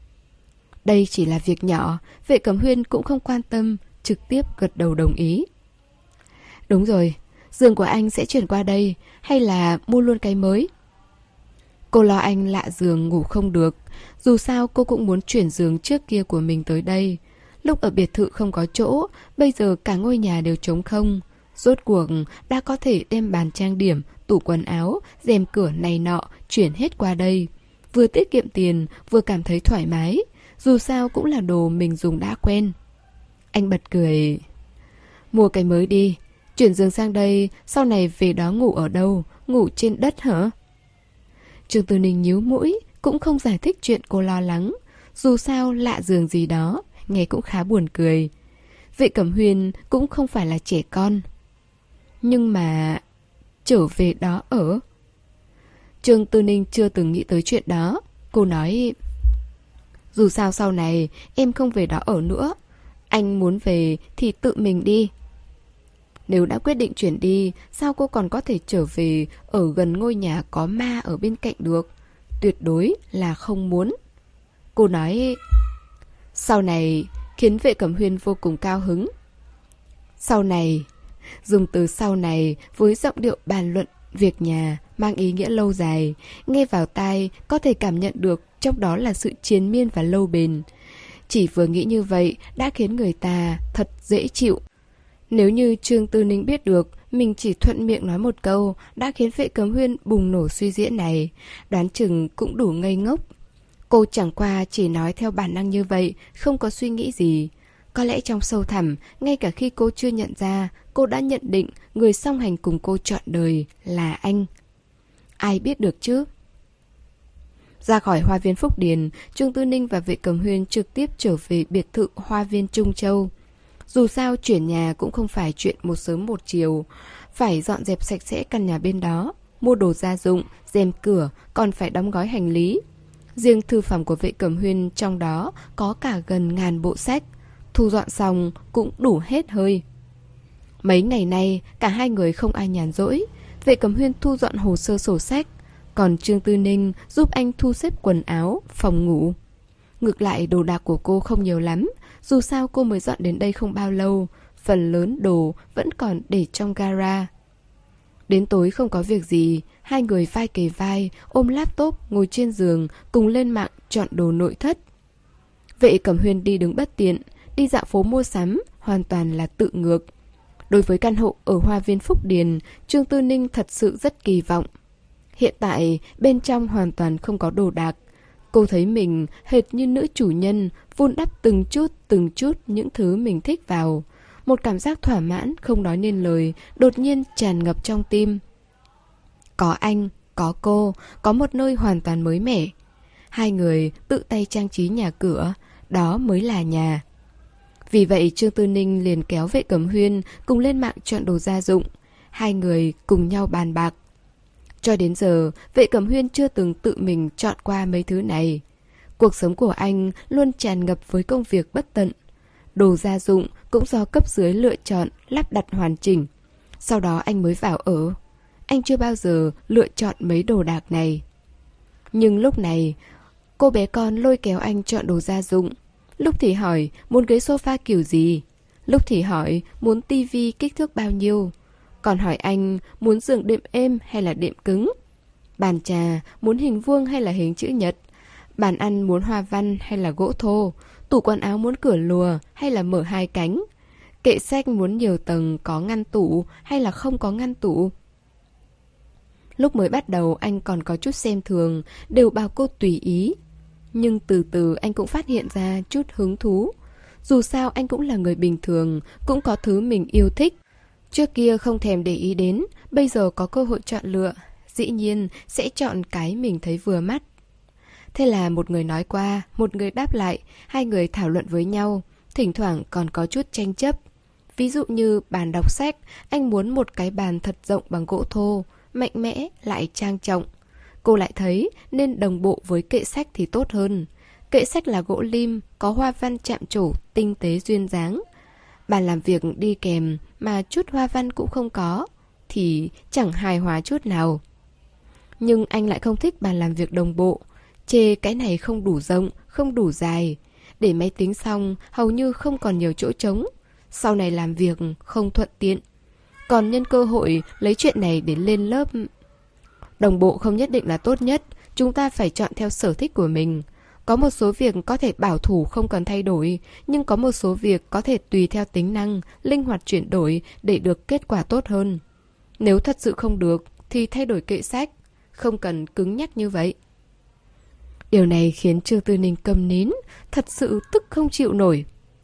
Đây chỉ là việc nhỏ, Vệ Cẩm Huyên cũng không quan tâm, trực tiếp gật đầu đồng ý. Đúng rồi, giường của anh sẽ chuyển qua đây, hay là mua luôn cái mới? Cô lo anh lạ giường ngủ không được, dù sao cô cũng muốn chuyển giường trước kia của mình tới đây. Lúc ở biệt thự không có chỗ, bây giờ cả ngôi nhà đều trống không. Rốt cuộc đã có thể đem bàn trang điểm, tủ quần áo, rèm cửa này nọ chuyển hết qua đây. Vừa tiết kiệm tiền, vừa cảm thấy thoải mái. Dù sao cũng là đồ mình dùng đã quen. Anh bật cười. Mua cái mới đi, chuyển giường sang đây, sau này về đó ngủ ở đâu? Ngủ trên đất hả? Trương Tư Ninh nhíu mũi, cũng không giải thích chuyện cô lo lắng. Dù sao lạ giường gì đó, nghe cũng khá buồn cười. Vệ Cẩm Huyên cũng không phải là trẻ con. Nhưng mà... trở về đó ở... Trương Tư Ninh chưa từng nghĩ tới chuyện đó. Cô nói... Dù sao sau này em không về đó ở nữa. Anh muốn về thì tự mình đi. Nếu đã quyết định chuyển đi, sao cô còn có thể trở về ở gần ngôi nhà có ma ở bên cạnh được? Tuyệt đối là không muốn. Cô nói... Sau này khiến Vệ Cẩm Huyên vô cùng cao hứng. Sau này... Dùng từ sau này với giọng điệu bàn luận việc nhà mang ý nghĩa lâu dài, nghe vào tai có thể cảm nhận được trong đó là sự triền miên và lâu bền. Chỉ vừa nghĩ như vậy đã khiến người ta thật dễ chịu. Nếu như Trương Tư Ninh biết được mình chỉ thuận miệng nói một câu đã khiến Vệ Cẩm Huyên bùng nổ suy diễn này, đoán chừng cũng đủ ngây ngốc. Cô chẳng qua chỉ nói theo bản năng như vậy, không có suy nghĩ gì. Có lẽ trong sâu thẳm, ngay cả khi cô chưa nhận ra, cô đã nhận định người song hành cùng cô trọn đời là anh. Ai biết được chứ? Ra khỏi Hoa viên Phúc Điền, Trương Tư Ninh và Vệ Cẩm Huyên trực tiếp trở về biệt thự Hoa viên Trung Châu. Dù sao chuyển nhà cũng không phải chuyện một sớm một chiều, phải dọn dẹp sạch sẽ căn nhà bên đó, mua đồ gia dụng, rèm cửa, còn phải đóng gói hành lý. Riêng thư phòng của Vệ Cẩm Huyên trong đó có cả gần ngàn bộ sách. Thu dọn xong cũng đủ hết hơi. Mấy ngày nay cả hai người không ai nhàn rỗi. Vệ Cẩm Huyên thu dọn hồ sơ sổ sách, còn Trương Tư Ninh giúp anh thu xếp quần áo, phòng ngủ. Ngược lại đồ đạc của cô không nhiều lắm. Dù sao cô mới dọn đến đây không bao lâu, phần lớn đồ vẫn còn để trong gara. Đến tối không có việc gì, hai người vai kề vai, ôm laptop ngồi trên giường, cùng lên mạng chọn đồ nội thất. Vệ Cẩm Huyên đi đứng bất tiện, đi dạo phố mua sắm, hoàn toàn là tự ngược. Đối với căn hộ ở Hoa viên Phúc Điền, Trương Tư Ninh thật sự rất kỳ vọng. Hiện tại bên trong hoàn toàn không có đồ đạc. Cô thấy mình hệt như nữ chủ nhân, vun đắp từng chút từng chút những thứ mình thích vào. Một cảm giác thỏa mãn không nói nên lời đột nhiên tràn ngập trong tim. Có anh, có cô, có một nơi hoàn toàn mới mẻ. Hai người tự tay trang trí nhà cửa, đó mới là nhà. Vì vậy Trương Tư Ninh liền kéo Vệ Cẩm Huyên cùng lên mạng chọn đồ gia dụng. Hai người cùng nhau bàn bạc. Cho đến giờ, Vệ Cẩm Huyên chưa từng tự mình chọn qua mấy thứ này. Cuộc sống của anh luôn tràn ngập với công việc bất tận. Đồ gia dụng cũng do cấp dưới lựa chọn, lắp đặt hoàn chỉnh. Sau đó anh mới vào ở. Anh chưa bao giờ lựa chọn mấy đồ đạc này. Nhưng lúc này, cô bé con lôi kéo anh chọn đồ gia dụng. Lúc thì hỏi muốn ghế sofa kiểu gì, lúc thì hỏi muốn tivi kích thước bao nhiêu, còn hỏi anh muốn giường đệm êm hay là đệm cứng, bàn trà muốn hình vuông hay là hình chữ nhật, bàn ăn muốn hoa văn hay là gỗ thô, tủ quần áo muốn cửa lùa hay là mở hai cánh, kệ sách muốn nhiều tầng có ngăn tủ hay là không có ngăn tủ. Lúc mới bắt đầu anh còn có chút xem thường, đều bảo cô tùy ý. Nhưng từ từ anh cũng phát hiện ra chút hứng thú. Dù sao anh cũng là người bình thường, cũng có thứ mình yêu thích. Trước kia không thèm để ý đến, bây giờ có cơ hội chọn lựa, dĩ nhiên sẽ chọn cái mình thấy vừa mắt. Thế là một người nói qua, một người đáp lại, hai người thảo luận với nhau, thỉnh thoảng còn có chút tranh chấp. Ví dụ như bàn đọc sách, anh muốn một cái bàn thật rộng bằng gỗ thô, mạnh mẽ lại trang trọng. Cô lại thấy nên đồng bộ với kệ sách thì tốt hơn. Kệ sách là gỗ lim, có hoa văn chạm trổ, tinh tế duyên dáng. Bàn làm việc đi kèm mà chút hoa văn cũng không có, thì chẳng hài hòa chút nào. Nhưng anh lại không thích bàn làm việc đồng bộ. Chê cái này không đủ rộng, không đủ dài. Để máy tính xong, hầu như không còn nhiều chỗ trống. Sau này làm việc không thuận tiện. Còn nhân cơ hội lấy chuyện này để lên lớp. Đồng bộ không nhất định là tốt nhất, chúng ta phải chọn theo sở thích của mình. Có một số việc có thể bảo thủ không cần thay đổi, nhưng có một số việc có thể tùy theo tính năng, linh hoạt chuyển đổi để được kết quả tốt hơn. Nếu thật sự không được, thì thay đổi kệ sách, không cần cứng nhắc như vậy. Điều này khiến Trương Tư Ninh câm nín, thật sự tức không chịu nổi.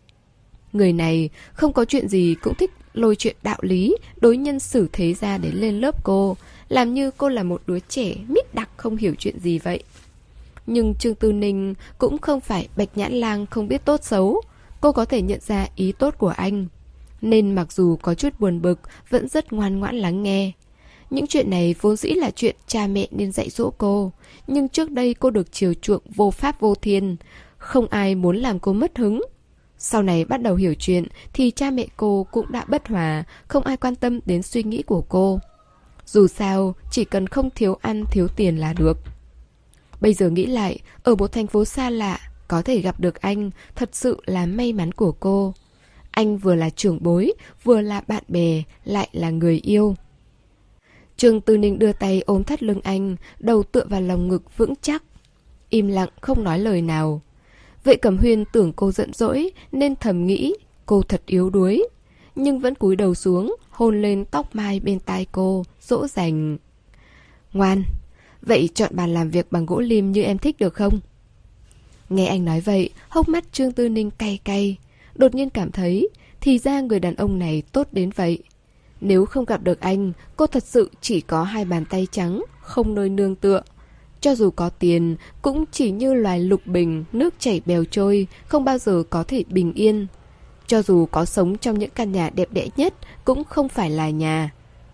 Người này không có chuyện gì cũng thích lôi chuyện đạo lý, đối nhân xử thế ra để lên lớp cô, làm như cô là một đứa trẻ mít đặc không hiểu chuyện gì vậy. Nhưng Trương Tư Ninh cũng không phải bạch nhãn lang không biết tốt xấu. Cô có thể nhận ra ý tốt của anh, nên mặc dù có chút buồn bực, vẫn rất ngoan ngoãn lắng nghe. Những chuyện này vốn dĩ là chuyện cha mẹ nên dạy dỗ cô. Nhưng trước đây cô được chiều chuộng vô pháp vô thiên, không ai muốn làm cô mất hứng. Sau này bắt đầu hiểu chuyện thì cha mẹ cô cũng đã bất hòa, không ai quan tâm đến suy nghĩ của cô. Dù sao, chỉ cần không thiếu ăn thiếu tiền là được. Bây giờ nghĩ lại, ở một thành phố xa lạ, có thể gặp được anh, thật sự là may mắn của cô. Anh vừa là trưởng bối, vừa là bạn bè, lại là người yêu. Trương Tư Ninh đưa tay ôm thắt lưng anh, đầu tựa vào lòng ngực vững chắc. Im lặng không nói lời nào. Vệ Cẩm Huyên tưởng cô giận dỗi nên thầm nghĩ cô thật yếu đuối, nhưng vẫn cúi đầu xuống, hôn lên tóc mai bên tai cô, dỗ dành. Ngoan, vậy chọn bàn làm việc bằng gỗ lim như em thích được không? Nghe anh nói vậy, hốc mắt Trương Tư Ninh cay cay. Đột nhiên cảm thấy, thì ra người đàn ông này tốt đến vậy. Nếu không gặp được anh, cô thật sự chỉ có hai bàn tay trắng, không nơi nương tựa. Cho dù có tiền, cũng chỉ như loài lục bình, nước chảy bèo trôi, không bao giờ có thể bình yên. Cho dù có sống trong những căn nhà đẹp đẽ nhất, cũng không phải là nhà.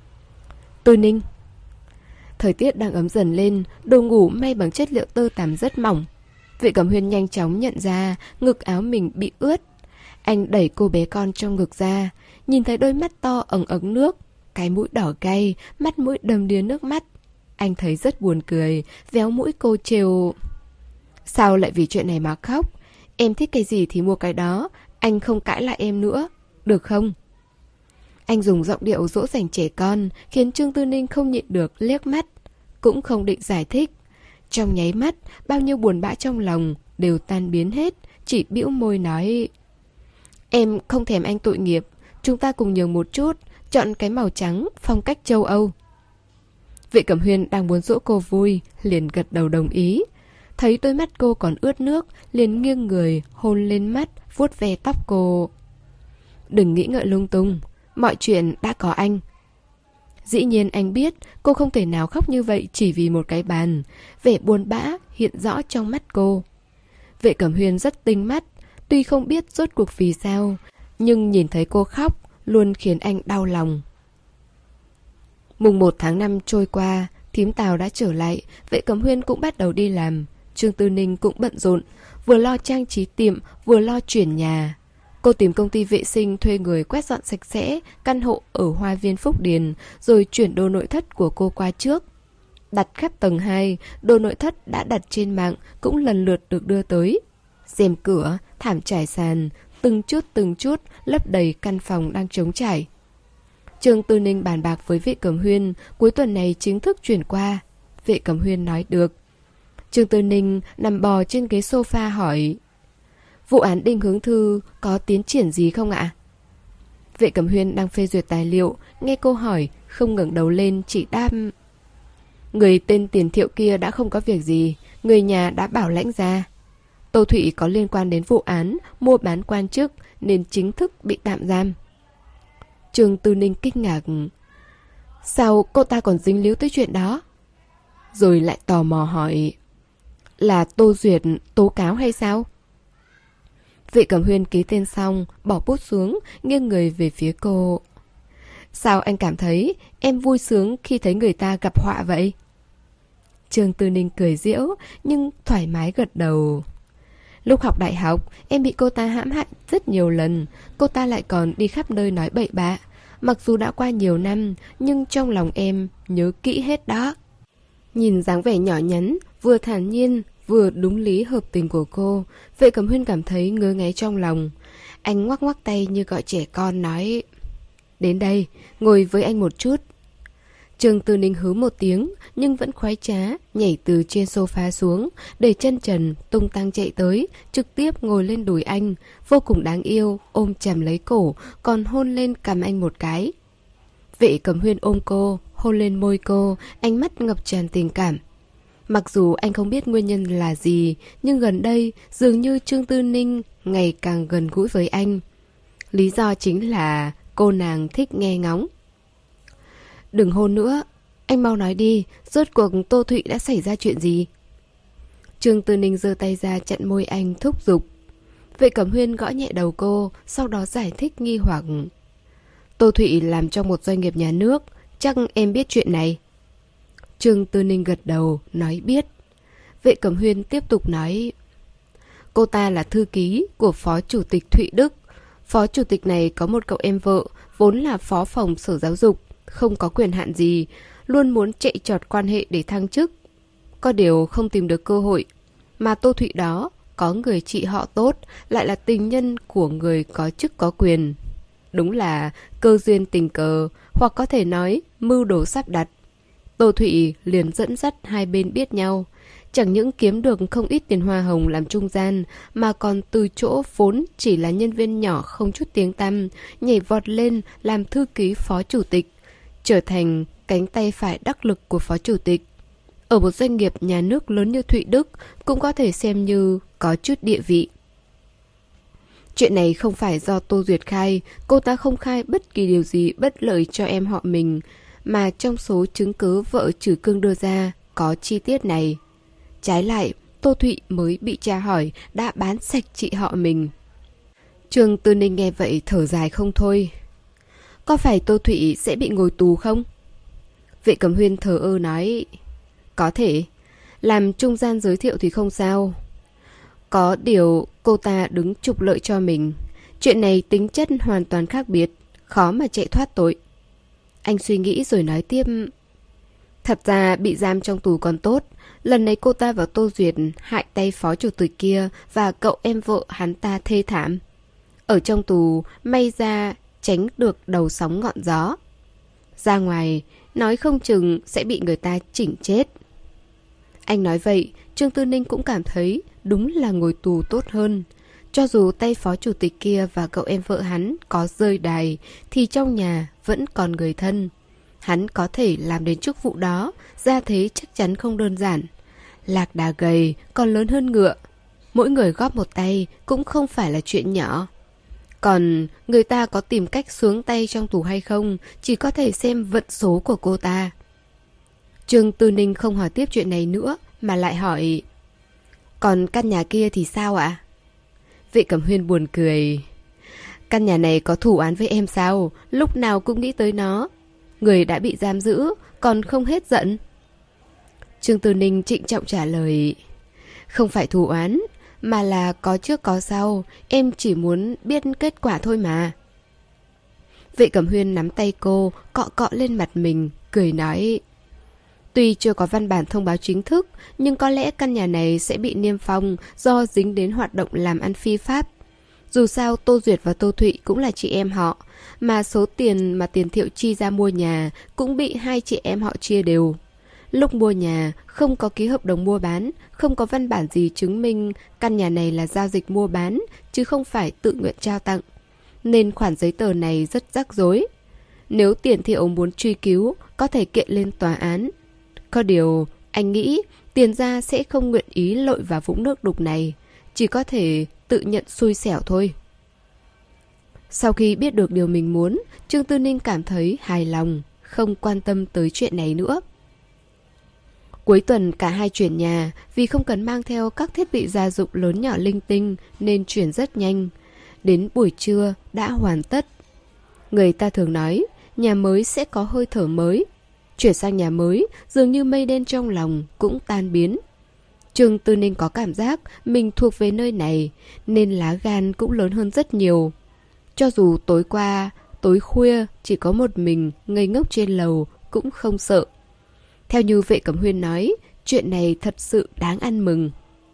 Tư Ninh. Thời tiết đang ấm dần lên, đồ ngủ may bằng chất liệu tơ tằm rất mỏng. Vệ Cẩm Huyên nhanh chóng nhận ra ngực áo mình bị ướt. Anh đẩy cô bé con trong ngực ra, nhìn thấy đôi mắt to ẩn ẩn nước, cái mũi đỏ gay, mắt mũi đầm đìa nước mắt. Anh thấy rất buồn cười, véo mũi cô trêu. Sao lại vì chuyện này mà khóc? Em thích cái gì thì mua cái đó, anh không cãi lại em nữa, được không? Anh dùng giọng điệu dỗ dành trẻ con, khiến Trương Tư Ninh không nhịn được liếc mắt, cũng không định giải thích. Trong nháy mắt, bao nhiêu buồn bã trong lòng đều tan biến hết, chỉ bĩu môi nói: Em không thèm anh tội nghiệp, chúng ta cùng nhường một chút, chọn cái màu trắng, phong cách châu Âu. Vệ Cẩm Huyên đang muốn dỗ cô vui, liền gật đầu đồng ý. Thấy đôi mắt cô còn ướt nước, liền nghiêng người, hôn lên mắt, vuốt ve tóc cô. Đừng nghĩ ngợi lung tung, mọi chuyện đã có anh. Dĩ nhiên anh biết cô không thể nào khóc như vậy chỉ vì một cái bàn. Vẻ buồn bã hiện rõ trong mắt cô. Vệ Cẩm Huyên rất tinh mắt, tuy không biết rốt cuộc vì sao, nhưng nhìn thấy cô khóc luôn khiến anh đau lòng. Mùng một tháng năm trôi qua, thím Tào đã trở lại, Vệ Cẩm Huyên cũng bắt đầu đi làm. Trương Tư Ninh cũng bận rộn, vừa lo trang trí tiệm, vừa lo chuyển nhà. Cô tìm công ty vệ sinh thuê người quét dọn sạch sẽ căn hộ ở Hoa viên Phúc Điền, rồi chuyển đồ nội thất của cô qua trước. Đặt khắp tầng hai, đồ nội thất đã đặt trên mạng cũng lần lượt được đưa tới. Rèm cửa, thảm trải sàn, từng chút từng chút lấp đầy căn phòng đang trống trải. Trương Tư Ninh bàn bạc với Vệ Cẩm Huyên, cuối tuần này chính thức chuyển qua. Vệ Cẩm Huyên nói được. Trương Tư Ninh nằm bò trên ghế sofa hỏi: vụ án Đinh Hướng Thư có tiến triển gì không ạ? Vệ Cẩm Huyên đang phê duyệt tài liệu, nghe cô hỏi, không ngẩng đầu lên, chỉ đáp: người tên Tiền Thiệu kia đã không có việc gì, người nhà đã bảo lãnh ra. Tô Thụy có liên quan đến vụ án mua bán quan chức nên chính thức bị tạm giam. Trương Tư Ninh kinh ngạc: sao cô ta còn dính líu tới chuyện đó? Rồi lại tò mò hỏi: là Tô Duyệt tố cáo hay sao? Vệ Cẩm Huyên ký tên xong, bỏ bút xuống, nghiêng người về phía cô. Sao anh cảm thấy em vui sướng khi thấy người ta gặp họa vậy? Trương Tư Ninh cười giễu, nhưng thoải mái gật đầu. Lúc học đại học, em bị cô ta hãm hại rất nhiều lần. Cô ta lại còn đi khắp nơi nói bậy bạ. Mặc dù đã qua nhiều năm, nhưng trong lòng em nhớ kỹ hết đó. Nhìn dáng vẻ nhỏ nhắn, vừa thản nhiên, vừa đúng lý hợp tình của cô, Vệ Cẩm Huyên cảm thấy ngứa ngáy trong lòng. Anh ngoắc ngoắc tay như gọi trẻ con, nói: đến đây, ngồi với anh một chút. Trương Tư Ninh hứ một tiếng, nhưng vẫn khoái trá, nhảy từ trên sofa xuống, để chân trần, tung tăng chạy tới, trực tiếp ngồi lên đùi anh, vô cùng đáng yêu, ôm chầm lấy cổ, còn hôn lên cằm anh một cái. Vệ Cẩm Huyên ôm cô, hôn lên môi cô, ánh mắt ngập tràn tình cảm. Mặc dù anh không biết nguyên nhân là gì, nhưng gần đây dường như Trương Tư Ninh ngày càng gần gũi với anh. Lý do chính là cô nàng thích nghe ngóng. Đừng hôn nữa, anh mau nói đi, rốt cuộc Tô Thụy đã xảy ra chuyện gì? Trương Tư Ninh giơ tay ra chặn môi anh, thúc giục. Vệ Cẩm Huyên gõ nhẹ đầu cô, sau đó giải thích nghi hoặc. Tô Thụy làm trong một doanh nghiệp nhà nước, chắc em biết chuyện này. Trương Tư Ninh gật đầu, nói biết. Vệ Cẩm Huyên tiếp tục nói: cô ta là thư ký của Phó Chủ tịch Thụy Đức. Phó Chủ tịch này có một cậu em vợ, vốn là phó phòng sở giáo dục, không có quyền hạn gì, luôn muốn chạy trọt quan hệ để thăng chức. Có điều không tìm được cơ hội. Mà Tô Thụy đó có người chị họ tốt, lại là tình nhân của người có chức có quyền. Đúng là cơ duyên tình cờ, hoặc có thể nói mưu đồ sắp đặt. Tô Thụy liền dẫn dắt hai bên biết nhau. Chẳng những kiếm được không ít tiền hoa hồng làm trung gian, mà còn từ chỗ vốn chỉ là nhân viên nhỏ không chút tiếng tăm, nhảy vọt lên làm thư ký phó chủ tịch, trở thành cánh tay phải đắc lực của phó chủ tịch. Ở một doanh nghiệp nhà nước lớn như Thụy Đức cũng có thể xem như có chút địa vị. Chuyện này không phải do Tô Duyệt khai, cô ta không khai bất kỳ điều gì bất lợi cho em họ mình, mà trong số chứng cứ vợ Trử Cương đưa ra có chi tiết này. Trái lại, Tô Thụy mới bị tra hỏi đã bán sạch chị họ mình. Trương Tư Ninh nghe vậy thở dài không thôi. Có phải Tô Thụy sẽ bị ngồi tù không? Vệ Cẩm Huyên thờ ơ nói: có thể, làm trung gian giới thiệu thì không sao. Có điều cô ta đứng trục lợi cho mình. Chuyện này tính chất hoàn toàn khác biệt, khó mà chạy thoát tội. Anh suy nghĩ rồi nói tiếp: thật ra bị giam trong tù còn tốt. Lần này cô ta và Tô Duyệt hại tay phó chủ tịch kia và cậu em vợ hắn ta thê thảm. Ở trong tù may ra tránh được đầu sóng ngọn gió. Ra ngoài nói không chừng sẽ bị người ta chỉnh chết. Anh nói vậy, Trương Tư Ninh cũng cảm thấy đúng là ngồi tù tốt hơn. Cho dù tay phó chủ tịch kia và cậu em vợ hắn có rơi đài, thì trong nhà vẫn còn người thân. hắn có thể làm đến chức vụ đó, ra thế chắc chắn không đơn giản. Lạc đà gầy còn lớn hơn ngựa, mỗi người góp một tay cũng không phải là chuyện nhỏ. Còn người ta có tìm cách xuống tay trong tù hay không, chỉ có thể xem vận số của cô ta. Trương Tư Ninh không hỏi tiếp chuyện này nữa, mà lại hỏi: còn căn nhà kia thì sao ạ? À? Vệ Cẩm Huyên buồn cười: căn nhà này có thủ án với em sao? Lúc nào cũng nghĩ tới nó. Người đã bị giam giữ, còn không hết giận. Trương Tư Ninh trịnh trọng trả lời: không phải thủ án, mà là có trước có sau. Em chỉ muốn biết kết quả thôi mà. Vệ Cẩm Huyên nắm tay cô, cọ cọ lên mặt mình, cười nói: tuy chưa có văn bản thông báo chính thức, nhưng có lẽ căn nhà này sẽ bị niêm phong do dính đến hoạt động làm ăn phi pháp. Dù sao Tô Duyệt và Tô Thụy cũng là chị em họ, mà số tiền mà Tiền Thiệu chi ra mua nhà cũng bị hai chị em họ chia đều. Lúc mua nhà không có ký hợp đồng mua bán, không có văn bản gì chứng minh căn nhà này là giao dịch mua bán, chứ không phải tự nguyện trao tặng. Nên khoản giấy tờ này rất rắc rối. Nếu Tiền Thiệu muốn truy cứu, có thể kiện lên tòa án. Có điều, anh nghĩ Tiền gia sẽ không nguyện ý lội vào vũng nước đục này, chỉ có thể tự nhận xui xẻo thôi. Sau khi biết được điều mình muốn, Trương Tư Ninh cảm thấy hài lòng, không quan tâm tới chuyện này nữa. Cuối tuần cả hai chuyển nhà, vì không cần mang theo các thiết bị gia dụng lớn nhỏ linh tinh nên chuyển rất nhanh. Đến buổi trưa đã hoàn tất. Người ta thường nói, nhà mới sẽ có hơi thở mới. Chuyển sang nhà mới, dường như mây đen trong lòng cũng tan biến. Trương Tư Ninh có cảm giác mình thuộc về nơi này, nên lá gan cũng lớn hơn rất nhiều. Cho dù tối qua, tối khuya chỉ có một mình ngây ngốc trên lầu cũng không sợ. Theo như Vệ Cẩm Huyên nói, chuyện này thật sự đáng ăn mừng.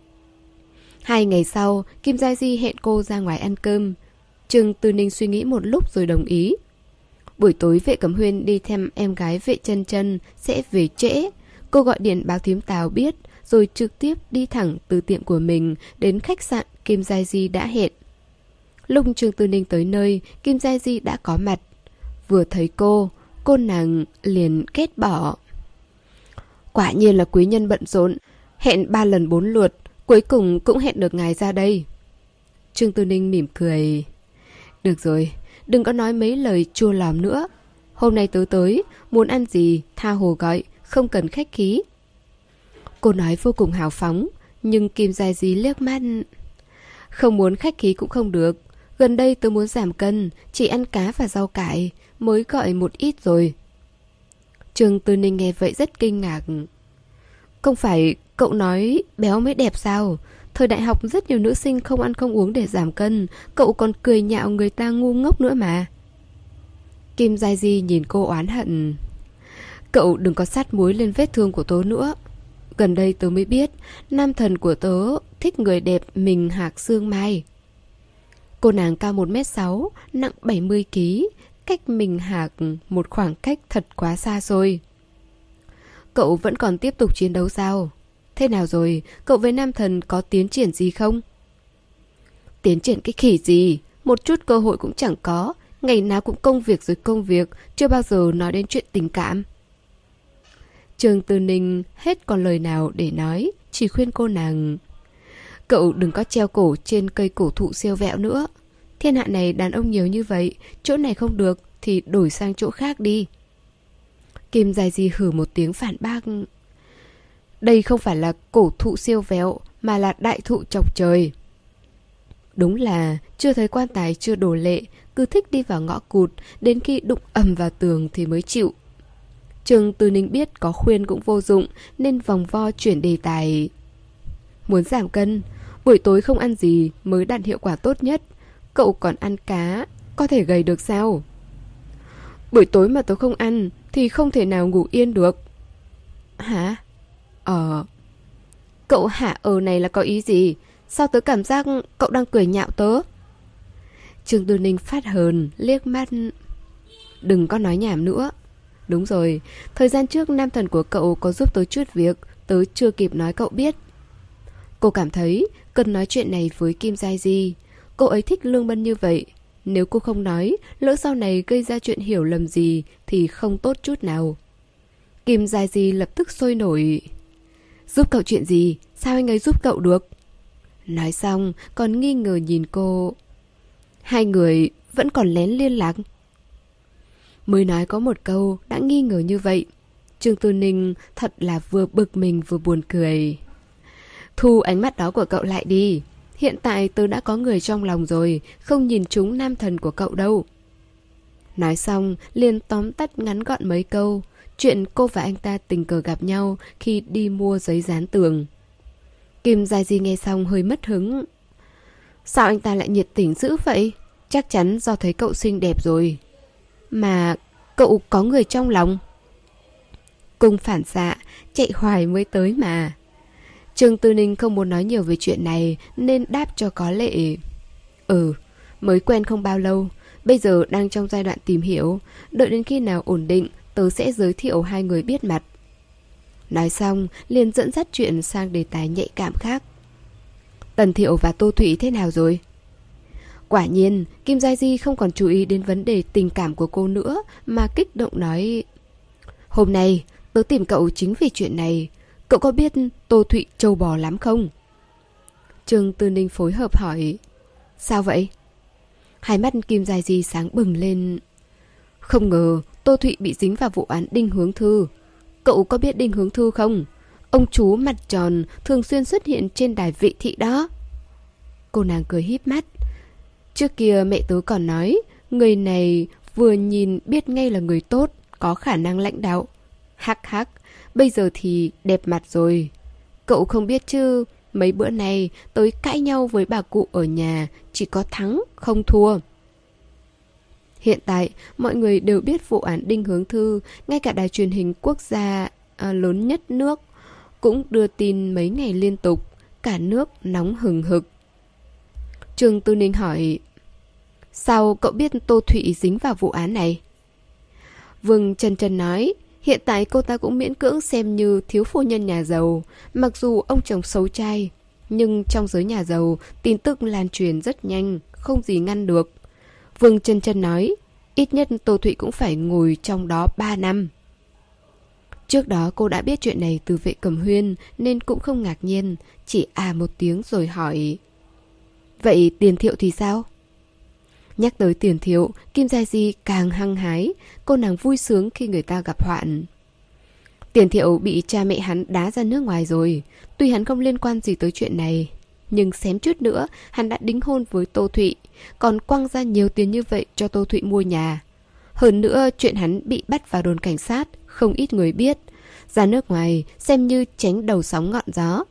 Hai ngày sau, Kim Gia Di hẹn cô ra ngoài ăn cơm. Trương Tư Ninh suy nghĩ một lúc rồi đồng ý. Buổi tối Vệ Cẩm Huyên đi thăm em gái Vệ Chân Chân sẽ về trễ. Cô gọi điện báo thím Tào biết, rồi trực tiếp đi thẳng từ tiệm của mình đến khách sạn Kim Gia Di đã hẹn. Lúc Trương Tư Ninh tới nơi, Kim Gia Di đã có mặt. Vừa thấy cô, cô nàng liền ghét bỏ. Quả nhiên là quý nhân bận rộn, hẹn ba lần bốn lượt, cuối cùng cũng hẹn được ngài ra đây. Trương Tư Ninh mỉm cười. Được rồi, đừng có nói mấy lời chua lòm nữa. Hôm nay tớ tới, muốn ăn gì, tha hồ gọi, không cần khách khí. Cô nói vô cùng hào phóng, nhưng Kim Gia Di liếc mắt. Không muốn khách khí cũng không được. Gần đây tớ muốn giảm cân, chỉ ăn cá và rau cải, mới gọi một ít rồi. Trương Tư Ninh nghe vậy rất kinh ngạc. Không phải cậu nói béo mới đẹp sao? Thời đại học rất nhiều nữ sinh không ăn không uống để giảm cân, cậu còn cười nhạo người ta ngu ngốc nữa mà. Kim Gia Di nhìn cô oán hận. Cậu đừng có sát muối lên vết thương của tớ nữa. Gần đây tớ mới biết, nam thần của tớ thích người đẹp mình hạc xương mai. Cô nàng cao một mét sáu, nặng bảy mươi ki lô gam, cách mình hạc một khoảng cách thật quá xa rồi. Cậu vẫn còn tiếp tục chiến đấu sao? Thế nào rồi, cậu với nam thần có tiến triển gì không? Tiến triển cái khỉ gì? Một chút cơ hội cũng chẳng có. Ngày nào cũng công việc rồi công việc, chưa bao giờ nói đến chuyện tình cảm. Trương Tư Ninh hết còn lời nào để nói, chỉ khuyên cô nàng. Cậu đừng có treo cổ trên cây cổ thụ siêu vẹo nữa. Thiên hạ này đàn ông nhiều như vậy, chỗ này không được thì đổi sang chỗ khác đi. Kim Gia Di hử một tiếng phản bác. Đây không phải là cổ thụ siêu vẹo, mà là đại thụ chọc trời. Đúng là chưa thấy quan tài chưa đổ lệ, cứ thích đi vào ngõ cụt, đến khi đụng ầm vào tường thì mới chịu. Trương Tư Ninh biết có khuyên cũng vô dụng, nên vòng vo chuyển đề tài. Muốn giảm cân, buổi tối không ăn gì mới đạt hiệu quả tốt nhất. Cậu còn ăn cá, có thể gầy được sao? Buổi tối mà tớ không ăn thì không thể nào ngủ yên được. Hả? Ờ... Cậu hả ờ này là có ý gì? Sao tớ cảm giác cậu đang cười nhạo tớ? Trương Tư Ninh phát hờn, liếc mắt. Đừng có nói nhảm nữa. Đúng rồi, thời gian trước nam thần của cậu có giúp tớ chút việc, tớ chưa kịp nói cậu biết. Cô cảm thấy cần nói chuyện này với Kim Gia Di. Cô ấy thích Lương Bân như vậy, Nếu cô không nói, lỡ sau này gây ra chuyện hiểu lầm gì thì không tốt chút nào. Kim Giai Di lập tức sôi nổi. Giúp cậu chuyện gì? Sao anh ấy giúp cậu được? Nói xong còn nghi ngờ nhìn cô. Hai người vẫn còn lén liên lạc. Mới nói có một câu đã nghi ngờ như vậy. Trương Tư Ninh thật là vừa bực mình vừa buồn cười. Thu ánh mắt đó của cậu lại đi. Hiện tại tớ đã có người trong lòng rồi, không nhìn trúng nam thần của cậu đâu. Nói xong liền tóm tắt ngắn gọn mấy câu. Chuyện cô và anh ta tình cờ gặp nhau khi đi mua giấy dán tường. Kim Giai Di nghe xong hơi mất hứng. Sao anh ta lại nhiệt tình dữ vậy? Chắc chắn do thấy cậu xinh đẹp rồi. Mà cậu có người trong lòng. Cùng phản xạ, chạy hoài mới tới mà. Trương Tư Ninh không muốn nói nhiều về chuyện này nên đáp cho có lệ. Ừ, mới quen không bao lâu, bây giờ đang trong giai đoạn tìm hiểu. Đợi đến khi nào ổn định, tớ sẽ giới thiệu hai người biết mặt. Nói xong, liền dẫn dắt chuyện sang đề tài nhạy cảm khác. Tần Thiệu và Tô Thụy thế nào rồi? Quả nhiên, Kim Giai Di không còn chú ý đến vấn đề tình cảm của cô nữa, mà kích động nói: Hôm nay, tớ tìm cậu chính vì chuyện này. Cậu có biết Tô Thụy trâu bò lắm không? Trương Tư Ninh phối hợp hỏi: Sao vậy? Hai mắt Kim Giai Di sáng bừng lên. Không ngờ Tô Thụy bị dính vào vụ án Đinh Hướng Thư. Cậu có biết Đinh Hướng Thư không? Ông chú mặt tròn thường xuyên xuất hiện trên đài vị thị đó. Cô nàng cười híp mắt. Trước kia mẹ tớ còn nói, người này vừa nhìn biết ngay là người tốt, có khả năng lãnh đạo. Hắc hắc, bây giờ thì đẹp mặt rồi. Cậu không biết chứ, mấy bữa nay tới cãi nhau với bà cụ ở nhà, chỉ có thắng, không thua. Hiện tại, mọi người đều biết vụ án Đinh Hướng Thư, ngay cả đài truyền hình quốc gia à, lớn nhất nước cũng đưa tin mấy ngày liên tục, cả nước nóng hừng hực. Trương Tư Ninh hỏi: Sao cậu biết Tô Thụy dính vào vụ án này? Vương Trân Trân nói: Hiện tại cô ta cũng miễn cưỡng xem như thiếu phu nhân nhà giàu. Mặc dù ông chồng xấu trai, nhưng trong giới nhà giàu, tin tức lan truyền rất nhanh, không gì ngăn được. Vương Trân Trân nói: Ít nhất Tô Thụy cũng phải ngồi trong đó ba năm. Trước đó cô đã biết chuyện này từ Vệ Cẩm Huyên nên cũng không ngạc nhiên, chỉ à một tiếng rồi hỏi: Vậy Tiền Thiệu thì sao? Nhắc tới Tiền Thiệu, Kim Giai Di càng hăng hái. Cô nàng vui sướng khi người ta gặp hoạn. Tiền Thiệu bị cha mẹ hắn đá ra nước ngoài rồi. Tuy hắn không liên quan gì tới chuyện này, nhưng xém chút nữa hắn đã đính hôn với Tô Thụy, còn quăng ra nhiều tiền như vậy cho Tô Thụy mua nhà. Hơn nữa chuyện hắn bị bắt vào đồn cảnh sát, không ít người biết. Ra nước ngoài xem như tránh đầu sóng ngọn gió.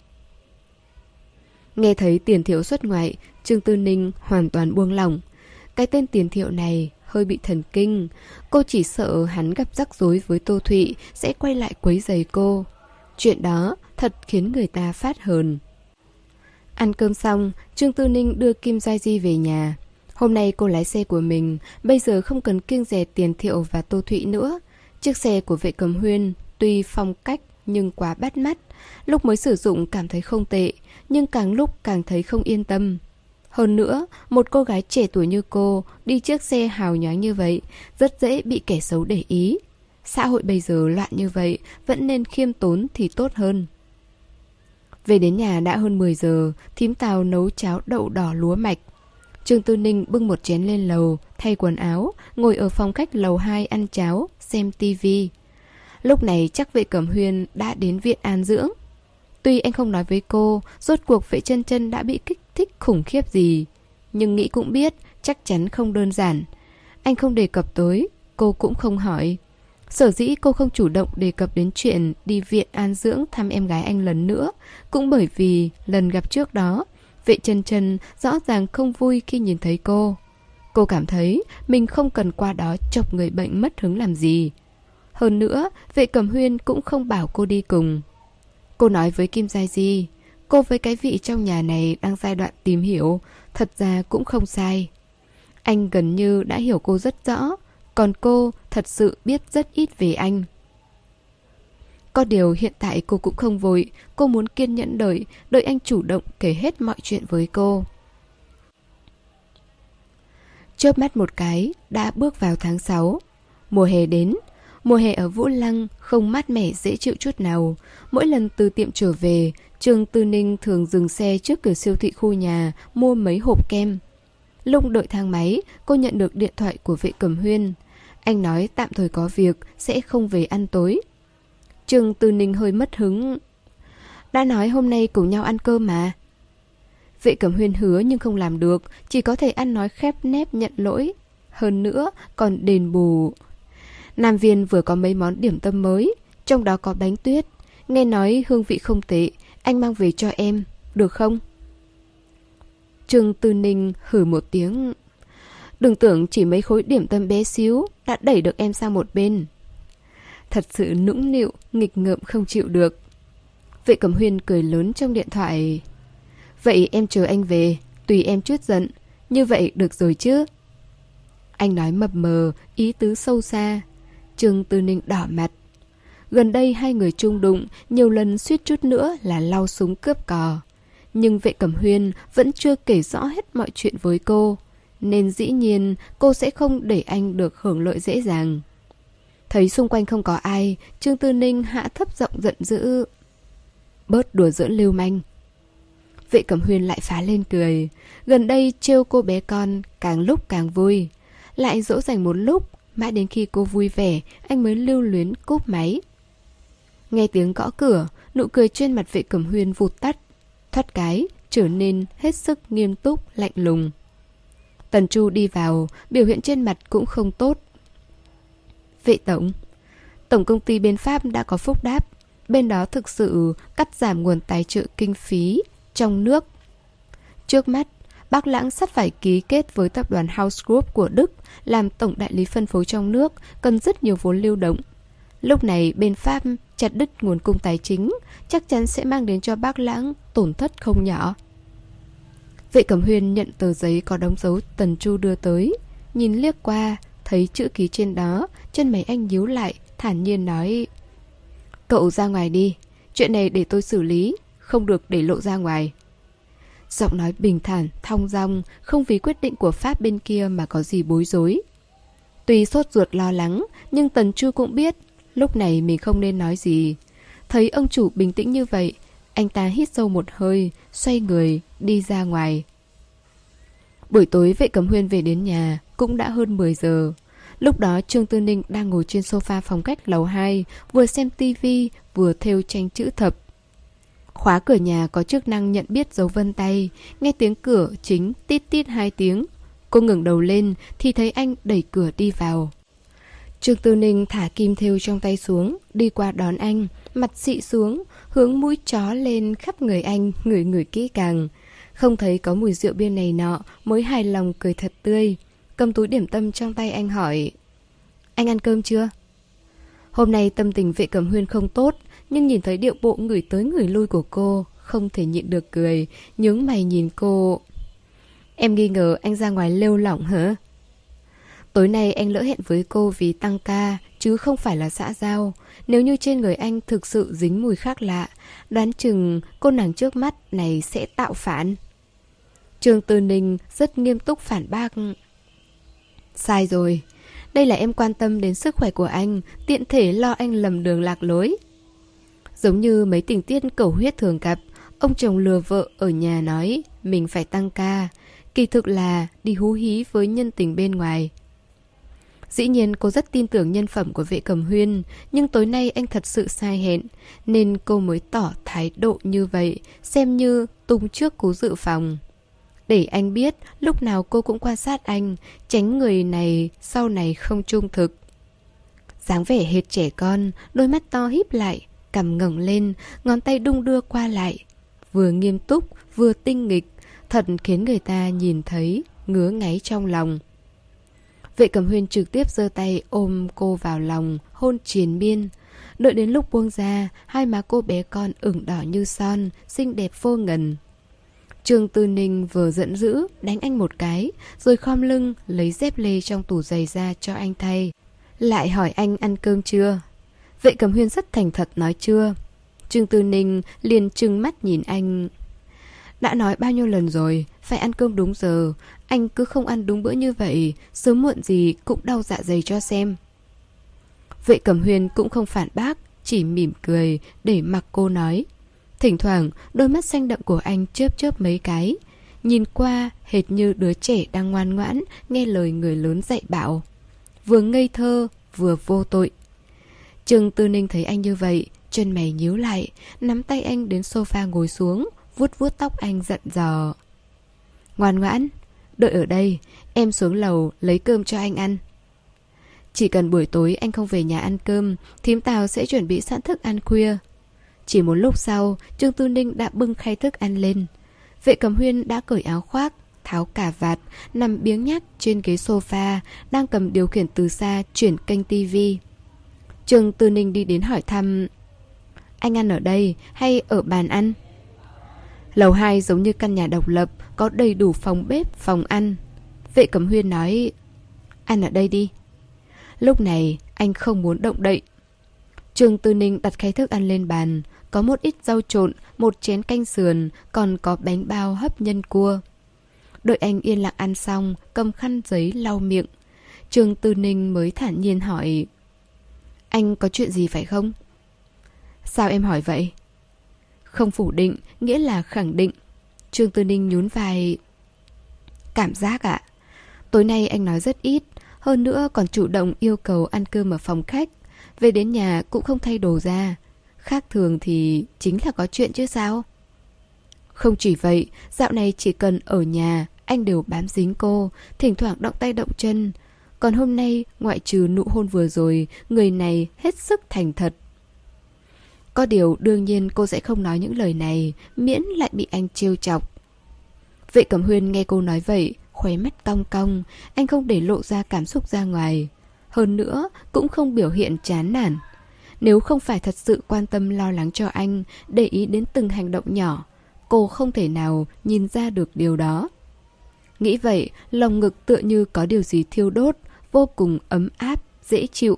Nghe thấy Tiền Thiệu xuất ngoại, Trương Tư Ninh hoàn toàn buông lỏng. Cái tên Tiền Thiệu này hơi bị thần kinh. Cô chỉ sợ hắn gặp rắc rối với Tô Thụy sẽ quay lại quấy rầy cô. Chuyện đó thật khiến người ta phát hờn. Ăn cơm xong, Trương Tư Ninh đưa Kim Giai Di về nhà. Hôm nay cô lái xe của mình, bây giờ không cần kiêng dè Tiền Thiệu và Tô Thụy nữa. Chiếc xe của Vệ Cẩm Huyên tuy phong cách nhưng quá bắt mắt. Lúc mới sử dụng cảm thấy không tệ, nhưng càng lúc càng thấy không yên tâm. Hơn nữa, một cô gái trẻ tuổi như cô đi chiếc xe hào nhoáng như vậy rất dễ bị kẻ xấu để ý. Xã hội bây giờ loạn như vậy, vẫn nên khiêm tốn thì tốt hơn. Về đến nhà đã hơn mười giờ, thím Tào nấu cháo đậu đỏ lúa mạch. Trương Tư Ninh bưng một chén lên lầu, thay quần áo, ngồi ở phòng khách lầu hai ăn cháo, xem tivi. Lúc này chắc Vệ Cẩm Huyên đã đến viện an dưỡng. Tuy anh không nói với cô rốt cuộc Vệ Chân Chân đã bị kích thích khủng khiếp gì, nhưng nghĩ cũng biết chắc chắn không đơn giản. Anh không đề cập tới, cô cũng không hỏi. Sở dĩ cô không chủ động đề cập đến chuyện đi viện an dưỡng thăm em gái anh lần nữa, cũng bởi vì lần gặp trước đó, Vệ Chân Chân rõ ràng không vui khi nhìn thấy cô. Cô cảm thấy mình không cần qua đó chọc người bệnh mất hứng làm gì. Hơn nữa, Vệ Cẩm Huyên cũng không bảo cô đi cùng. Cô nói với Kim Giai Di, cô với cái vị trong nhà này đang giai đoạn tìm hiểu, thật ra cũng không sai. Anh gần như đã hiểu cô rất rõ, còn cô thật sự biết rất ít về anh. Có điều hiện tại cô cũng không vội, cô muốn kiên nhẫn đợi, đợi anh chủ động kể hết mọi chuyện với cô. Chớp mắt một cái, đã bước vào tháng sáu. Mùa hè đến. Mùa hè ở Vũ Lăng không mát mẻ dễ chịu chút nào. Mỗi lần từ tiệm trở về, Trương Tư Ninh thường dừng xe trước cửa siêu thị khu nhà mua mấy hộp kem. Lúc đợi thang máy, cô nhận được điện thoại của Vệ Cẩm Huyên. Anh nói tạm thời có việc, sẽ không về ăn tối. Trương Tư Ninh hơi mất hứng. Đã nói hôm nay cùng nhau ăn cơm mà. Vệ Cẩm Huyên hứa nhưng không làm được, chỉ có thể ăn nói khép nép nhận lỗi. Hơn nữa còn đền bù. Nam Viên vừa có mấy món điểm tâm mới, trong đó có bánh tuyết. Nghe nói hương vị không tệ, anh mang về cho em, được không? Trương Tư Ninh hử một tiếng. Đừng tưởng chỉ mấy khối điểm tâm bé xíu đã đẩy được em sang một bên. Thật sự nũng nịu, nghịch ngợm không chịu được. Vệ Cẩm Huyên cười lớn trong điện thoại. Vậy em chờ anh về, tùy em chút giận. Như vậy được rồi chứ? Anh nói mập mờ, ý tứ sâu xa. Trương Tư Ninh đỏ mặt. Gần đây hai người chung đụng, nhiều lần suýt chút nữa là lau súng cướp cò. Nhưng Vệ Cẩm Huyên vẫn chưa kể rõ hết mọi chuyện với cô, nên dĩ nhiên cô sẽ không để anh được hưởng lợi dễ dàng. Thấy xung quanh không có ai, Trương Tư Ninh hạ thấp giọng giận dữ. Bớt đùa giỡn lưu manh. Vệ Cẩm Huyên lại phá lên cười. Gần đây trêu cô bé con càng lúc càng vui. Lại dỗ dành một lúc, mãi đến khi cô vui vẻ, anh mới lưu luyến cúp máy. Nghe tiếng gõ cửa, nụ cười trên mặt Vệ Cẩm Huyên vụt tắt. Thoát cái, trở nên hết sức nghiêm túc, lạnh lùng. Tần Chu đi vào, biểu hiện trên mặt cũng không tốt. Vệ tổng, tổng công ty bên Pháp đã có phúc đáp. Bên đó thực sự cắt giảm nguồn tài trợ kinh phí trong nước. Trước mắt, Bác Lãng sắp phải ký kết với tập đoàn House Group của Đức làm tổng đại lý phân phối trong nước, cần rất nhiều vốn lưu động. Lúc này bên Pháp chặt đứt nguồn cung tài chính, chắc chắn sẽ mang đến cho Bác Lãng tổn thất không nhỏ. Vệ Cẩm Huyên nhận tờ giấy có đóng dấu Tần Chu đưa tới, nhìn liếc qua, thấy chữ ký trên đó, chân mày anh nhíu lại, thản nhiên nói: Cậu ra ngoài đi, chuyện này để tôi xử lý, không được để lộ ra ngoài. Giọng nói bình thản, thong dong, không vì quyết định của Pháp bên kia mà có gì bối rối. Tuy sốt ruột lo lắng, nhưng Tần Chu cũng biết lúc này mình không nên nói gì. Thấy ông chủ bình tĩnh như vậy, anh ta hít sâu một hơi, xoay người, đi ra ngoài. Buổi tối Vệ Cẩm Huyên về đến nhà, cũng đã hơn mười giờ. Lúc đó Trương Tư Ninh đang ngồi trên sofa phòng khách lầu hai, vừa xem tivi, vừa thêu tranh chữ thập. Khóa cửa nhà có chức năng nhận biết dấu vân tay, nghe tiếng cửa chính tít tít hai tiếng. Cô ngẩng đầu lên thì thấy anh đẩy cửa đi vào. Trương Tư Ninh thả kim thêu trong tay xuống, đi qua đón anh, mặt xị xuống, hướng mũi chó lên khắp người anh, ngửi ngửi kỹ càng. Không thấy có mùi rượu bia này nọ, mới hài lòng cười thật tươi. Cầm túi điểm tâm trong tay anh hỏi: Anh ăn cơm chưa? Hôm nay tâm tình Vệ Cẩm Huyên không tốt, nhưng nhìn thấy điệu bộ ngửi tới ngửi lui của cô, không thể nhịn được cười, nhướng mày nhìn cô. Em nghi ngờ anh ra ngoài lêu lỏng hả? Tối nay anh lỡ hẹn với cô vì tăng ca, chứ không phải là xã giao. Nếu như trên người anh thực sự dính mùi khác lạ, đoán chừng cô nàng trước mắt này sẽ tạo phản. Trương Tư Ninh rất nghiêm túc phản bác. Sai rồi, đây là em quan tâm đến sức khỏe của anh, tiện thể lo anh lầm đường lạc lối. Giống như mấy tình tiết cầu huyết thường gặp, ông chồng lừa vợ ở nhà nói mình phải tăng ca, kỳ thực là đi hú hí với nhân tình bên ngoài. Dĩ nhiên cô rất tin tưởng nhân phẩm của Vệ Cẩm Huyên, nhưng tối nay anh thật sự sai hẹn, nên cô mới tỏ thái độ như vậy, xem như tung trước cú dự phòng. Để anh biết lúc nào cô cũng quan sát anh, tránh người này sau này không trung thực. Dáng vẻ hệt trẻ con, đôi mắt to híp lại, cằm ngẩng lên, ngón tay đung đưa qua lại, vừa nghiêm túc vừa tinh nghịch, thật khiến người ta nhìn thấy ngứa ngáy trong lòng. Vệ Cẩm Huyên trực tiếp giơ tay ôm cô vào lòng, hôn triền miên. Đợi đến lúc buông ra, hai má cô bé con ửng đỏ như son, xinh đẹp vô ngần. Trương Tư Ninh vừa giận dữ, đánh anh một cái, rồi khom lưng lấy dép lê trong tủ giày ra cho anh thay. Lại hỏi anh ăn cơm chưa? Vệ Cẩm Huyên rất thành thật nói chưa. Trương Tư Ninh liền trừng mắt nhìn anh. Đã nói bao nhiêu lần rồi, phải ăn cơm đúng giờ. Anh cứ không ăn đúng bữa như vậy, sớm muộn gì cũng đau dạ dày cho xem. Vệ Cẩm Huyên cũng không phản bác, chỉ mỉm cười để mặc cô nói. Thỉnh thoảng đôi mắt xanh đậm của anh chớp chớp mấy cái, nhìn qua hệt như đứa trẻ đang ngoan ngoãn nghe lời người lớn dạy bảo, vừa ngây thơ vừa vô tội. Trương Tư Ninh thấy anh như vậy, chân mày nhíu lại, nắm tay anh đến sofa ngồi xuống, vuốt vuốt tóc anh giận dò. Ngoan ngoãn, đợi ở đây, em xuống lầu lấy cơm cho anh ăn. Chỉ cần buổi tối anh không về nhà ăn cơm, thím Tào sẽ chuẩn bị sẵn thức ăn khuya. Chỉ một lúc sau, Trương Tư Ninh đã bưng khay thức ăn lên. Vệ Cẩm Huyên đã cởi áo khoác, tháo cà vạt, nằm biếng nhác trên ghế sofa, đang cầm điều khiển từ xa chuyển kênh tivi. Trương Tư Ninh đi đến hỏi thăm, anh ăn ở đây hay ở bàn ăn? Lầu hai giống như căn nhà độc lập, có đầy đủ phòng bếp, phòng ăn. Vệ Cẩm Huyên nói, ăn ở đây đi. Lúc này anh không muốn động đậy. Trương Tư Ninh đặt khay thức ăn lên bàn, có một ít rau trộn, một chén canh sườn, còn có bánh bao hấp nhân cua. Đợi anh yên lặng ăn xong, cầm khăn giấy lau miệng, Trương Tư Ninh mới thản nhiên hỏi, anh có chuyện gì phải không? Sao em hỏi vậy? Không phủ định, nghĩa là khẳng định. Trương Tư Ninh nhún vai. Cảm giác ạ. À? Tối nay anh nói rất ít, hơn nữa còn chủ động yêu cầu ăn cơm ở phòng khách. Về đến nhà cũng không thay đồ ra. Khác thường thì chính là có chuyện chứ sao? Không chỉ vậy, dạo này chỉ cần ở nhà, anh đều bám dính cô, thỉnh thoảng động tay động chân. Còn hôm nay, ngoại trừ nụ hôn vừa rồi, người này hết sức thành thật. Có điều đương nhiên cô sẽ không nói những lời này, miễn lại bị anh trêu chọc. Vệ Cẩm Huyên nghe cô nói vậy, khóe mắt cong cong, anh không để lộ ra cảm xúc ra ngoài. Hơn nữa, cũng không biểu hiện chán nản. Nếu không phải thật sự quan tâm lo lắng cho anh, để ý đến từng hành động nhỏ, cô không thể nào nhìn ra được điều đó. Nghĩ vậy, lòng ngực tựa như có điều gì thiêu đốt, vô cùng ấm áp, dễ chịu.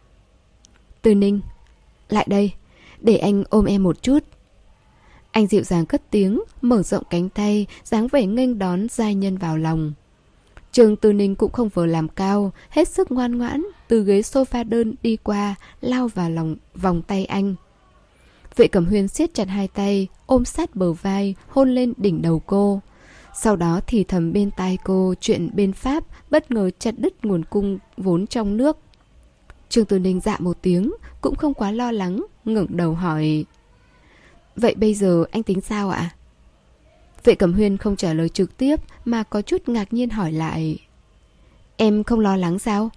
Tư Ninh, lại đây, để anh ôm em một chút. Anh dịu dàng cất tiếng, mở rộng cánh tay, dáng vẻ nghênh đón giai nhân vào lòng. Trương Tư Ninh cũng không vừa làm cao, hết sức ngoan ngoãn, từ ghế sofa đơn đi qua, lao vào lòng vòng tay anh. Vệ Cẩm Huyên siết chặt hai tay, ôm sát bờ vai, hôn lên đỉnh đầu cô. Sau đó thì thầm bên tai cô chuyện bên Pháp, bất ngờ chặt đứt nguồn cung vốn trong nước. Trương Tư Ninh dạ một tiếng, cũng không quá lo lắng, ngẩng đầu hỏi, vậy bây giờ anh tính sao ạ? Vệ Cẩm Huyên không trả lời trực tiếp mà có chút ngạc nhiên hỏi lại, em không lo lắng sao?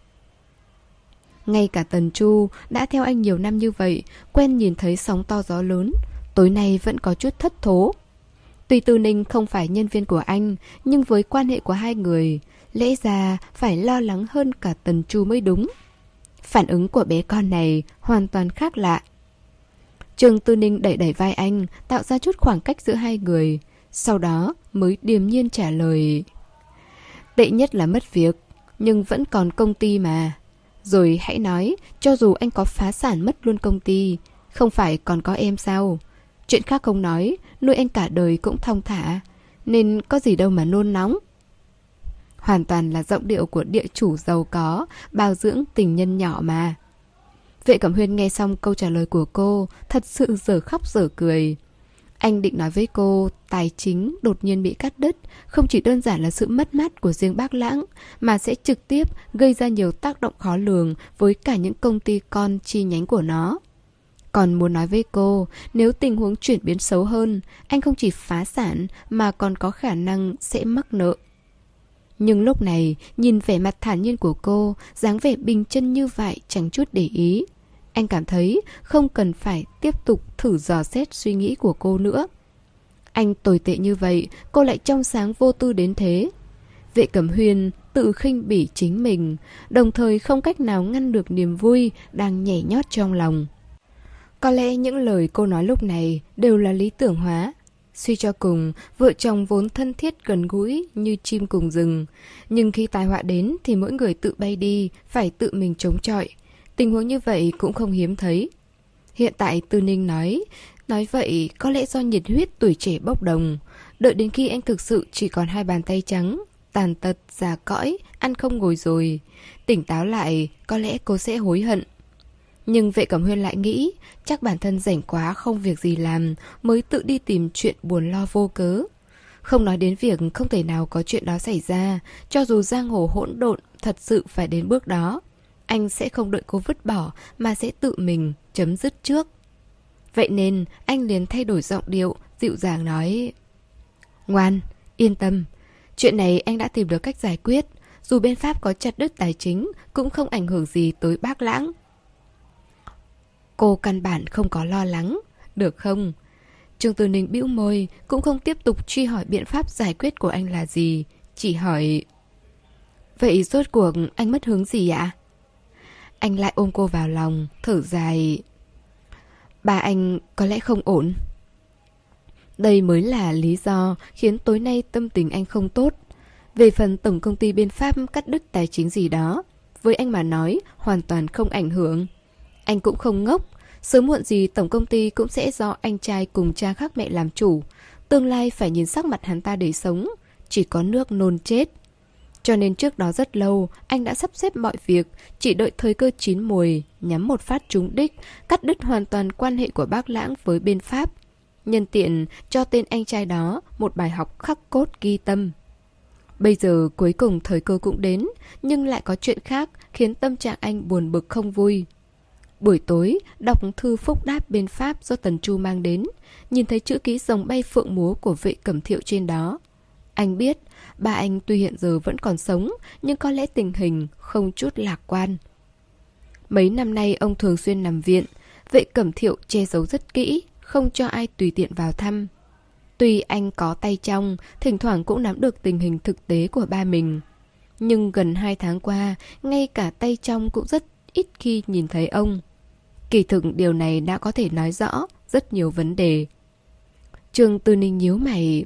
Ngay cả Tần Chu đã theo anh nhiều năm như vậy, quen nhìn thấy sóng to gió lớn, tối nay vẫn có chút thất thố. Tuy Tư Ninh không phải nhân viên của anh, nhưng với quan hệ của hai người, lẽ ra phải lo lắng hơn cả Tần Chu mới đúng. Phản ứng của bé con này hoàn toàn khác lạ. Trương Tư Ninh đẩy đẩy vai anh, tạo ra chút khoảng cách giữa hai người, sau đó mới điềm nhiên trả lời, tệ nhất là mất việc, nhưng vẫn còn công ty mà. Rồi hãy nói, cho dù anh có phá sản mất luôn công ty, không phải còn có em sao? Chuyện khác không nói, nuôi anh cả đời cũng thong thả, nên có gì đâu mà nôn nóng. Hoàn toàn là giọng điệu của địa chủ giàu có, bao dưỡng tình nhân nhỏ mà. Vệ Cẩm Huyên nghe xong câu trả lời của cô, thật sự dở khóc dở cười. Anh định nói với cô, tài chính đột nhiên bị cắt đứt, không chỉ đơn giản là sự mất mát của riêng Bác Lãng, mà sẽ trực tiếp gây ra nhiều tác động khó lường với cả những công ty con chi nhánh của nó. Còn muốn nói với cô, nếu tình huống chuyển biến xấu hơn, anh không chỉ phá sản mà còn có khả năng sẽ mắc nợ. Nhưng lúc này, nhìn vẻ mặt thản nhiên của cô, dáng vẻ bình chân như vậy chẳng chút để ý. Anh cảm thấy không cần phải tiếp tục thử dò xét suy nghĩ của cô nữa. Anh tồi tệ như vậy, cô lại trong sáng vô tư đến thế. Vệ Cẩm Huyên tự khinh bỉ chính mình, đồng thời không cách nào ngăn được niềm vui đang nhảy nhót trong lòng. Có lẽ những lời cô nói lúc này đều là lý tưởng hóa. Suy cho cùng, vợ chồng vốn thân thiết gần gũi như chim cùng rừng. Nhưng khi tai họa đến thì mỗi người tự bay đi, phải tự mình chống chọi. Tình huống như vậy cũng không hiếm thấy. Hiện tại Tư Ninh nói, nói vậy có lẽ do nhiệt huyết tuổi trẻ bốc đồng. Đợi đến khi anh thực sự chỉ còn hai bàn tay trắng, tàn tật, già cõi, ăn không ngồi rồi, tỉnh táo lại, có lẽ cô sẽ hối hận. Nhưng Vệ Cẩm Huyên lại nghĩ, chắc bản thân rảnh quá không việc gì làm, mới tự đi tìm chuyện buồn lo vô cớ. Không nói đến việc không thể nào có chuyện đó xảy ra, cho dù giang hồ hỗn độn thật sự phải đến bước đó, anh sẽ không đợi cô vứt bỏ mà sẽ tự mình chấm dứt trước. Vậy nên anh liền thay đổi giọng điệu, dịu dàng nói: Ngoan, yên tâm, chuyện này anh đã tìm được cách giải quyết. Dù bên Pháp có chặt đứt tài chính cũng không ảnh hưởng gì tới Bác Lãng. Cô căn bản không có lo lắng, được không? Trương Tư Ninh bĩu môi, cũng không tiếp tục truy hỏi biện pháp giải quyết của anh là gì, chỉ hỏi: Vậy rốt cuộc anh mất hứng gì ạ? Anh lại ôm cô vào lòng, thở dài: Ba anh có lẽ không ổn. Đây mới là lý do khiến tối nay tâm tình anh không tốt. Về phần tổng công ty bên Pháp cắt đứt tài chính gì đó, với anh mà nói hoàn toàn không ảnh hưởng. Anh cũng không ngốc, sớm muộn gì tổng công ty cũng sẽ do anh trai cùng cha khác mẹ làm chủ. Tương lai phải nhìn sắc mặt hắn ta để sống, chỉ có nước nôn chết. Cho nên trước đó rất lâu, anh đã sắp xếp mọi việc, chỉ đợi thời cơ chín mùi, nhắm một phát trúng đích, cắt đứt hoàn toàn quan hệ của Bác Lãng với bên Pháp. Nhân tiện cho tên anh trai đó một bài học khắc cốt ghi tâm. Bây giờ cuối cùng thời cơ cũng đến, nhưng lại có chuyện khác khiến tâm trạng anh buồn bực không vui. Buổi tối, đọc thư phúc đáp bên Pháp do Tần Chu mang đến, nhìn thấy chữ ký rồng bay phượng múa của Vệ Cẩm Thiệu trên đó. Anh biết, ba anh tuy hiện giờ vẫn còn sống, nhưng có lẽ tình hình không chút lạc quan. Mấy năm nay ông thường xuyên nằm viện, Vệ Cẩm Thiệu che giấu rất kỹ, không cho ai tùy tiện vào thăm. Tuy anh có tay trong, thỉnh thoảng cũng nắm được tình hình thực tế của ba mình. Nhưng gần hai tháng qua, ngay cả tay trong cũng rất ít khi nhìn thấy ông. Kỳ thực điều này đã có thể nói rõ rất nhiều vấn đề. Trương Tư Ninh nhíu mày.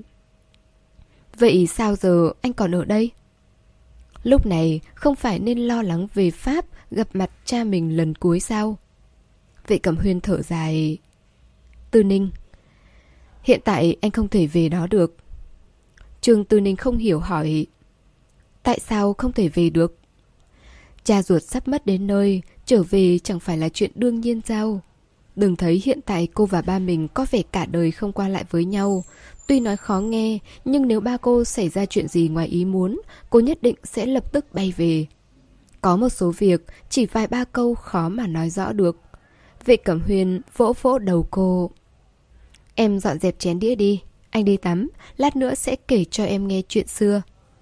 Vậy sao giờ anh còn ở đây? Lúc này không phải nên lo lắng về Pháp gặp mặt cha mình lần cuối sao? Vệ Cẩm Huyên thở dài. Tư Ninh, hiện tại anh không thể về đó được. Trương Tư Ninh không hiểu hỏi: Tại sao không thể về được? Cha ruột sắp mất đến nơi, trở về chẳng phải là chuyện đương nhiên sao? Đừng thấy hiện tại cô và ba mình có vẻ cả đời không qua lại với nhau. Tuy nói khó nghe, nhưng nếu ba cô xảy ra chuyện gì ngoài ý muốn, cô nhất định sẽ lập tức bay về. Có một số việc chỉ vài ba câu khó mà nói rõ được. Vệ Cẩm Huyên vỗ vỗ đầu cô. Em dọn dẹp chén đĩa đi, anh đi tắm, lát nữa sẽ kể cho em nghe chuyện xưa.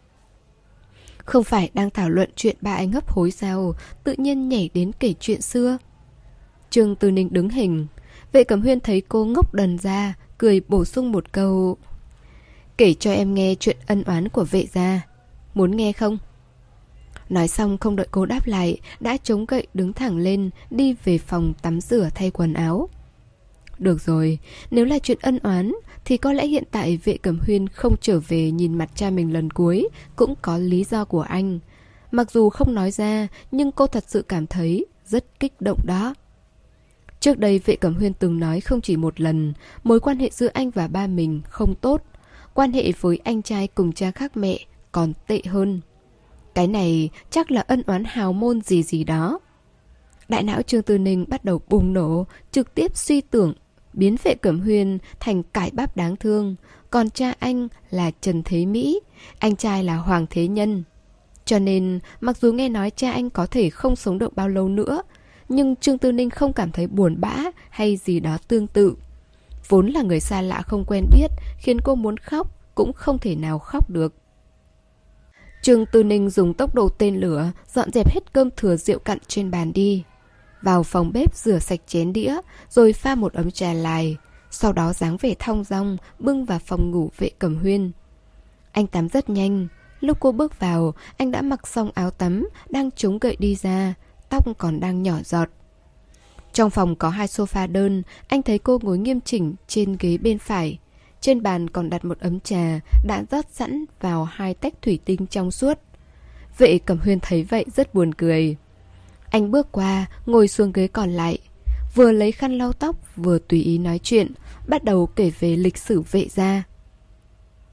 Không phải đang thảo luận chuyện ba anh hấp hối sao, tự nhiên nhảy đến kể chuyện xưa. Trương Tư Ninh đứng hình. Vệ Cẩm Huyên thấy cô ngốc đần ra, cười bổ sung một câu: Kể cho em nghe chuyện ân oán của Vệ gia, muốn nghe không? Nói xong không đợi cô đáp lại, đã chống gậy đứng thẳng lên, đi về phòng tắm rửa thay quần áo. Được rồi, nếu là chuyện ân oán thì có lẽ hiện tại Vệ Cẩm Huyên không trở về nhìn mặt cha mình lần cuối cũng có lý do của anh. Mặc dù không nói ra, nhưng cô thật sự cảm thấy rất kích động đó. Trước đây Vệ Cẩm Huyên từng nói không chỉ một lần, mối quan hệ giữa anh và ba mình không tốt, quan hệ với anh trai cùng cha khác mẹ còn tệ hơn. Cái này chắc là ân oán hào môn gì gì đó. Đại não Trương Tư Ninh bắt đầu bùng nổ, trực tiếp suy tưởng, biến Vệ Cẩm Huyên thành cải bắp đáng thương. Còn cha anh là Trần Thế Mỹ, anh trai là Hoàng Thế Nhân. Cho nên, mặc dù nghe nói cha anh có thể không sống được bao lâu nữa, nhưng Trương Tư Ninh không cảm thấy buồn bã hay gì đó tương tự. Vốn là người xa lạ không quen biết, khiến cô muốn khóc cũng không thể nào khóc được. Trương Tư Ninh dùng tốc độ tên lửa dọn dẹp hết cơm thừa rượu cặn trên bàn đi. Vào phòng bếp rửa sạch chén đĩa, rồi pha một ấm trà lại. Sau đó dáng vẻ thong dong bưng vào phòng ngủ Vệ Cẩm Huyên. Anh tắm rất nhanh. Lúc cô bước vào, anh đã mặc xong áo tắm, đang chống gậy đi ra, tóc còn đang nhỏ giọt. Trong phòng có hai sofa đơn, anh thấy cô ngồi nghiêm chỉnh trên ghế bên phải. Trên bàn còn đặt một ấm trà đã rót sẵn vào hai tách thủy tinh trong suốt. Vệ Cẩm Huyên thấy vậy rất buồn cười. Anh bước qua, ngồi xuống ghế còn lại, vừa lấy khăn lau tóc vừa tùy ý nói chuyện, bắt đầu kể về lịch sử Vệ gia.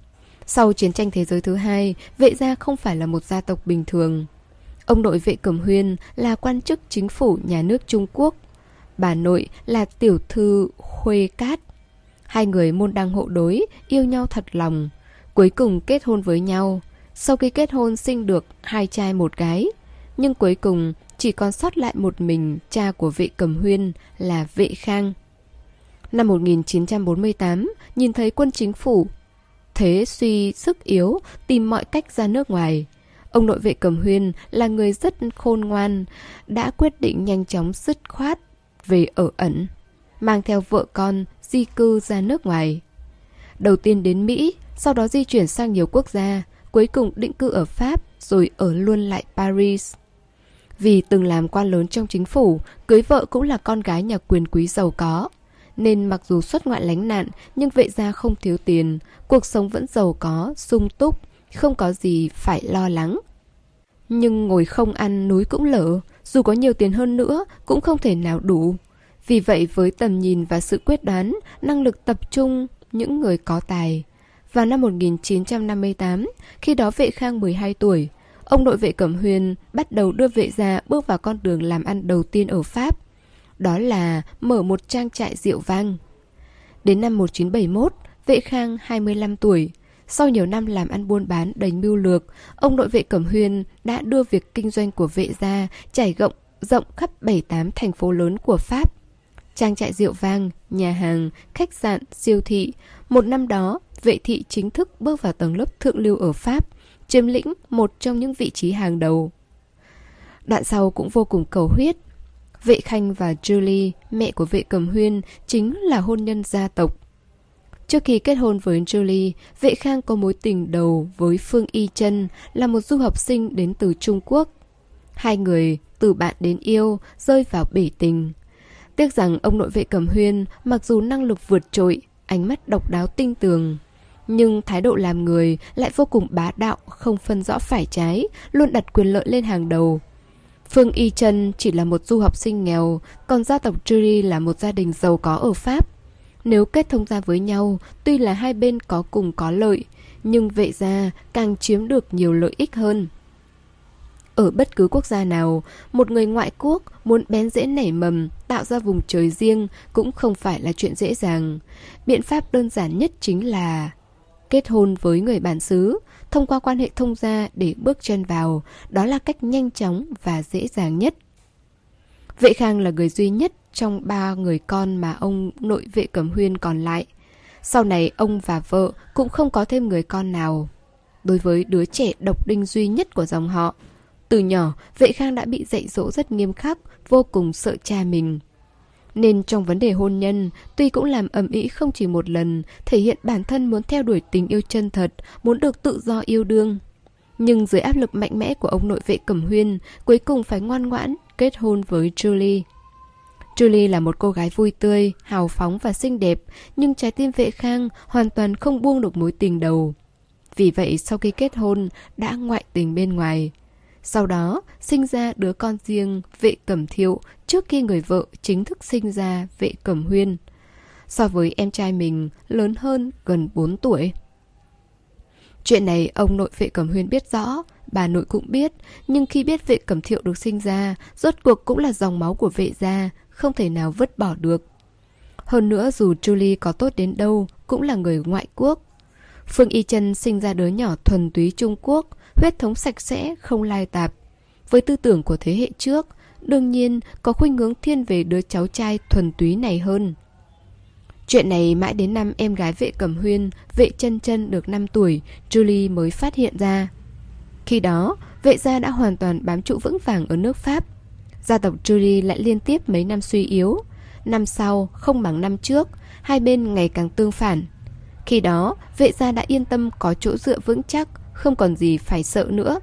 Sau chiến tranh thế giới thứ hai, Vệ gia không phải là một gia tộc bình thường. Ông nội Vệ Cẩm Huyên là quan chức chính phủ nhà nước Trung Quốc. Bà nội là tiểu thư Khuê Cát. Hai người môn đăng hộ đối, yêu nhau thật lòng. Cuối cùng kết hôn với nhau. Sau khi kết hôn sinh được hai trai một gái. Nhưng cuối cùng chỉ còn sót lại một mình cha của Vệ Cẩm Huyên là Vệ Khang. Năm một nghìn chín trăm bốn mươi tám, nhìn thấy quân chính phủ thế suy sức yếu, tìm mọi cách ra nước ngoài. Ông nội Vệ Cẩm Huyên là người rất khôn ngoan, đã quyết định nhanh chóng dứt khoát về ở ẩn, mang theo vợ con di cư ra nước ngoài. Đầu tiên đến Mỹ, sau đó di chuyển sang nhiều quốc gia, cuối cùng định cư ở Pháp rồi ở luôn lại Paris. Vì từng làm quan lớn trong chính phủ, cưới vợ cũng là con gái nhà quyền quý giàu có, nên mặc dù xuất ngoại lánh nạn nhưng Vệ gia không thiếu tiền, cuộc sống vẫn giàu có, sung túc, không có gì phải lo lắng. Nhưng ngồi không ăn núi cũng lở, dù có nhiều tiền hơn nữa cũng không thể nào đủ. Vì vậy với tầm nhìn và sự quyết đoán, năng lực tập trung những người có tài, vào năm một nghìn chín trăm năm mươi tám, khi đó Vệ Khang mười hai tuổi, ông nội Vệ Cẩm Huyên bắt đầu đưa Vệ gia bước vào con đường làm ăn đầu tiên ở Pháp. Đó là mở một trang trại rượu vang. Đến năm một nghìn chín trăm bảy mươi mốt, Vệ Khang hai mươi lăm tuổi. Sau nhiều năm làm ăn buôn bán đầy mưu lược, ông nội Vệ Cẩm Huyên đã đưa việc kinh doanh của Vệ gia trải rộng rộng khắp bảy tám thành phố lớn của Pháp. Trang trại rượu vang, nhà hàng, khách sạn, siêu thị. Một năm đó, Vệ thị chính thức bước vào tầng lớp thượng lưu ở Pháp, chiếm lĩnh một trong những vị trí hàng đầu. Đoạn sau cũng vô cùng cầu huyết. Vệ Khanh và Julie, mẹ của Vệ Cẩm Huyên, chính là hôn nhân gia tộc. Trước khi kết hôn với Julie, Vệ Khang có mối tình đầu với Phương Y Trân, là một du học sinh đến từ Trung Quốc. Hai người từ bạn đến yêu, rơi vào bể tình. Tiếc rằng ông nội Vệ Cẩm Huyên mặc dù năng lực vượt trội, ánh mắt độc đáo tinh tường, nhưng thái độ làm người lại vô cùng bá đạo, không phân rõ phải trái, luôn đặt quyền lợi lên hàng đầu. Phương Y Trân chỉ là một du học sinh nghèo, còn gia tộc Julie là một gia đình giàu có ở Pháp. Nếu kết thông gia với nhau, tuy là hai bên có cùng có lợi, nhưng Vệ gia càng chiếm được nhiều lợi ích hơn. Ở bất cứ quốc gia nào, một người ngoại quốc muốn bén rễ nảy mầm, tạo ra vùng trời riêng cũng không phải là chuyện dễ dàng. Biện pháp đơn giản nhất chính là kết hôn với người bản xứ, thông qua quan hệ thông gia để bước chân vào, đó là cách nhanh chóng và dễ dàng nhất. Vệ Khang là người duy nhất trong ba người con mà ông nội Vệ Cẩm Huyên còn lại. Sau này ông và vợ cũng không có thêm người con nào. Đối với đứa trẻ độc đinh duy nhất của dòng họ, từ nhỏ Vệ Khang đã bị dạy dỗ rất nghiêm khắc, vô cùng sợ cha mình. Nên trong vấn đề hôn nhân, tuy cũng làm ầm ĩ không chỉ một lần, thể hiện bản thân muốn theo đuổi tình yêu chân thật, muốn được tự do yêu đương. Nhưng dưới áp lực mạnh mẽ của ông nội Vệ Cẩm Huyên, cuối cùng phải ngoan ngoãn kết hôn với Julie. Julie là một cô gái vui tươi, hào phóng và xinh đẹp, nhưng trái tim Vệ Khang hoàn toàn không buông được mối tình đầu. Vì vậy sau khi kết hôn, đã ngoại tình bên ngoài. Sau đó sinh ra đứa con riêng Vệ Cẩm Thiệu trước khi người vợ chính thức sinh ra Vệ Cẩm Huyên. So với em trai mình lớn hơn gần bốn tuổi. Chuyện này ông nội Vệ Cẩm Huyên biết rõ, bà nội cũng biết, nhưng khi biết Vệ Cẩm Thiệu được sinh ra, rốt cuộc cũng là dòng máu của Vệ gia, không thể nào vứt bỏ được. Hơn nữa dù Julie có tốt đến đâu cũng là người ngoại quốc. Phương Y Trân sinh ra đứa nhỏ thuần túy Trung Quốc, huyết thống sạch sẽ, không lai tạp. Với tư tưởng của thế hệ trước, đương nhiên có khuynh hướng thiên về đứa cháu trai thuần túy này hơn. Chuyện này mãi đến năm em gái Vệ Cẩm Huyên, Vệ Trân Trân được năm tuổi, Julie mới phát hiện ra. Khi đó, Vệ gia đã hoàn toàn bám trụ vững vàng ở nước Pháp. Gia tộc Julie lại liên tiếp mấy năm suy yếu. Năm sau, không bằng năm trước, hai bên ngày càng tương phản. Khi đó, Vệ gia đã yên tâm có chỗ dựa vững chắc, không còn gì phải sợ nữa.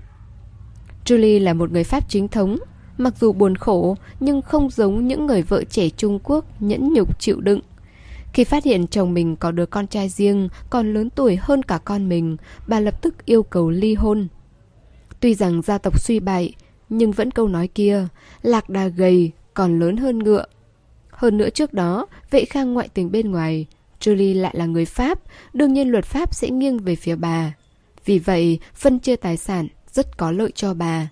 Julie là một người Pháp chính thống, mặc dù buồn khổ nhưng không giống những người vợ trẻ Trung Quốc nhẫn nhục chịu đựng. Khi phát hiện chồng mình có đứa con trai riêng còn lớn tuổi hơn cả con mình, bà lập tức yêu cầu ly hôn. Tuy rằng gia tộc suy bại, nhưng vẫn câu nói kia, lạc đà gầy còn lớn hơn ngựa. Hơn nữa trước đó, Vệ Khang ngoại tình bên ngoài, Julie lại là người Pháp, đương nhiên luật pháp sẽ nghiêng về phía bà. Vì vậy, phân chia tài sản rất có lợi cho bà.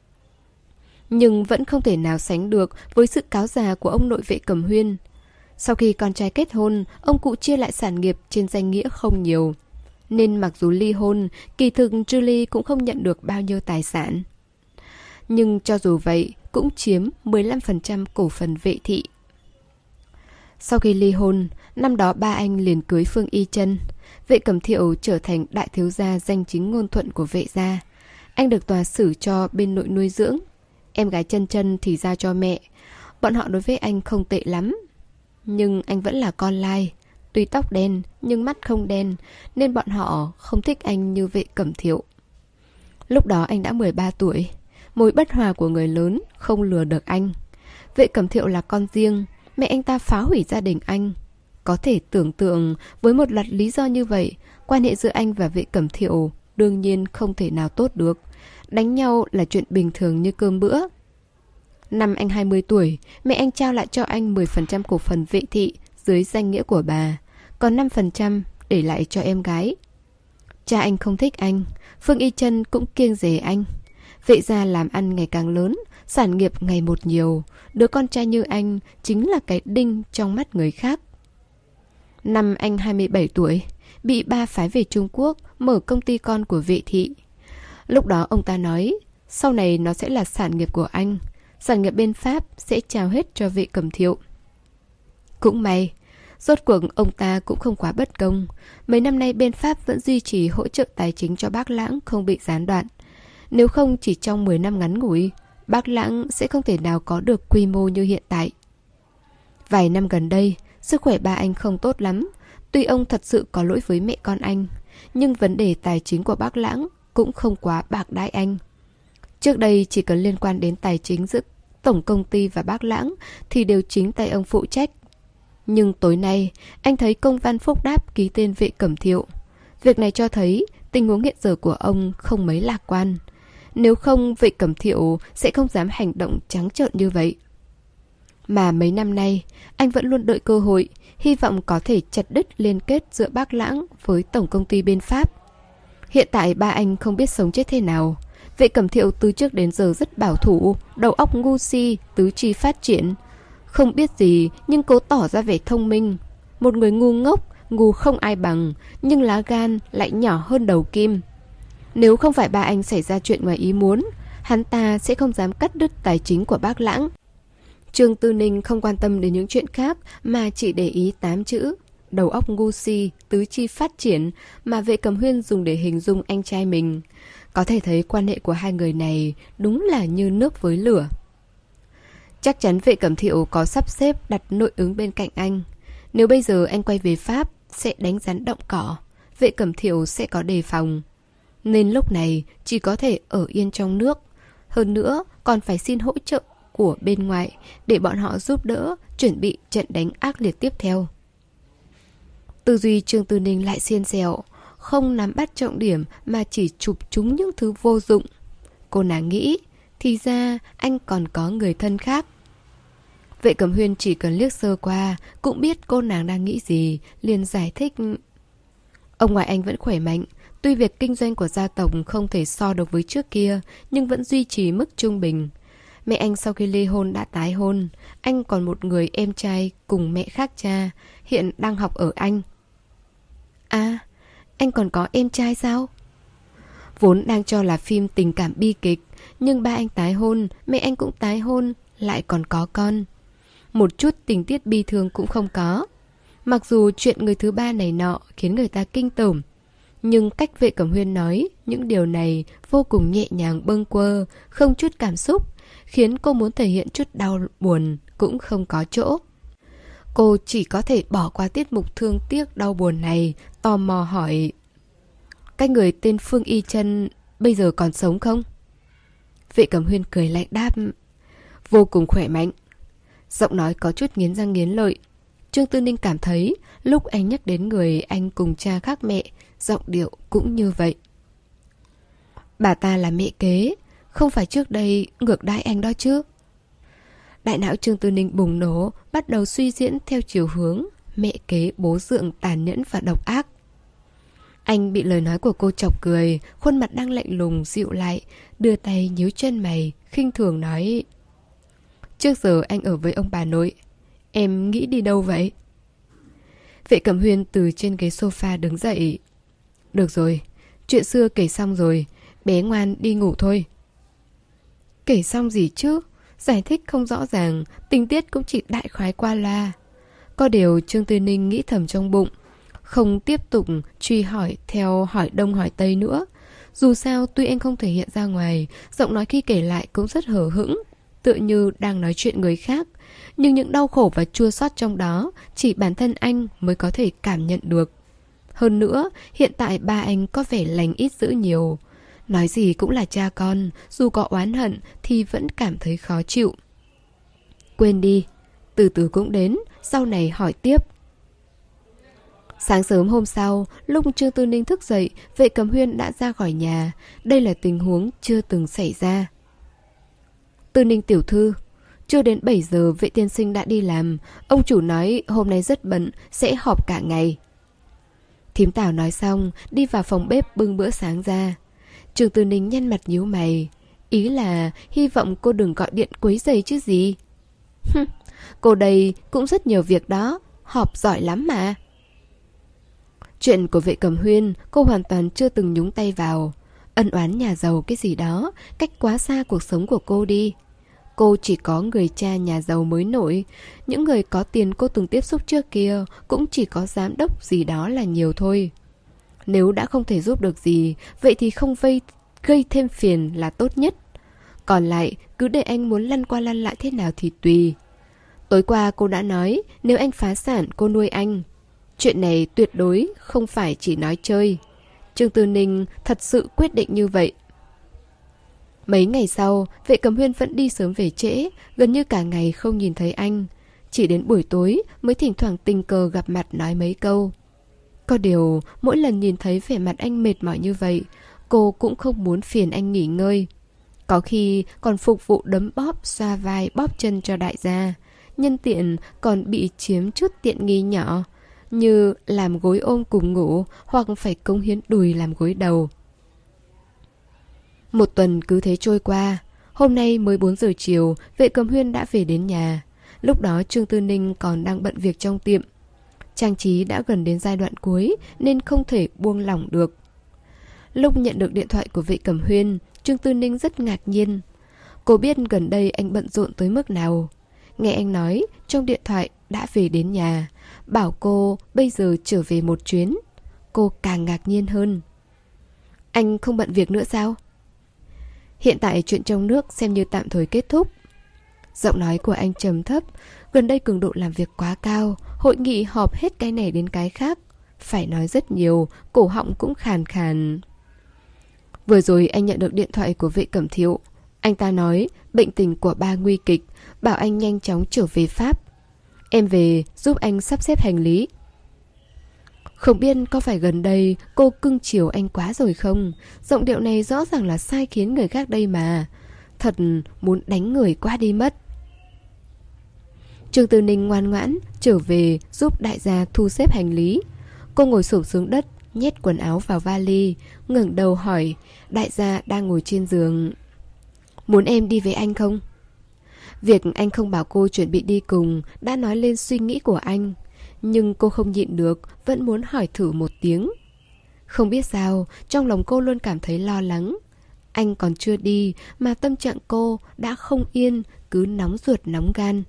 Nhưng vẫn không thể nào sánh được với sự cáo già của ông nội vệ Cẩm Huyên. Sau khi con trai kết hôn, ông cụ chia lại sản nghiệp trên danh nghĩa không nhiều. Nên mặc dù ly hôn, kỳ thực Julie cũng không nhận được bao nhiêu tài sản. Nhưng cho dù vậy, cũng chiếm mười lăm phần trăm cổ phần Vệ thị. Sau khi ly hôn, năm đó ba anh liền cưới Phương Y Trân. Vệ Cẩm Thiệu trở thành đại thiếu gia danh chính ngôn thuận của Vệ gia. Anh được tòa xử cho bên nội nuôi dưỡng. Em gái Trân Trân thì giao cho mẹ. Bọn họ đối với anh không tệ lắm. Nhưng anh vẫn là con lai. Tuy tóc đen nhưng mắt không đen, nên bọn họ không thích anh như Vệ Cẩm Thiệu. Lúc đó anh đã mười ba tuổi. Mối bất hòa của người lớn không lừa được anh. Vệ Cẩm Thiệu là con riêng. Mẹ anh ta phá hủy gia đình anh. Có thể tưởng tượng với một loạt lý do như vậy, quan hệ giữa anh và Vệ Cẩm Thiệu đương nhiên không thể nào tốt được. Đánh nhau là chuyện bình thường như cơm bữa. Năm anh hai mươi tuổi, mẹ anh trao lại cho anh mười phần trăm cổ phần Vệ thị dưới danh nghĩa của bà, còn năm phần trăm để lại cho em gái. Cha anh không thích anh, Phương Y Trân cũng kiêng dè anh. Vệ gia làm ăn ngày càng lớn, sản nghiệp ngày một nhiều. Đứa con trai như anh chính là cái đinh trong mắt người khác. Năm anh hai mươi bảy tuổi, bị ba phái về Trung Quốc mở công ty con của Vệ thị. Lúc đó ông ta nói, sau này nó sẽ là sản nghiệp của anh. Sản nghiệp bên Pháp sẽ trao hết cho Vệ Cẩm Thiệu. Cũng may, rốt cuộc ông ta cũng không quá bất công. Mấy năm nay bên Pháp vẫn duy trì hỗ trợ tài chính cho Bác Lãng không bị gián đoạn. Nếu không chỉ trong mười năm ngắn ngủi, Bác Lãng sẽ không thể nào có được quy mô như hiện tại. Vài năm gần đây, sức khỏe ba anh không tốt lắm. Tuy ông thật sự có lỗi với mẹ con anh, nhưng vấn đề tài chính của Bác Lãng cũng không quá bạc đãi anh. Trước đây chỉ cần liên quan đến tài chính giữa tổng công ty và Bác Lãng thì đều chính tay ông phụ trách. Nhưng tối nay, anh thấy công văn phúc đáp ký tên Vệ Cẩm Thiệu. Việc này cho thấy tình huống hiện giờ của ông không mấy lạc quan. Nếu không, Vệ Cẩm Thiệu sẽ không dám hành động trắng trợn như vậy. Mà mấy năm nay, anh vẫn luôn đợi cơ hội, hy vọng có thể chặt đứt liên kết giữa Bác Lãng với tổng công ty bên Pháp. Hiện tại ba anh không biết sống chết thế nào. Vệ Cẩm Thiệu từ trước đến giờ rất bảo thủ, đầu óc ngu si, tứ chi phát triển. Không biết gì nhưng cố tỏ ra vẻ thông minh. Một người ngu ngốc, ngu không ai bằng, nhưng lá gan lại nhỏ hơn đầu kim. Nếu không phải ba anh xảy ra chuyện ngoài ý muốn, hắn ta sẽ không dám cắt đứt tài chính của Bác Lãng. Trương Tư Ninh không quan tâm đến những chuyện khác mà chỉ để ý tám chữ đầu óc ngu si, tứ chi phát triển mà Vệ Cẩm Huyên dùng để hình dung anh trai mình. Có thể thấy quan hệ của hai người này đúng là như nước với lửa. Chắc chắn Vệ Cẩm Thiệu có sắp xếp đặt nội ứng bên cạnh anh. Nếu bây giờ anh quay về Pháp sẽ đánh rắn động cỏ, Vệ Cẩm Thiệu sẽ có đề phòng. Nên lúc này chỉ có thể ở yên trong nước. Hơn nữa còn phải xin hỗ trợ của bên ngoài để bọn họ giúp đỡ chuẩn bị trận đánh ác liệt tiếp theo. Tư duy Trương Tư Ninh lại xiên xẹo, không nắm bắt trọng điểm mà chỉ chụp trúng những thứ vô dụng. Cô nàng nghĩ, thì ra anh còn có người thân khác. Vệ Cẩm Huyên chỉ cần liếc sơ qua cũng biết cô nàng đang nghĩ gì, liền giải thích. Ông ngoại anh vẫn khỏe mạnh, tuy việc kinh doanh của gia tộc không thể so được với trước kia, nhưng vẫn duy trì mức trung bình. Mẹ anh sau khi ly hôn đã tái hôn, anh còn một người em trai cùng mẹ khác cha, hiện đang học ở Anh. À, anh còn có em trai sao? Vốn đang cho là phim tình cảm bi kịch, nhưng ba anh tái hôn, mẹ anh cũng tái hôn, lại còn có con. Một chút tình tiết bi thương cũng không có. Mặc dù chuyện người thứ ba này nọ khiến người ta kinh tởm, nhưng cách Vệ Cẩm Huyên nói những điều này vô cùng nhẹ nhàng bâng quơ, không chút cảm xúc, khiến cô muốn thể hiện chút đau buồn cũng không có chỗ. Cô chỉ có thể bỏ qua tiết mục thương tiếc đau buồn này, tò mò hỏi: cái người tên Phương Y Trân bây giờ còn sống không? Vệ Cẩm Huyên cười lạnh đáp: vô cùng khỏe mạnh. Giọng nói có chút nghiến răng nghiến lợi. Trương Tư Ninh cảm thấy lúc anh nhắc đến người anh cùng cha khác mẹ, giọng điệu cũng như vậy. Bà ta là mẹ kế, không phải trước đây ngược đãi anh đó chứ? Đại não Trương Tư Ninh bùng nổ, bắt đầu suy diễn theo chiều hướng mẹ kế bố dượng tàn nhẫn và độc ác. Anh bị lời nói của cô chọc cười, khuôn mặt đang lạnh lùng dịu lại, đưa tay nhíu chân mày, khinh thường nói: trước giờ anh ở với ông bà nội, em nghĩ đi đâu vậy? Vệ Cẩm Huyên từ trên ghế sofa đứng dậy. Được rồi, chuyện xưa kể xong rồi, bé ngoan đi ngủ thôi. Kể xong gì chứ? Giải thích không rõ ràng, tình tiết cũng chỉ đại khái qua loa. Có điều Trương Tư Ninh nghĩ thầm trong bụng, không tiếp tục truy hỏi theo hỏi đông hỏi tây nữa. Dù sao tuy anh không thể hiện ra ngoài, giọng nói khi kể lại cũng rất hờ hững, tựa như đang nói chuyện người khác. Nhưng những đau khổ và chua xót trong đó chỉ bản thân anh mới có thể cảm nhận được. Hơn nữa, hiện tại ba anh có vẻ lành ít dữ nhiều. Nói gì cũng là cha con, dù có oán hận thì vẫn cảm thấy khó chịu. Quên đi, từ từ cũng đến, sau này hỏi tiếp. Sáng sớm hôm sau, lúc Trương Tư Ninh thức dậy, Vệ Cẩm Huyên đã ra khỏi nhà. Đây là tình huống chưa từng xảy ra. Tư Ninh tiểu thư, chưa đến bảy giờ Vệ tiên sinh đã đi làm. Ông chủ nói hôm nay rất bận, sẽ họp cả ngày. Thím Tảo nói xong, đi vào phòng bếp bưng bữa sáng ra. Trương Tư Ninh nhăn mặt nhíu mày. Ý là hy vọng cô đừng gọi điện quấy rầy chứ gì. Hừm, cô đây cũng rất nhiều việc đó, họp giỏi lắm mà. Chuyện của Vệ Cẩm Huyên cô hoàn toàn chưa từng nhúng tay vào. Ân oán nhà giàu cái gì đó, cách quá xa cuộc sống của cô đi. Cô chỉ có người cha nhà giàu mới nổi. Những người có tiền cô từng tiếp xúc trước kia cũng chỉ có giám đốc gì đó là nhiều thôi. Nếu đã không thể giúp được gì, vậy thì không vây, gây thêm phiền là tốt nhất. Còn lại, cứ để anh muốn lăn qua lăn lại thế nào thì tùy. Tối qua cô đã nói, nếu anh phá sản cô nuôi anh. Chuyện này tuyệt đối không phải chỉ nói chơi. Trương Tư Ninh thật sự quyết định như vậy. Mấy ngày sau, Vệ Cẩm Huyên vẫn đi sớm về trễ, gần như cả ngày không nhìn thấy anh. Chỉ đến buổi tối mới thỉnh thoảng tình cờ gặp mặt nói mấy câu. Có điều, mỗi lần nhìn thấy vẻ mặt anh mệt mỏi như vậy, cô cũng không muốn phiền anh nghỉ ngơi. Có khi còn phục vụ đấm bóp, xoa vai, bóp chân cho đại gia. Nhân tiện còn bị chiếm chút tiện nghi nhỏ, như làm gối ôm cùng ngủ hoặc phải cống hiến đùi làm gối đầu. Một tuần cứ thế trôi qua. Hôm nay mới bốn giờ chiều, Vệ Cẩm Huyên đã về đến nhà. Lúc đó Trương Tư Ninh còn đang bận việc trong tiệm. Trang trí đã gần đến giai đoạn cuối nên không thể buông lỏng được. Lúc nhận được điện thoại của Vệ Cẩm Huyên, Trương Tư Ninh rất ngạc nhiên. Cô biết gần đây anh bận rộn tới mức nào. Nghe anh nói trong điện thoại đã về đến nhà, bảo cô bây giờ trở về một chuyến. Cô càng ngạc nhiên hơn. Anh không bận việc nữa sao? Hiện tại chuyện trong nước xem như tạm thời kết thúc. Giọng nói của anh trầm thấp. Gần đây cường độ làm việc quá cao, hội nghị họp hết cái này đến cái khác. Phải nói rất nhiều, cổ họng cũng khàn khàn. Vừa rồi anh nhận được điện thoại của Vệ Cẩm Thiệu. Anh ta nói bệnh tình của ba nguy kịch, bảo anh nhanh chóng trở về Pháp. Em về giúp anh sắp xếp hành lý. Không biết có phải gần đây cô cưng chiều anh quá rồi không? Giọng điệu này rõ ràng là sai khiến người khác đây mà. Thật muốn đánh người quá đi mất. Trương Tư Ninh ngoan ngoãn trở về giúp đại gia thu xếp hành lý. Cô ngồi xổm xuống đất, nhét quần áo vào vali, ngẩng đầu hỏi đại gia đang ngồi trên giường. Muốn em đi với anh không? Việc anh không bảo cô chuẩn bị đi cùng đã nói lên suy nghĩ của anh. Nhưng cô không nhịn được, vẫn muốn hỏi thử một tiếng. Không biết sao, trong lòng cô luôn cảm thấy lo lắng. Anh còn chưa đi mà tâm trạng cô đã không yên, cứ nóng ruột nóng gan.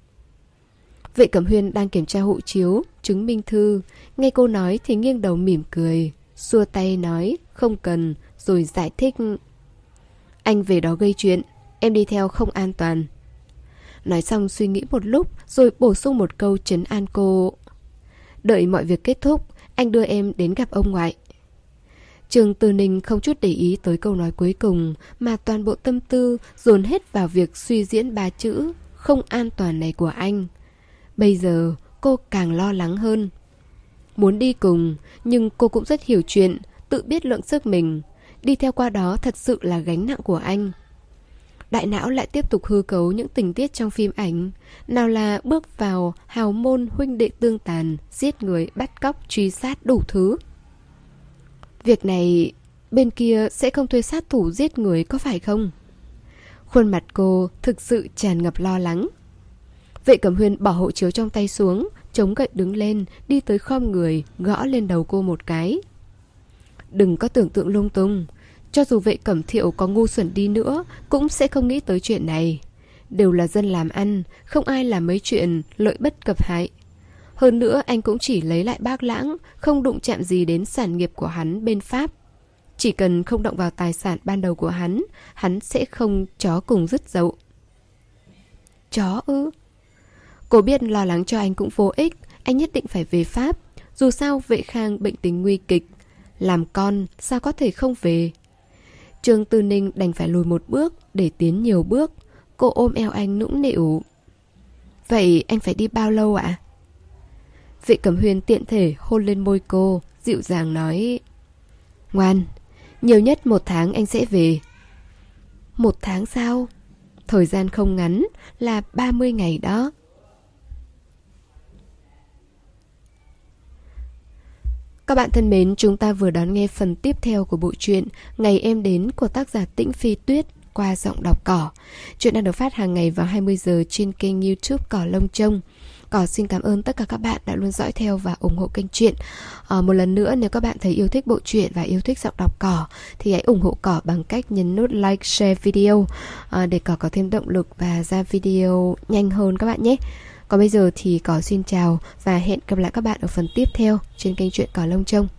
Vệ Cẩm Huyên đang kiểm tra hộ chiếu, chứng minh thư. Nghe cô nói thì nghiêng đầu mỉm cười, xua tay nói không cần, rồi giải thích. Anh về đó gây chuyện, em đi theo không an toàn. Nói xong suy nghĩ một lúc rồi bổ sung một câu trấn an cô. Đợi mọi việc kết thúc, anh đưa em đến gặp ông ngoại. Trương Tư Ninh không chút để ý tới câu nói cuối cùng, mà toàn bộ tâm tư dồn hết vào việc suy diễn ba chữ không an toàn này của anh. Bây giờ cô càng lo lắng hơn. Muốn đi cùng, nhưng cô cũng rất hiểu chuyện, tự biết lượng sức mình. Đi theo qua đó thật sự là gánh nặng của anh. đại não lại tiếp tục hư cấu những tình tiết trong phim ảnh. Nào là bước vào hào môn huynh đệ tương tàn, giết người, bắt cóc, truy sát đủ thứ. Việc này bên kia sẽ không thuê sát thủ giết người có phải không? Khuôn mặt cô thực sự tràn ngập lo lắng. Vệ Cẩm Huyên bỏ hộ chiếu trong tay xuống, chống gậy đứng lên, đi tới khom người, gõ lên đầu cô một cái. Đừng có tưởng tượng lung tung. Cho dù Vệ Cẩm Thiệu có ngu xuẩn đi nữa, cũng sẽ không nghĩ tới chuyện này. Đều là dân làm ăn, không ai làm mấy chuyện lợi bất cập hại. Hơn nữa anh cũng chỉ lấy lại Bác Lãng, không đụng chạm gì đến sản nghiệp của hắn bên Pháp. Chỉ cần không động vào tài sản ban đầu của hắn, hắn sẽ không chó cùng dứt dậu. Chó ư? Cô biết lo lắng cho anh cũng vô ích, anh nhất định phải về Pháp. Dù sao Vệ Khang bệnh tình nguy kịch, làm con sao có thể không về. Trương Tư Ninh đành phải lùi một bước để tiến nhiều bước. Cô ôm eo anh nũng nịu. Vậy anh phải đi bao lâu ạ? Vệ Cẩm Huyên tiện thể hôn lên môi cô, dịu dàng nói: Ngoan, nhiều nhất một tháng anh sẽ về. Một tháng sao? Thời gian không ngắn, là ba mươi ngày đó. Các bạn thân mến, chúng ta vừa đón nghe phần tiếp theo của bộ truyện Ngày Em Đến của tác giả Tĩnh Phi Tuyết qua giọng đọc Cỏ. Chuyện đang được phát hàng ngày vào hai mươi giờ trên kênh YouTube Cỏ Lông Trông. Cỏ xin cảm ơn tất cả các bạn đã luôn dõi theo và ủng hộ kênh truyện. À, một lần nữa, nếu các bạn thấy yêu thích bộ truyện và yêu thích giọng đọc Cỏ thì hãy ủng hộ Cỏ bằng cách nhấn nút like, share video à, để Cỏ có thêm động lực và ra video nhanh hơn các bạn nhé. Còn bây giờ thì Cỏ xin chào và hẹn gặp lại các bạn ở phần tiếp theo trên kênh truyện Cỏ Lông Trông.